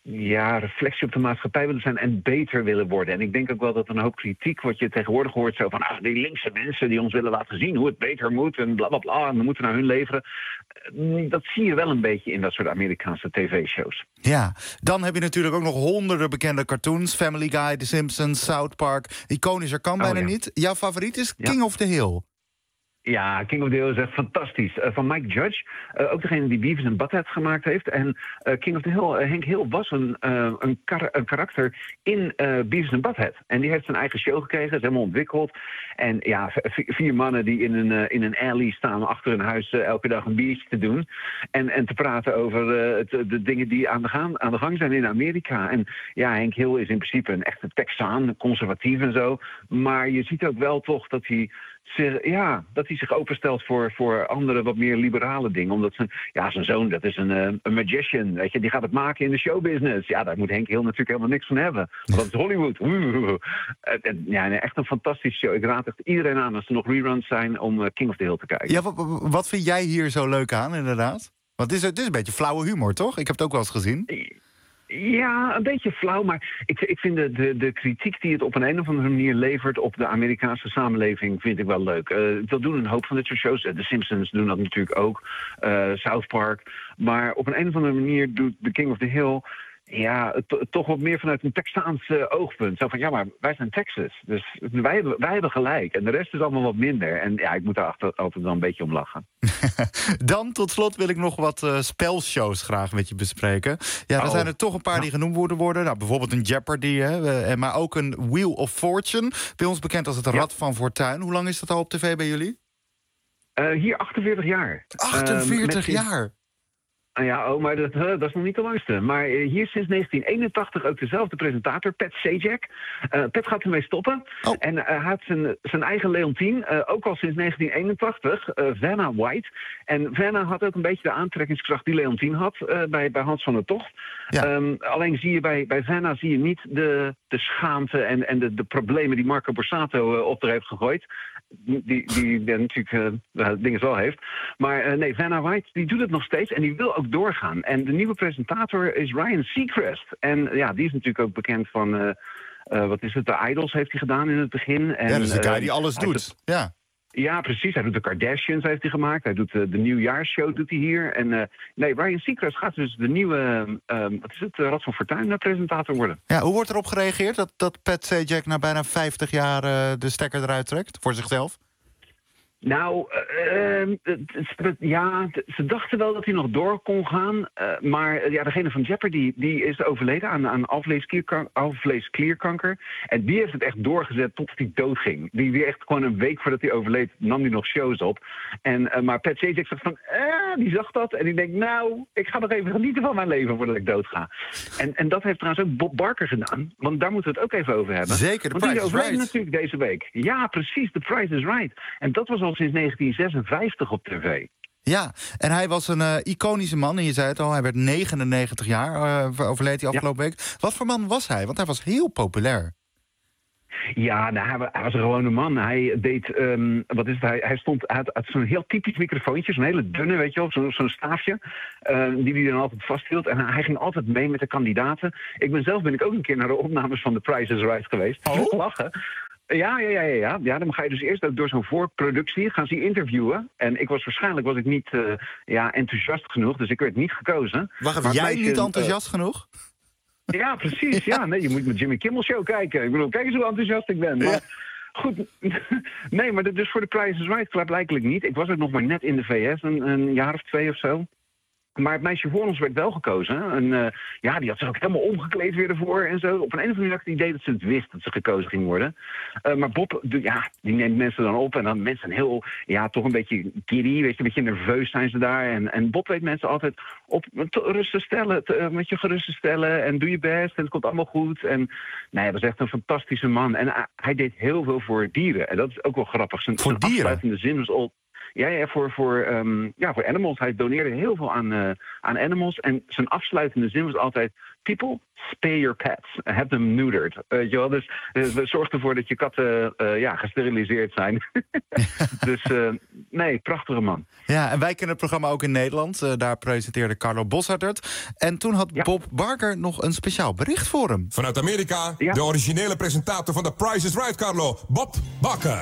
reflectie op de maatschappij willen zijn en beter willen worden. En ik denk ook wel dat een hoop kritiek, wat je tegenwoordig hoort, zo van die linkse mensen die ons willen laten zien hoe het beter moet en bla bla bla, en we moeten naar hun leveren. Dat zie je wel een beetje in dat soort Amerikaanse tv-shows. Ja, dan heb je natuurlijk ook nog honderden bekende cartoons. Family Guy, The Simpsons, South Park. Iconischer kan bijna niet. Jouw favoriet is King of the Hill. Ja, King of the Hill is echt fantastisch. Van Mike Judge, ook degene die Beavis and Butthead gemaakt heeft. En King of the Hill, Henk Hill was een karakter in Beavis and Butthead. En die heeft zijn eigen show gekregen, is helemaal ontwikkeld. En ja, 4 mannen die in een alley staan achter hun huis elke dag een biertje te doen. En te praten over de dingen die aan de gang zijn in Amerika. En ja, Henk Hill is in principe een echte Texaan, conservatief en zo. Maar je ziet ook wel toch dat hij zich openstelt voor andere, wat meer liberale dingen. Omdat zijn zoon, dat is een magician, weet je, die gaat het maken in de showbusiness. Ja, daar moet Henk Hill natuurlijk helemaal niks van hebben. Want dat is Hollywood. Echt een fantastische show. Ik raad echt iedereen aan, als er nog reruns zijn, om King of the Hill te kijken. Ja, wat vind jij hier zo leuk aan, inderdaad? Want het is een beetje flauwe humor, toch? Ik heb het ook wel eens gezien. Ja, een beetje flauw, maar ik vind de kritiek die het op een of andere manier levert op de Amerikaanse samenleving, vind ik wel leuk. Dat doen een hoop van dit soort shows. The Simpsons doen dat natuurlijk ook. South Park. Maar op een of andere manier doet The King of the Hill toch wat meer vanuit een Texaanse oogpunt. Zo van, ja, maar wij zijn Texas. Dus wij hebben gelijk. En de rest is allemaal wat minder. En ja, ik moet daar altijd wel een beetje om lachen. Dan tot slot wil ik nog wat spelshows graag met je bespreken. Ja, er zijn er toch een paar die genoemd worden. Nou, bijvoorbeeld een Jeopardy, maar ook een Wheel of Fortune. Bij ons bekend als het Rad van Fortuin. Hoe lang is dat al op tv bij jullie? Hier 48 jaar. 48 jaar? Ja, maar dat is nog niet de langste. Maar hier sinds 1981 ook dezelfde presentator, Pat Sajak. Pat gaat ermee stoppen. En hij had zijn eigen Leontien, ook al sinds 1981, Vanna White. En Vanna had ook een beetje de aantrekkingskracht die Leontien had bij Hans van der Tocht. Ja. Alleen zie je bij Vanna niet de schaamte en de problemen die Marco Borsato op er heeft gegooid. Die natuurlijk dingen wel heeft. Maar nee, Vanna White die doet het nog steeds en die wil ook doorgaan. En de nieuwe presentator is Ryan Seacrest. En ja, die is natuurlijk ook bekend van wat is het? De Idols heeft hij gedaan in het begin. En, dat is de guy die alles doet. Ja, precies. Hij doet de Kardashians heeft hij gemaakt. Hij doet de nieuwjaarsshow doet hij hier. En Ryan Seacrest gaat dus de nieuwe Rad van Fortuin presentator worden. Ja, hoe wordt erop gereageerd dat Pat Sajak na bijna 50 jaar de stekker eruit trekt voor zichzelf? Nou, ze dachten wel dat hij nog door kon gaan. Maar degene van Jeopardy, die is overleden aan alvleesklierkanker. En die heeft het echt doorgezet totdat hij doodging. Die echt gewoon een week voordat hij overleed, nam hij nog shows op. Maar Pat Sajak zegt van, die zag dat. En die denkt, nou, ik ga nog even genieten van mijn leven voordat ik doodga. En dat heeft trouwens ook Bob Barker gedaan. Want daar moeten we het ook even over hebben. Zeker, The Price is Right. Want die overleed natuurlijk deze week. Ja, precies, The Price is Right. En dat was al sinds 1956 op tv. Ja, en hij was een iconische man. En je zei het al, hij werd 99 jaar, overleed hij afgelopen week. Wat voor man was hij? Want hij was heel populair. Ja, hij was een gewone man. Hij deed, hij had zo'n heel typisch microfoontje, zo'n hele dunne, weet je wel, zo'n staafje, die hij dan altijd vasthield. En hij ging altijd mee met de kandidaten. Ben ik ook een keer naar de opnames van The Price is Right geweest. Lachen. Ja, dan ga je dus eerst ook door zo'n voorproductie, gaan ze interviewen. En waarschijnlijk was ik niet enthousiast genoeg, dus ik werd niet gekozen. Wacht, jij niet enthousiast genoeg? Ja, precies. Ja, nee, je moet met Jimmy Kimmel Show kijken. Ik bedoel, kijk eens hoe enthousiast ik ben. Maar goed, nee, maar dus voor de Price is Right blijkbaar niet. Ik was ook nog maar net in de VS, een jaar of 2 of zo. Maar het meisje voor ons werd wel gekozen. En die had zich ook helemaal omgekleed weer ervoor en zo. Op een of andere manier had ik het idee dat ze het wist dat ze gekozen ging worden. Maar Bob, die neemt mensen dan op. En dan mensen heel, toch een beetje giddy, weet je, een beetje nerveus zijn ze daar. En Bob weet mensen altijd op gerust te stellen. En doe je best en het komt allemaal goed. En hij was echt een fantastische man. En hij deed heel veel voor dieren. En dat is ook wel grappig. Zijn afsluitende zin was al... Ja, voor animals. Hij doneerde heel veel aan animals. En zijn afsluitende zin was altijd... People, spay your pets. Have them neutered. Dus zorg ervoor dat je katten gesteriliseerd zijn. Dus Nee, prachtige man. Ja, en wij kennen het programma ook in Nederland. Daar presenteerde Carlo Boszhard het. En toen had Bob Barker nog een speciaal bericht voor hem. Vanuit Amerika, de originele presentator van The Price is Right, Carlo. Bob Barker.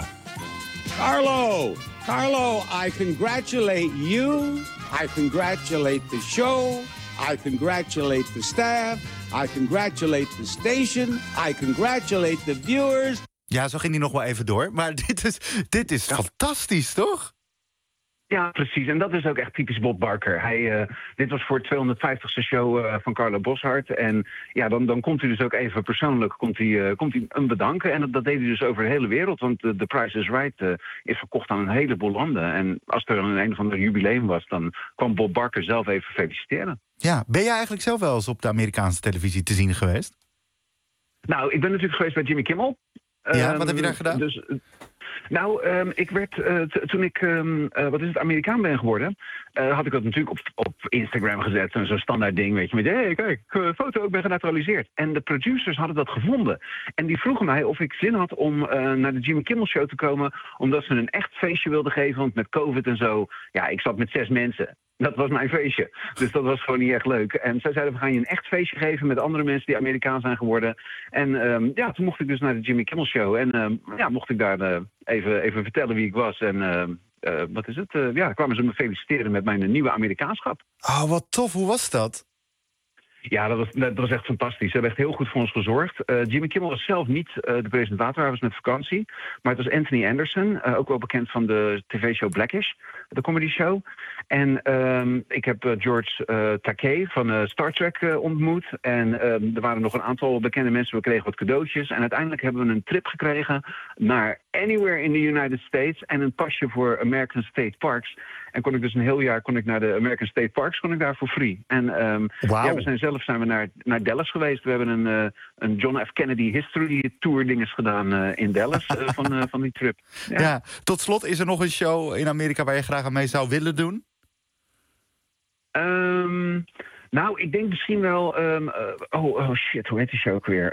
Carlo, I congratulate you. I congratulate the show. I congratulate the staff. I congratulate the station. I congratulate the viewers. Ja, zo ging hij nog wel even door. Maar dit is fantastisch, toch? Ja, precies. En dat is ook echt typisch Bob Barker. Dit was voor het 250ste show van Carlo Boszhard. En ja, dan komt hij dus ook even persoonlijk komt hij hem bedanken. En dat deed hij dus over de hele wereld. Want The Price is Right is verkocht aan een heleboel landen. En als er een of ander jubileum was, dan kwam Bob Barker zelf even feliciteren. Ja, ben jij eigenlijk zelf wel eens op de Amerikaanse televisie te zien geweest? Nou, ik ben natuurlijk geweest bij Jimmy Kimmel. Ja, wat heb je daar gedaan? Ik werd, toen ik Amerikaan ben geworden, had ik dat natuurlijk op Instagram gezet. Zo'n standaard ding, weet je, met hey, kijk, foto, ik ben genaturaliseerd. En de producers hadden dat gevonden. En die vroegen mij of ik zin had om naar de Jimmy Kimmel Show te komen, omdat ze een echt feestje wilden geven, want met COVID en zo, ja, ik zat met 6 mensen. Dat was mijn feestje. Dus dat was gewoon niet echt leuk. En zij zeiden, we gaan je een echt feestje geven met andere mensen die Amerikaan zijn geworden. En toen mocht ik dus naar de Jimmy Kimmel Show. En mocht ik daar even vertellen wie ik was. En kwamen ze me feliciteren met mijn nieuwe Amerikaanschap. Oh, wat tof. Hoe was dat? Ja, dat was echt fantastisch. Ze hebben echt heel goed voor ons gezorgd. Jimmy Kimmel was zelf niet de presentator, hij was met vakantie. Maar het was Anthony Anderson, ook wel bekend van de tv-show Blackish, de comedy show. En ik heb George Takei van Star Trek ontmoet. En er waren nog een aantal bekende mensen, we kregen wat cadeautjes. En uiteindelijk hebben we een trip gekregen naar anywhere in the United States en een pasje voor American State Parks. En kon ik dus een heel jaar naar de American State Parks, kon ik daar voor free. En we zijn naar Dallas geweest. We hebben een John F. Kennedy History Tour dinges gedaan in Dallas van die trip. Ja, tot slot, is er nog een show in Amerika waar je graag aan mee zou willen doen? Ik denk misschien wel... shit, hoe heet die show ook weer?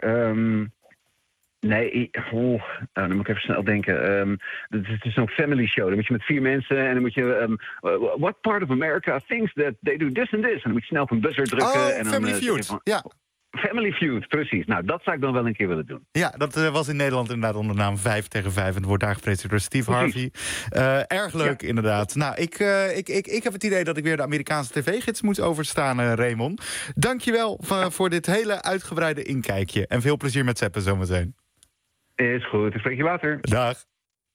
Dan moet ik even snel denken. Het is zo'n family show. Dan moet je met 4 mensen en dan moet je... what part of America thinks that they do this and this? En dan moet je snel op een buzzer drukken. En dan, Family Feud. Ja. Family Feud, precies. Nou, dat zou ik dan wel een keer willen doen. Ja, dat was in Nederland inderdaad onder de naam 5 tegen 5. En het wordt daar gepresenteerd door Steve Harvey. Erg leuk, inderdaad. Nou, ik heb het idee dat ik weer de Amerikaanse tv-gids moet overstaan, Raymond. Dankjewel voor dit hele uitgebreide inkijkje. En veel plezier met Zeppen zometeen. Is goed, ik spreek je later. Dag.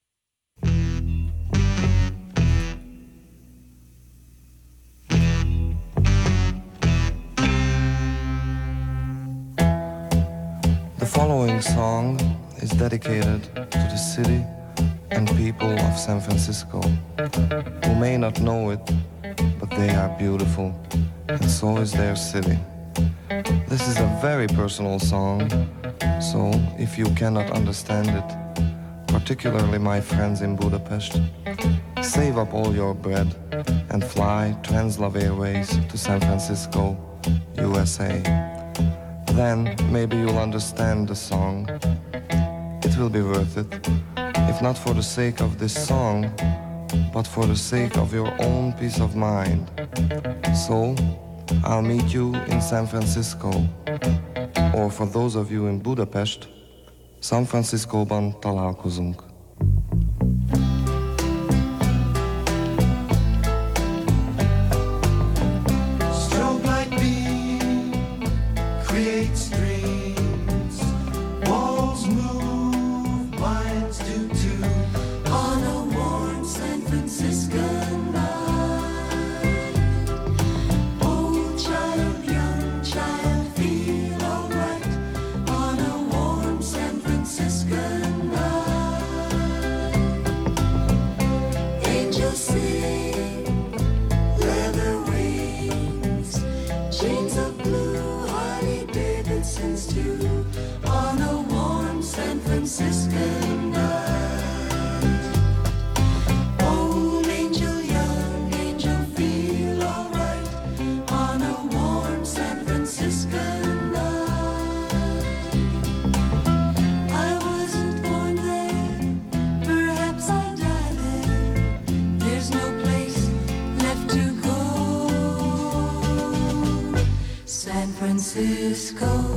The following song is dedicated to the city and people of San Francisco, who may not know it, but they are beautiful, and so is their city. This is a very personal song, so if you cannot understand it, particularly my friends in Budapest, save up all your bread and fly Translove Airways to San Francisco, USA. Then maybe you'll understand the song. It will be worth it, if not for the sake of this song, but for the sake of your own peace of mind. So, I'll meet you in San Francisco, or for those of you in Budapest, San Francisco-ban találkozunk. Strobe light beam creates dreams. Walls move, minds do too. On a warm San Franciscan night. Old child, young child, feel alright. On a warm San Franciscan night. Francisco.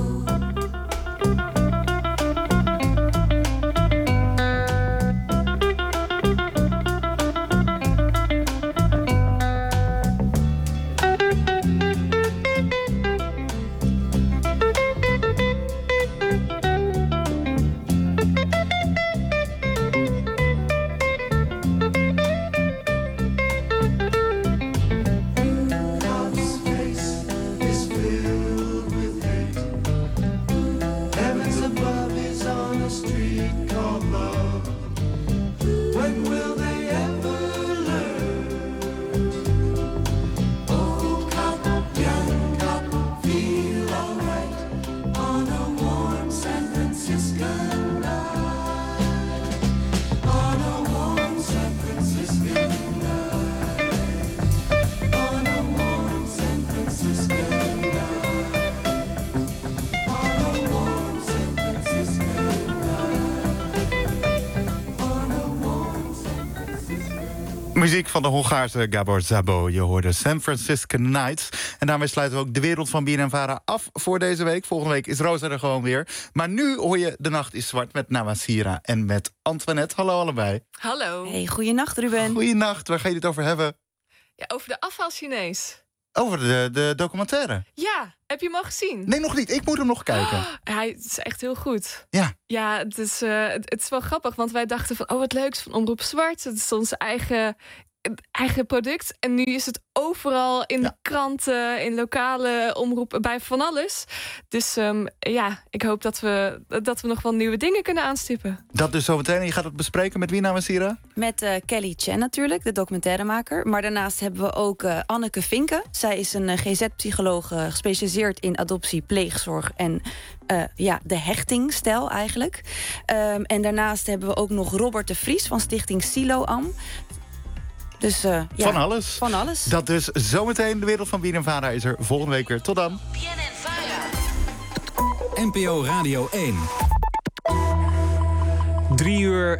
Muziek van de Hongaarse Gabor Szabo. Je hoorde San Francisco Nights. En daarmee sluiten we ook de wereld van BNNVARA af voor deze week. Volgende week is Rosa er gewoon weer. Maar nu hoor je De Nacht is Zwart met Nawasira en met Antoinette. Hallo allebei. Hallo. Hey, goeienacht Ruben. Goeienacht, waar ga je het over hebben? Ja, over de afval-Chinees. Over de documentaire. Ja, heb je hem al gezien? Nee, nog niet. Ik moet hem nog kijken. Oh, hij is echt heel goed. Ja. Ja, het is wel grappig, want wij dachten van... wat leuk van Omroep Zwart. Het is ons eigen product. En nu is het overal in de kranten, in lokale omroepen, bij van alles. Dus ik hoop dat we nog wel nieuwe dingen kunnen aanstippen. Dat dus zometeen. En je gaat het bespreken met wie, Nawasira? Met Kelly Chen natuurlijk, de documentairemaker. Maar daarnaast hebben we ook Anneke Vinken. Zij is een GZ-psycholoog gespecialiseerd in adoptie, pleegzorg en de hechtingstijl eigenlijk. En daarnaast hebben we ook nog Robert de Vries van stichting Siloam. Dus van alles. Van alles. Dat dus zometeen. De wereld van BNNVARA is er volgende week weer. Tot dan. NPO Radio 1. 3 uur